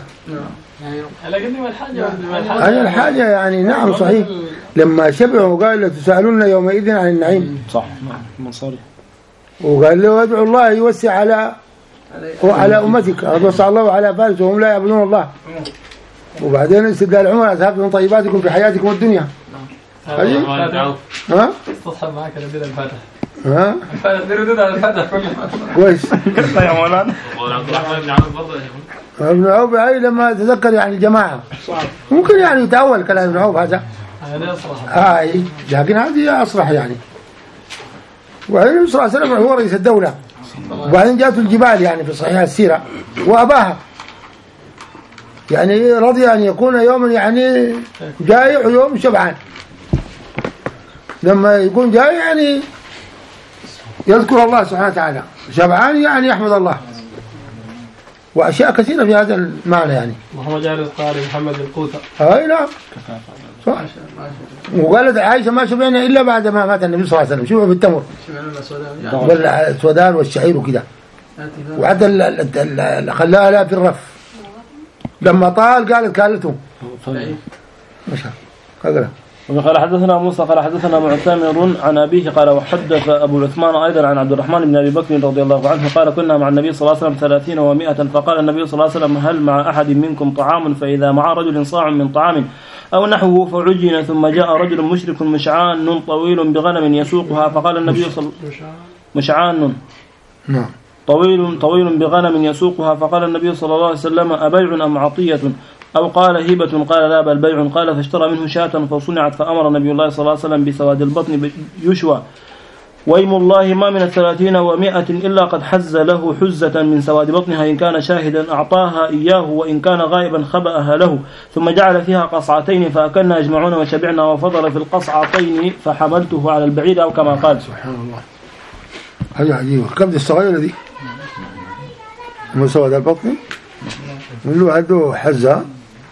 هذه الحاجة يعني. نعم صحيح. لما شبعوا قال لا تسألون يومئذ عن النعيم صح من صار. وقال له ادعوا الله يوسع على وعلى أمتك وسع الله على فارس وهم لا يعبدون الله. وبعدين استدلال عمر أذهبتم طيباتكم في حياتكم الدنيا. ها؟ استصحب معك ردود الفاتح. ها؟ الفاتح ردود على الفاتح كله. كويس. يا مولانا. عبد الرحمن بن عوف برضه ابن عوف هاي لما تذكر يعني الجماعة ممكن يعني يتأول كلام ابن عوف هذا. هذا أصرح. هاي لكن هذه أصرح يعني. وعليه صلى الله عليه وسلم هو رئيس الدولة. وبعدين جاءت الجبال يعني في صحيح السيرة وأباها يعني رضي أن يكون يوم يعني جائع ويوم شبعان. لما يكون جائع يعني يذكر الله سبحانه وتعالى شبعان يعني يحمد الله وأشياء كثيرة في هذا المعنى يعني. محمد جالس قال محمد القوثة. أي نعم صح. وقالت عائشة ما شبعنا إلا بعد ما مات النبي صلى الله عليه وسلم. شبعوا بالتمر والسودان والشعير وكذا. وحتى خلاها لا في الرف لما طال قالت كالته مشى هكذا. وقال حدثنا موسى قال حدثنا معتمر عن أبيه قال وحدث أبو عثمان أيضا عن عبد الرحمن بن أبي بكر رضي الله عنه قال كنا مع النبي صلى الله عليه وسلم ثلاثين ومائة فقال النبي صلى الله عليه وسلم هل مع أحد منكم طعام فإذا مع رجل صاع من طعام أو نحوه فعجن ثم جاء رجل مشرك مشعان طويل بغنم يسوقها فقال النبي صلى مشعان نعم طويل طويل بغنم يسوقها فقال النبي صلى الله عليه وسلم أبيع أم عطية أو قال هبة قال لا بل بيع قال فاشترى منه شاة فصنعت فأمر نبي الله صلى الله عليه وسلم بسواد البطن يشوى ويم الله ما من الثلاثين ومائة إلا قد حز له حزة من سواد بطنها إن كان شاهدا أعطاها إياه وإن كان غائبا خبأها له ثم جعل فيها قصعتين فأكلنا أجمعون وشبعنا وفضل في القصعتين فحملته على البعير أو كما قال. سبحان الله هذه عجيبة. كم دي الصغيرة دي من سواد البطن من له عنده حزة.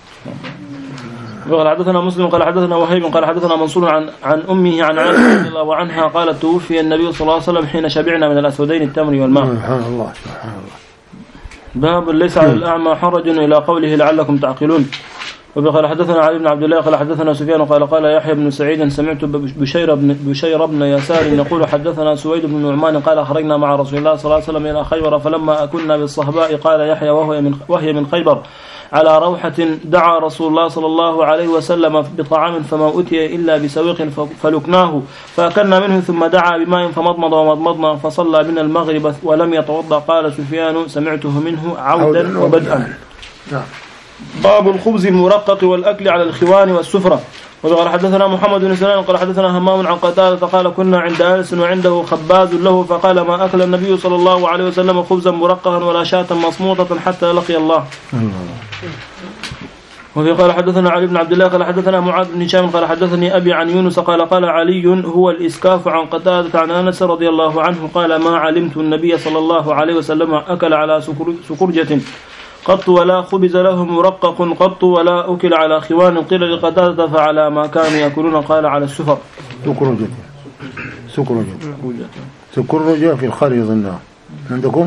قال حدثنا مسلم قال حدثنا وهيب قال حدثنا منصور عن عن امه عن عائشه رضي الله عنها قالت توفي النبي صلى الله عليه وسلم حين شبعنا من الاسودين التمر والماء. سبحان الله سبحان الله. باب ليس على الاعمى حرج الى قوله لعلكم تعقلون. وقال حدثنا علي بن عبد الله قال حدثنا سفيان قال قال يحيى بن سعيد سمعت بشير بن بشير بن يسار يقول حدثنا سويد بن نعمان قال خرجنا مع رسول الله صلى الله عليه وسلم الى خيبر فلما كنا بالصهباء قال يحيى وهو من وهي من خيبر على روحة دعا رسول الله صلى الله عليه وسلم بطعام فما أتي إلا بسويق فلكناه فأكلنا منه ثم دعا بماء فمضمض ومضمضنا فصلى بنا المغرب ولم يتوضأ. قال سفيان سمعته منه عودا وبدءا. باب الخبز المرقق والأكل على الخوان والسفرة. وقال حدثنا محمد بن سنان قال حدثنا همام عن قتادة قال كنا عند أنس وعنده خباز له فقال ما أكل النبي صلى الله عليه وسلم خبزا مرققا ولا شاة مصموطة حتى لقي الله. وفي قال حدثنا علي بن عبد الله قال حدثنا معاذ بن هشام قال حدثني أبي عن يونس قال قال علي هو الإسكاف عن قتادة عن أنس رضي الله عنه قال ما علمت النبي صلى الله عليه وسلم أكل على سكرجة قط ولا خبز له مرقق قط ولا أكل على خوان قيل لقتادة فعلى ما كانوا يأكلون قال على السفر. سكرجة سكرجة سكرجة في الخارج ظنها عندكم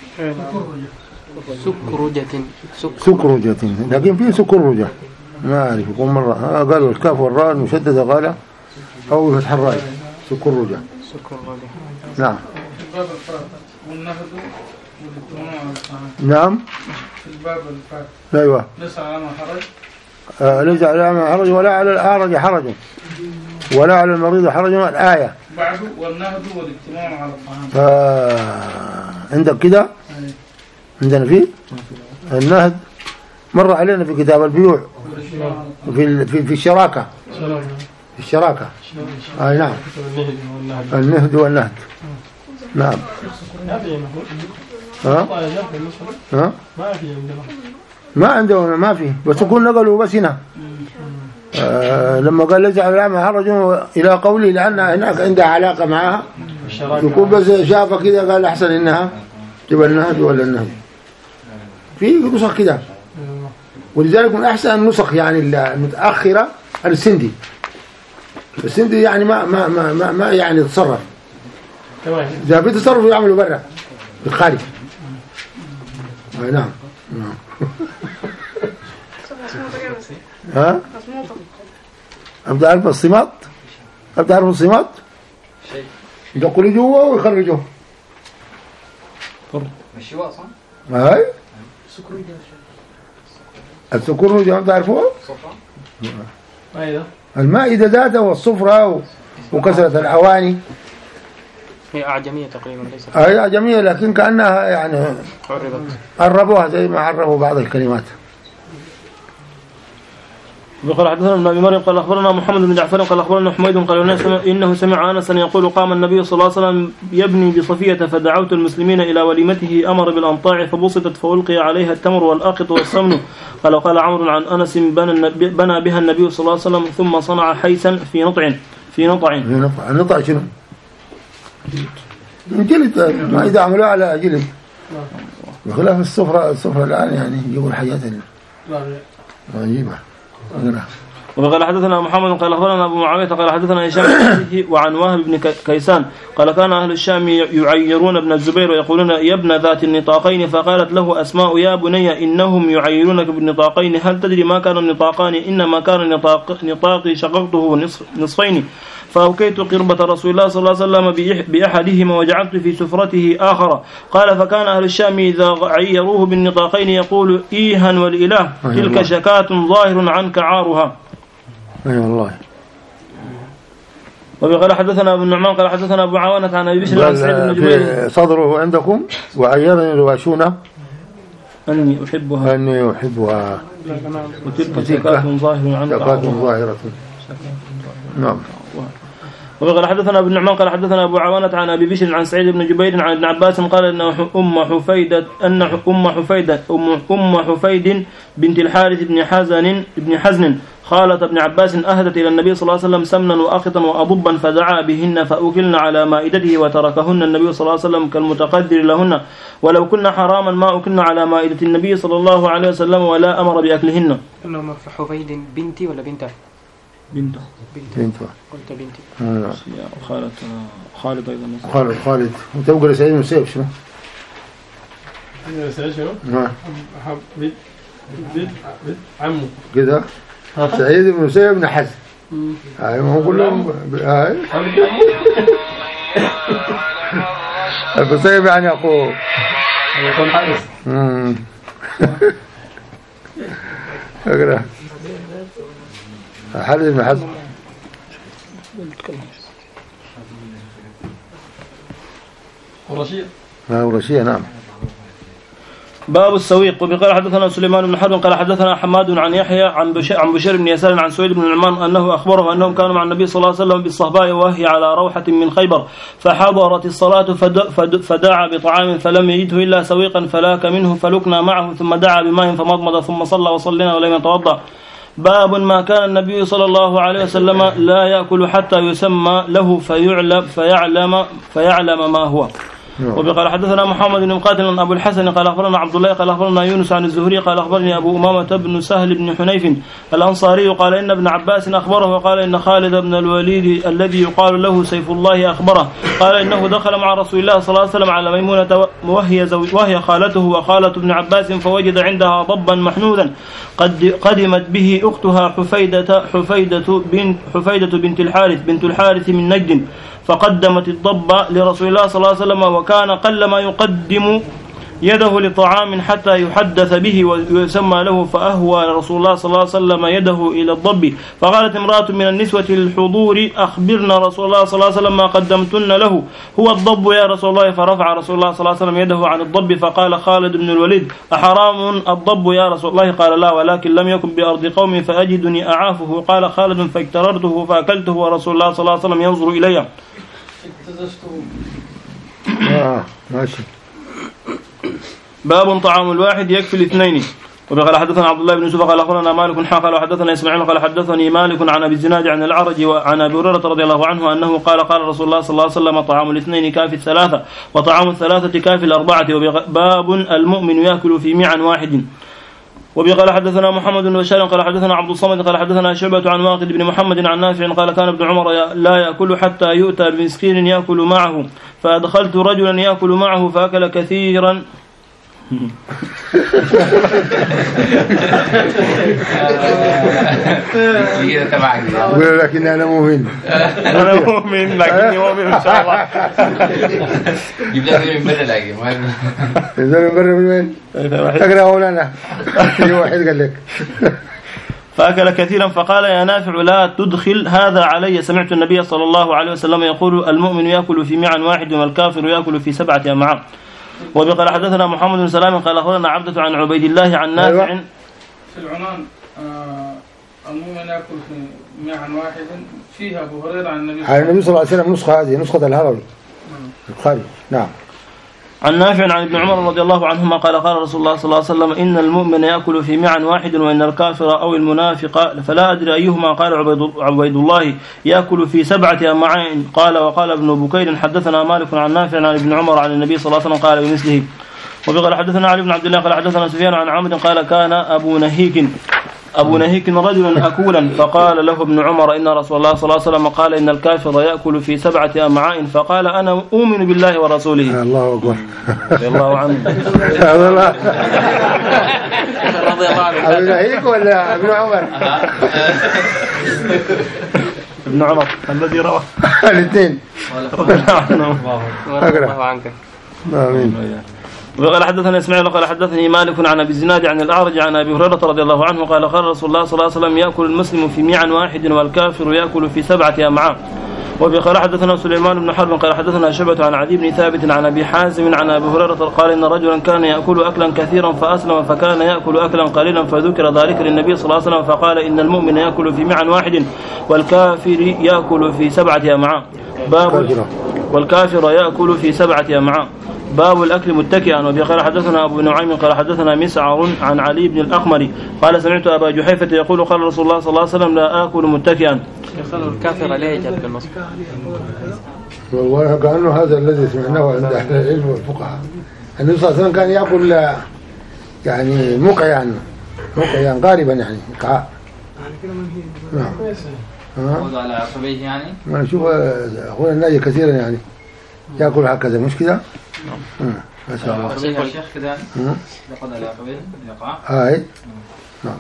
سكرجة سكرجة لكن في سكرجة ما أعرف يقول مرة قالوا الكاف والراء المشددة قال أو فتح الراء سكرجة نعم. الباب الفاتح والنهض والاجتماع على الطعام. نعم. الباب الفاتح. أيوة. ليس على ما حرج. آه ليس على ما حرج ولا على الأعرج حرج ولا على المريض حرج. الآية. بعد والنهض والاجتماع على الطعام. آه عندك كده؟ عندنا فيه النهض مر علينا في كتاب البيوع في في في الشراكة. في الشراكة. آه نعم. النهض والنهض. نعم. ها؟ ها؟ ما عنده ما في بس يكون نقلوا بس هنا. آه لما قال ليس على الأعمى حرج إلى قولي لأن هناك عندها علاقة معها يكون بس شافه كده قال أحسن إنها تبقى النهض ولا النهض. في نسخ كده ولذلك من أحسن النسخ يعني المتأخرة السندي. السندي يعني ما ما ما ما, ما يعني تصرف. إذا في تصرف يعملوا برا بالخارج. نعم. نعم. ها؟ أبدأ أعرف الصمات. أبدأ أعرف الصمات. يدخلوا جوا ويخرجوا. مش واصل. هاي. السكر أنت تعرفوه؟ أيوة. المائدة ذاتها والصفرة وكسرة الأواني. هي أعجمية تقريبا ليست. هي أعجمية لكن كأنها يعني عربوها زي ما عربوا بعض الكلمات. وقال حدثنا ابن ابي مريم قال اخبرنا محمد بن جعفر قال اخبرنا حميد قال انه سمع انسا يقول قام النبي صلى الله عليه وسلم يبني بصفيه فدعوت المسلمين الى وليمته امر بالانطاع فبسطت فالقي عليها التمر والاقط والسمن. قال وقال عمرو عن انس بنى بها النبي صلى الله عليه وسلم ثم صنع حيثا في نطع في نطع نطع نطع شنو؟ جلد ما اذا عملوها على جلد بخلاف السفره السفره الان يعني يجيبوا الحاجات العجيبه. وقال حدثنا محمد قال اخبرنا ابو معاويه قال حدثنا هشام وعن وهب بن كيسان قال كان اهل الشام يعيرون ابن الزبير ويقولون يا ابن ذات النطاقين فقالت له اسماء يا بني انهم يعيرونك بالنطاقين هل تدري ما كان النطاقان انما كان النطاق نطاقي شققته نصف نصفين فأوكيت قربة رسول الله صلى الله عليه وسلم بأحدهما وجعلت في سفرته آخر. قال فكان أهل الشام إذا عيروه بالنطاقين يقول إيها والإله تلك شكاة ظاهر عنك عارها. أي والله. وقال حدثنا أبو النعمان قال حدثنا أبو عوانة عن أبي بشر عن سعيد بن جبير صدره عندكم وعيرني رواشونه أني أحبها أني أحبها وتلك شكاة ظاهر عنك ظاهرة. نعم. وقال حدثنا ابن النعمان قال حدثنا ابو عوانة عن ابي بشر عن سعيد بن جبير عن ابن عباس قال ان ام حفيدة ان ام حفيدة ام ام حفيد بنت الحارث بن حزن بن حزن خالة ابن عباس اهدت الى النبي صلى الله عليه وسلم سمنا واخطا واضبا فدعا بهن فاكلن على مائدته وتركهن النبي صلى الله عليه وسلم كالمتقدر لهن ولو كنا حراما ما اكلن على مائدة النبي صلى الله عليه وسلم ولا امر باكلهن. انه حفيد بنتي ولا بنته؟ بنته بنته قلت بنتي آه. خالد خالد أيضا خالد خالد وتبقى سعيد بن سيف شنو؟ سعيد شنو؟ نعم بنت بنت عمه كده سعيد بن سيف بن حزن. هاي ما هو كلهم هاي ابو سيف يعني اخوه يكون حارس. امم اقرا حارس بن حزن. ورشيد ها ورشيد نعم. باب السويق. وبقال حدثنا سليمان بن حرب قال حدثنا حماد عن يحيى عن بشير عن بشير بن يسار عن سويد بن النعمان انه اخبره انهم كانوا مع النبي صلى الله عليه وسلم بالصهباء وهي على روحه من خيبر فحضرت الصلاه فدعا بطعام فلم يجده الا سويقا فلاك منه فلكنا معه ثم دعا بماء فمضمض ثم صلى وصلينا ولم يتوضا. باب ما كان النبي صلى الله عليه وسلم لا يأكل حتى يسمى له فيعلم فيعلم فيعلم ما هو. وقال حدثنا محمد بن مقاتل أبو الحسن قال أخبرنا عبد الله قال أخبرنا يونس عن الزهري قال أخبرني أبو أمامة بن سهل بن حنيف الأنصاري قال إن ابن عباس أخبره وقال إن خالد بن الوليد الذي يقال له سيف الله أخبره قال إنه دخل مع رسول الله صلى الله عليه وسلم على ميمونة وهي, وهي خالته وخالة ابن عباس فوجد عندها ضبا محنوذا قد قدمت به أختها حفيدة حفيدة بنت حفيدة بنت الحارث بنت الحارث من نجد فقدمت الضب لرسول الله صلى الله عليه وسلم، وكان قل ما يقدم يده لطعام حتى يحدث به ويسمى له، فأهوى رسول الله صلى الله عليه وسلم يده إلى الضب. فقالت امرأة من النسوة الحضور: أخبرنا رسول الله صلى الله عليه وسلم ما قدمتن له، هو الضب يا رسول الله. فرفع رسول الله صلى الله عليه وسلم يده عن الضب، فقال خالد بن الوليد: أحرام الضب يا رسول الله؟ قال: لا، ولكن لم يكن بأرض قوم فأجدني أعافه. قال خالد: فاكتررته فأكلته ورسول الله صلى الله عليه وسلم ينظر إلي. آه ماشي. باب طعام الواحد يكفي الاثنين. وقال حدثنا عبد الله بن يوسف قال اخبرنا مالك حا قال حدثنا اسماعيل قال حدثني مالك عن ابي الزناد عن الاعرج وعن ابي هريره رضي الله عنه انه قال قال رسول الله صلى الله عليه وسلم: طعام الاثنين كافي الثلاثه، وطعام الثلاثه كافي الاربعه. وباب المؤمن ياكل في معا واحد. وقال حدثنا محمد بن بشار قال حدثنا عبد الصمد قال حدثنا شعبة عن واقد بن محمد عن نافع قال: كان ابن عمر لا يأكل حتى يؤتى بمسكين يأكل معه، فأدخلت رجلا يأكل معه فأكل كثيرا. يقول لكن أنا مؤمن أنا مؤمن لكني مؤمن إن شاء الله. يبدأ من برا لكن ما يبدأ من برا من وين؟ تقرأ أولانا واحد قال لك فأكل كثيرا. فقال: يا نافع لا تدخل هذا علي، سمعت النبي صلى الله عليه وسلم يقول: المؤمن يأكل في معا واحد والكافر يأكل في سبعة أمعاء. وقال حدثنا محمد بن سلام قال أخبرنا عبدة عن عبيد الله عن نافع. في العنان آه المؤمن يأكل في معا واحد فيها أبو هريرة عن النبي عن النبي صلى الله عليه وسلم. نسخة هذه نسخة الهروي البخاري. نعم. عن نافع عن ابن عمر رضي الله عنهما قال قال رسول الله صلى الله عليه وسلم: إن المؤمن يأكل في معا واحد وإن الكافر أو المنافق فلا أدري أيهما. قال عبيد الله: يأكل في سبعة أمعاء. قال وقال ابن بكير: حدثنا مالك عن نافع عن ابن عمر عن النبي صلى الله عليه وسلم قال بمثله. وقال حدثنا علي بن عبد الله قال حدثنا سفيان عن عمرو قال: كان أبو نهيك أبو نهيك رجلا أكولا، فقال له ابن عمر: إن رسول الله صلى الله عليه وسلم قال: إن الكافر يأكل في سبعة أمعاء. فقال: أنا أؤمن بالله ورسوله. الله أكبر. رضي الله عنه. رضي الله عنه. أبو نهيك ولا ابن عمر؟ ابن عمر الذي روى الاثنين. رضي الله عنه. الله عنك. آمين. وقال حدثنا اسماعيل قال حدثني مالك عن ابي الزناد عن الاعرج عن ابي هريره رضي الله عنه قال: قال رسول الله صلى الله عليه وسلم: ياكل المسلم في معا واحد والكافر ياكل في سبعه امعاء. وقال حدثنا سليمان بن حرب قال حدثنا شعبة عن عدي بن ثابت عن ابي حازم عن ابي هريره قال: ان رجلا كان ياكل اكلا كثيرا فاسلم، فكان ياكل اكلا قليلا، فذكر ذلك للنبي صلى الله عليه وسلم فقال: ان المؤمن ياكل في معا واحد والكافر ياكل في سبعه امعاء. باب والكافر ياكل في سبعه امعاء. باب الأكل متكئا. وقال حدثنا أبو نعيم قال حدثنا مسعر عن علي بن الأقمر قال: سمعت أبا جحيفة يقول: قال رسول الله صلى الله عليه وسلم: لا آكل متكئا. الكافر عليه جد بالنصب. والله كأنه هذا الذي سمعناه عند أهل العلم والفقهاء. النبي صلى الله عليه وسلم كان يأكل يعني مقعا مقعا غالبا يعني قاع. نعم. وضع على عصبيه يعني. ما نشوف أخونا الناجي كثيرا يعني يأكل هكذا، مش كذا؟ نعم. ما شاء الله. صحيح الشيخ كذا. يقعد على عصبيه يقع. هاي. نعم.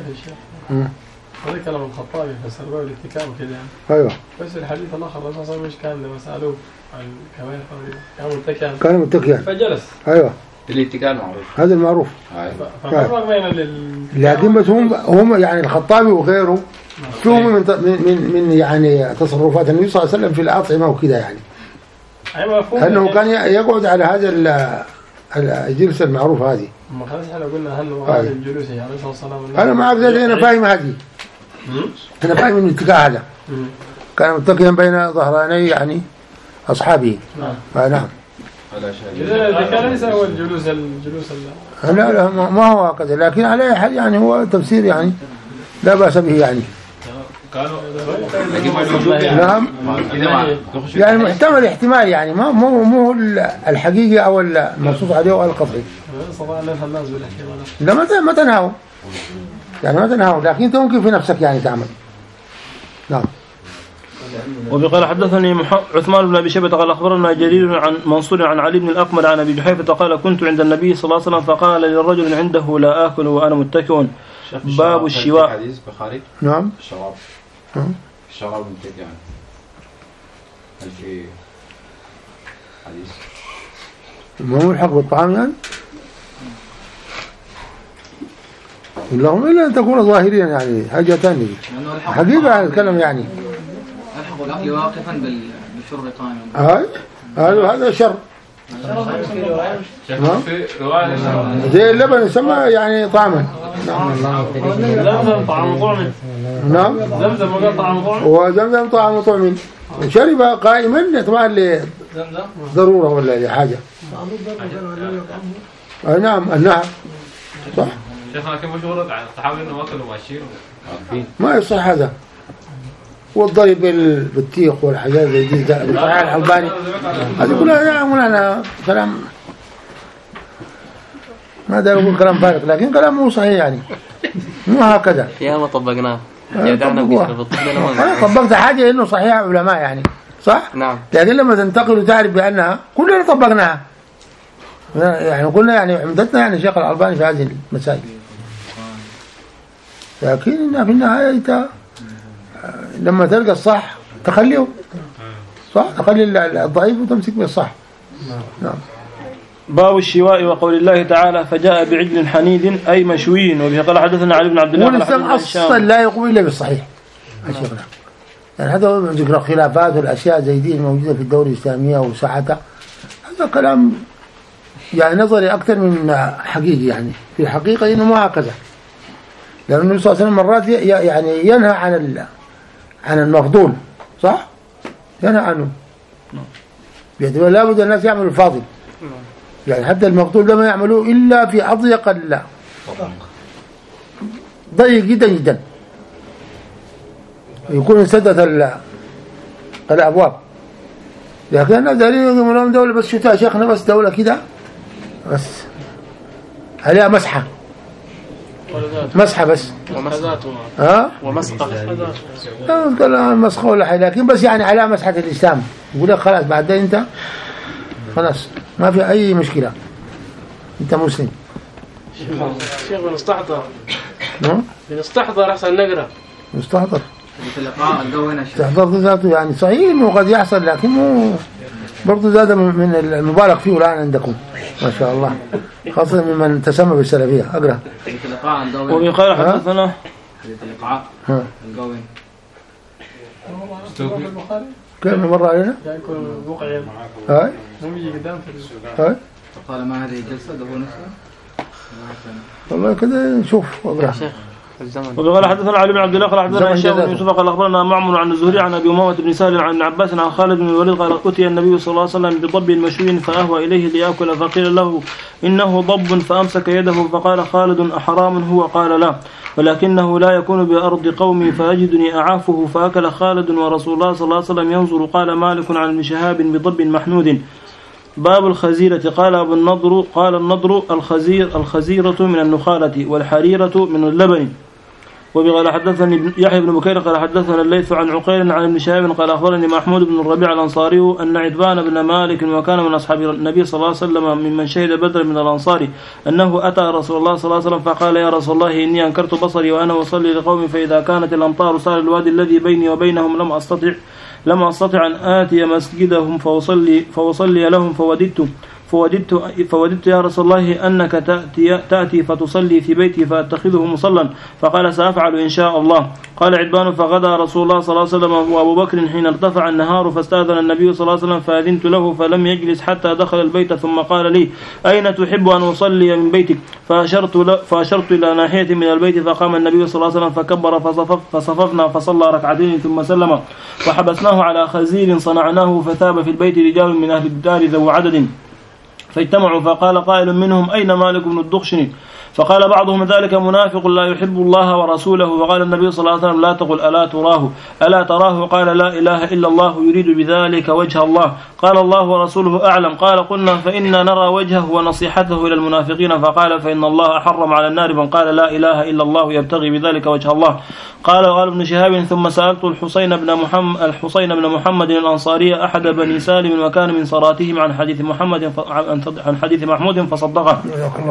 هذا كلام الخطابي فسر له الاتكاء وكذا يعني. ايوه. بس الحديث الاخر الرسول صلى الله عليه وسلم مش كان لما سالوه عن كمان كان متكئا. كان متكئا. فجلس. ايوه. الاتكاء معروف. هذا المعروف. ففرق بين لل. لكن بس هم هم يعني الخطابي وغيره شوفوا من من من يعني تصرفات النبي صلى الله عليه وسلم في الأطعمة وكذا يعني. أيوة مفهوم. أنه كان يقعد على هذا الجلسة المعروفة هذه. ما خلاص احنا قلنا هل هذا الجلوس يعني عليه الصلاة والسلام. أنا معك ذلك أنا فاهم هذه. أنا فاهم من الاتكاء هذا. كان متكئا بين ظهراني يعني أصحابه. نعم. نعم. إذا كان ليس هو الجلوس الجلوس لا لا ما هو هكذا، لكن على حال يعني هو تفسير يعني لا بأس به يعني. نعم. يعني محتمل احتمال يعني ما مو مو الحقيقي أو المنصوص عليه أو القطعي. لا ما ما تنهوا يعني ما تنهوا، لكن أنت ممكن في نفسك يعني تعمل. نعم. وقال حدثني عثمان بن أبي شيبة قال أخبرنا جرير عن منصور عن علي بن الأقمر عن أبي جحيفة قال: كنت عند النبي صلى الله عليه وسلم فقال للرجل عنده: لا آكل وأنا متكئ. باب الشواء. حديث بخاري. نعم. الشراب. الشراب متكئ. هل في حديث ما هو الحق بالطعام يعني؟ اللهم إلا أن تكون ظاهريا يعني حاجة ثانية حقيقة نتكلم يعني الحق الأكل واقفا بالشرب قائما. هاي هذا هذا شر. زي اللبن يسمى يعني طعما. زمزم طعم طعم. نعم. زمزم وقال طعم طعم. وزمزم طعم طعم. شرب قائما طبعا لضرورة ولا لحاجة. أي نعم نعم صح. شيخنا كيف مشهورة عن الصحابة إنه أكلوا ماشيين؟ ما يصح هذا. والضرب بالتيق والحاجات زي دي بالصحيح الألباني هذه كلها يعمل أنا كلام ما دار يقول كلام فارغ لكن كلام مو صحيح يعني مو هكذا. يا ما طبقناه. أنا طبقت حاجة إنه صحيح علماء يعني صح؟ نعم. لكن لما تنتقل وتعرف بأنها كلنا طبقناها يعني قلنا يعني عمدتنا يعني شيخ الألباني في هذه المسائل لكن في النهاية لما تلقى الصح تخليه صح تخلي الضعيف وتمسك بالصح. نعم. باب الشواء وقول الله تعالى فجاء بعجل حنيذ أي مشوي وبه قال حدثنا علي بن عبد الله والإسلام أصلا لا يقوم إلا بالصحيح أشيخنا يعني هذا ذكر الخلافات والأشياء زي دي الموجودة في الدولة الإسلامية وساعتها هذا كلام يعني نظري أكثر من حقيقي يعني في الحقيقة إنه ما هكذا لأن النبي صلى الله عليه وسلم مرات يعني ينهى عن عن المفضول صح؟ ينهى عنه يعني لا بد الناس يعملوا الفاضل يعني حتى المفضول ده ما يعملوه إلا في أضيق الله ضيق جدا جدا يكون سدت الأبواب لكن الناس دارين يقولون لهم دولة بس شتاء شيخنا بس دولة كده بس عليها مسحة مسحة بس ها ومسقة لا كلام مسخة ولا حاجة لكن بس يعني على مسحة الإسلام يقول لك خلاص بعد أنت خلاص ما في أي مشكلة أنت مسلم. شيخ بنستحضر نعم بنستحضر أحسن نقرأ مستحضر اللقاء الجو هنا استحضار ذاته يعني صحيح إنه قد يحصل لكن مو برضو زاد من المبالغ فيه الآن عندكم ما شاء الله خاصة ممن تسمى بالسلفية أقرأ. ومن قال حدثنا حديث اللقاء الجوين كيف مر علينا؟ هاي هاي قال ما هذه الجلسة ده هو نفسه والله كده نشوف أقرأ. وقال حدثنا علي بن عبد الله قال حدثنا هشام بن يوسف قال اخبرنا معمر عن الزهري عن ابي امامه بن سهل عن ابن عباس عن خالد بن الوليد قال اتي النبي صلى الله عليه وسلم بضب مشوي فاهوى اليه ليأكل فقيل له انه ضب فامسك يده فقال خالد احرام هو قال لا ولكنه لا يكون بارض قومي فاجدني اعافه فاكل خالد ورسول الله صلى الله عليه وسلم ينظر. قال مالك عن ابن شهاب بضب محنود. باب الخزيرة قال ابو النضر قال النضر الخزير الخزيرة من النخالة والحريرة من اللبن. وقال حدثني يحيى بن بكير قال حدثنا الليث عن عقيل عن ابن شهاب قال أخبرني محمود بن الربيع الأنصاري أن عتبان بن مالك وكان من أصحاب النبي صلى الله عليه وسلم ممن شهد بدر من الأنصار أنه أتى رسول الله صلى الله عليه وسلم فقال يا رسول الله إني أنكرت بصري وأنا أصلي لقومي فإذا كانت الأمطار سال الوادي الذي بيني وبينهم لم أستطع لم أستطع أن آتي مسجدهم فأصلي فأصلي لهم فوددت فوددت فوددت يا رسول الله أنك تأتي, تأتي فتصلي في بيتي فأتخذه مصلا فقال سأفعل إن شاء الله. قال عتبان فغدا رسول الله صلى الله عليه وسلم وأبو بكر حين ارتفع النهار فاستأذن النبي صلى الله عليه وسلم فأذنت له فلم يجلس حتى دخل البيت ثم قال لي أين تحب أن أصلي من بيتك فأشرت, فأشرت إلى ناحية من البيت فقام النبي صلى الله عليه وسلم فكبر فصفف فصففنا فصلى ركعتين ثم سلم وحبسناه على خزير صنعناه فثاب في البيت رجال من أهل الدار ذو عدد فاجتمعوا فقال قائل منهم أين مالك بن الدخشن فقال بعضهم ذلك منافق لا يحب الله ورسوله فقال النبي صلى الله عليه وسلم لا تقل ألا تراه ألا تراه قال لا إله إلا الله يريد بذلك وجه الله قال الله ورسوله أعلم قال قلنا فإنا نرى وجهه ونصيحته إلى المنافقين فقال فإن الله حرم على النار من قال لا إله إلا الله يبتغي بذلك وجه الله. قال قال ابن شهاب ثم سألت الحسين بن محمد الحسين بن محمد الأنصاري أحد بني سالم وكان من صراتهم عن حديث محمد عن حديث محمود فصدقه.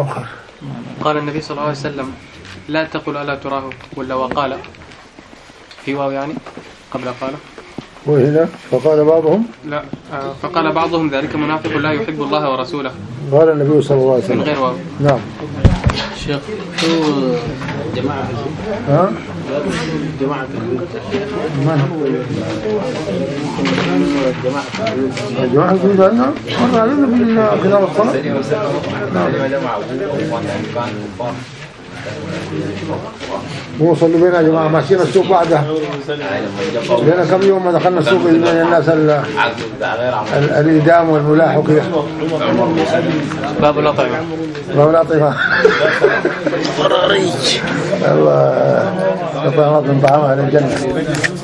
قال النبي صلى الله عليه وسلم لا تقل ألا تراه ولا وقال في واو يعني قبل قال وهنا فقال بعضهم لا آه فقال بعضهم ذلك منافق لا يحب الله ورسوله. قال النبي صلى الله عليه وسلم من غير واو. نعم. شيخ شو جماعة ها؟ جماعة الجماعة الجديد عندنا مرة علينا في كتاب الصلاة. مو صلوا بينا يا جماعة ماشيين السوق بعدها لنا كم يوم ما دخلنا السوق بين الناس الإدام والملاح وكذا. باب الأطعمة باب الأطعمة الله يطعمات من طعامها للجنة.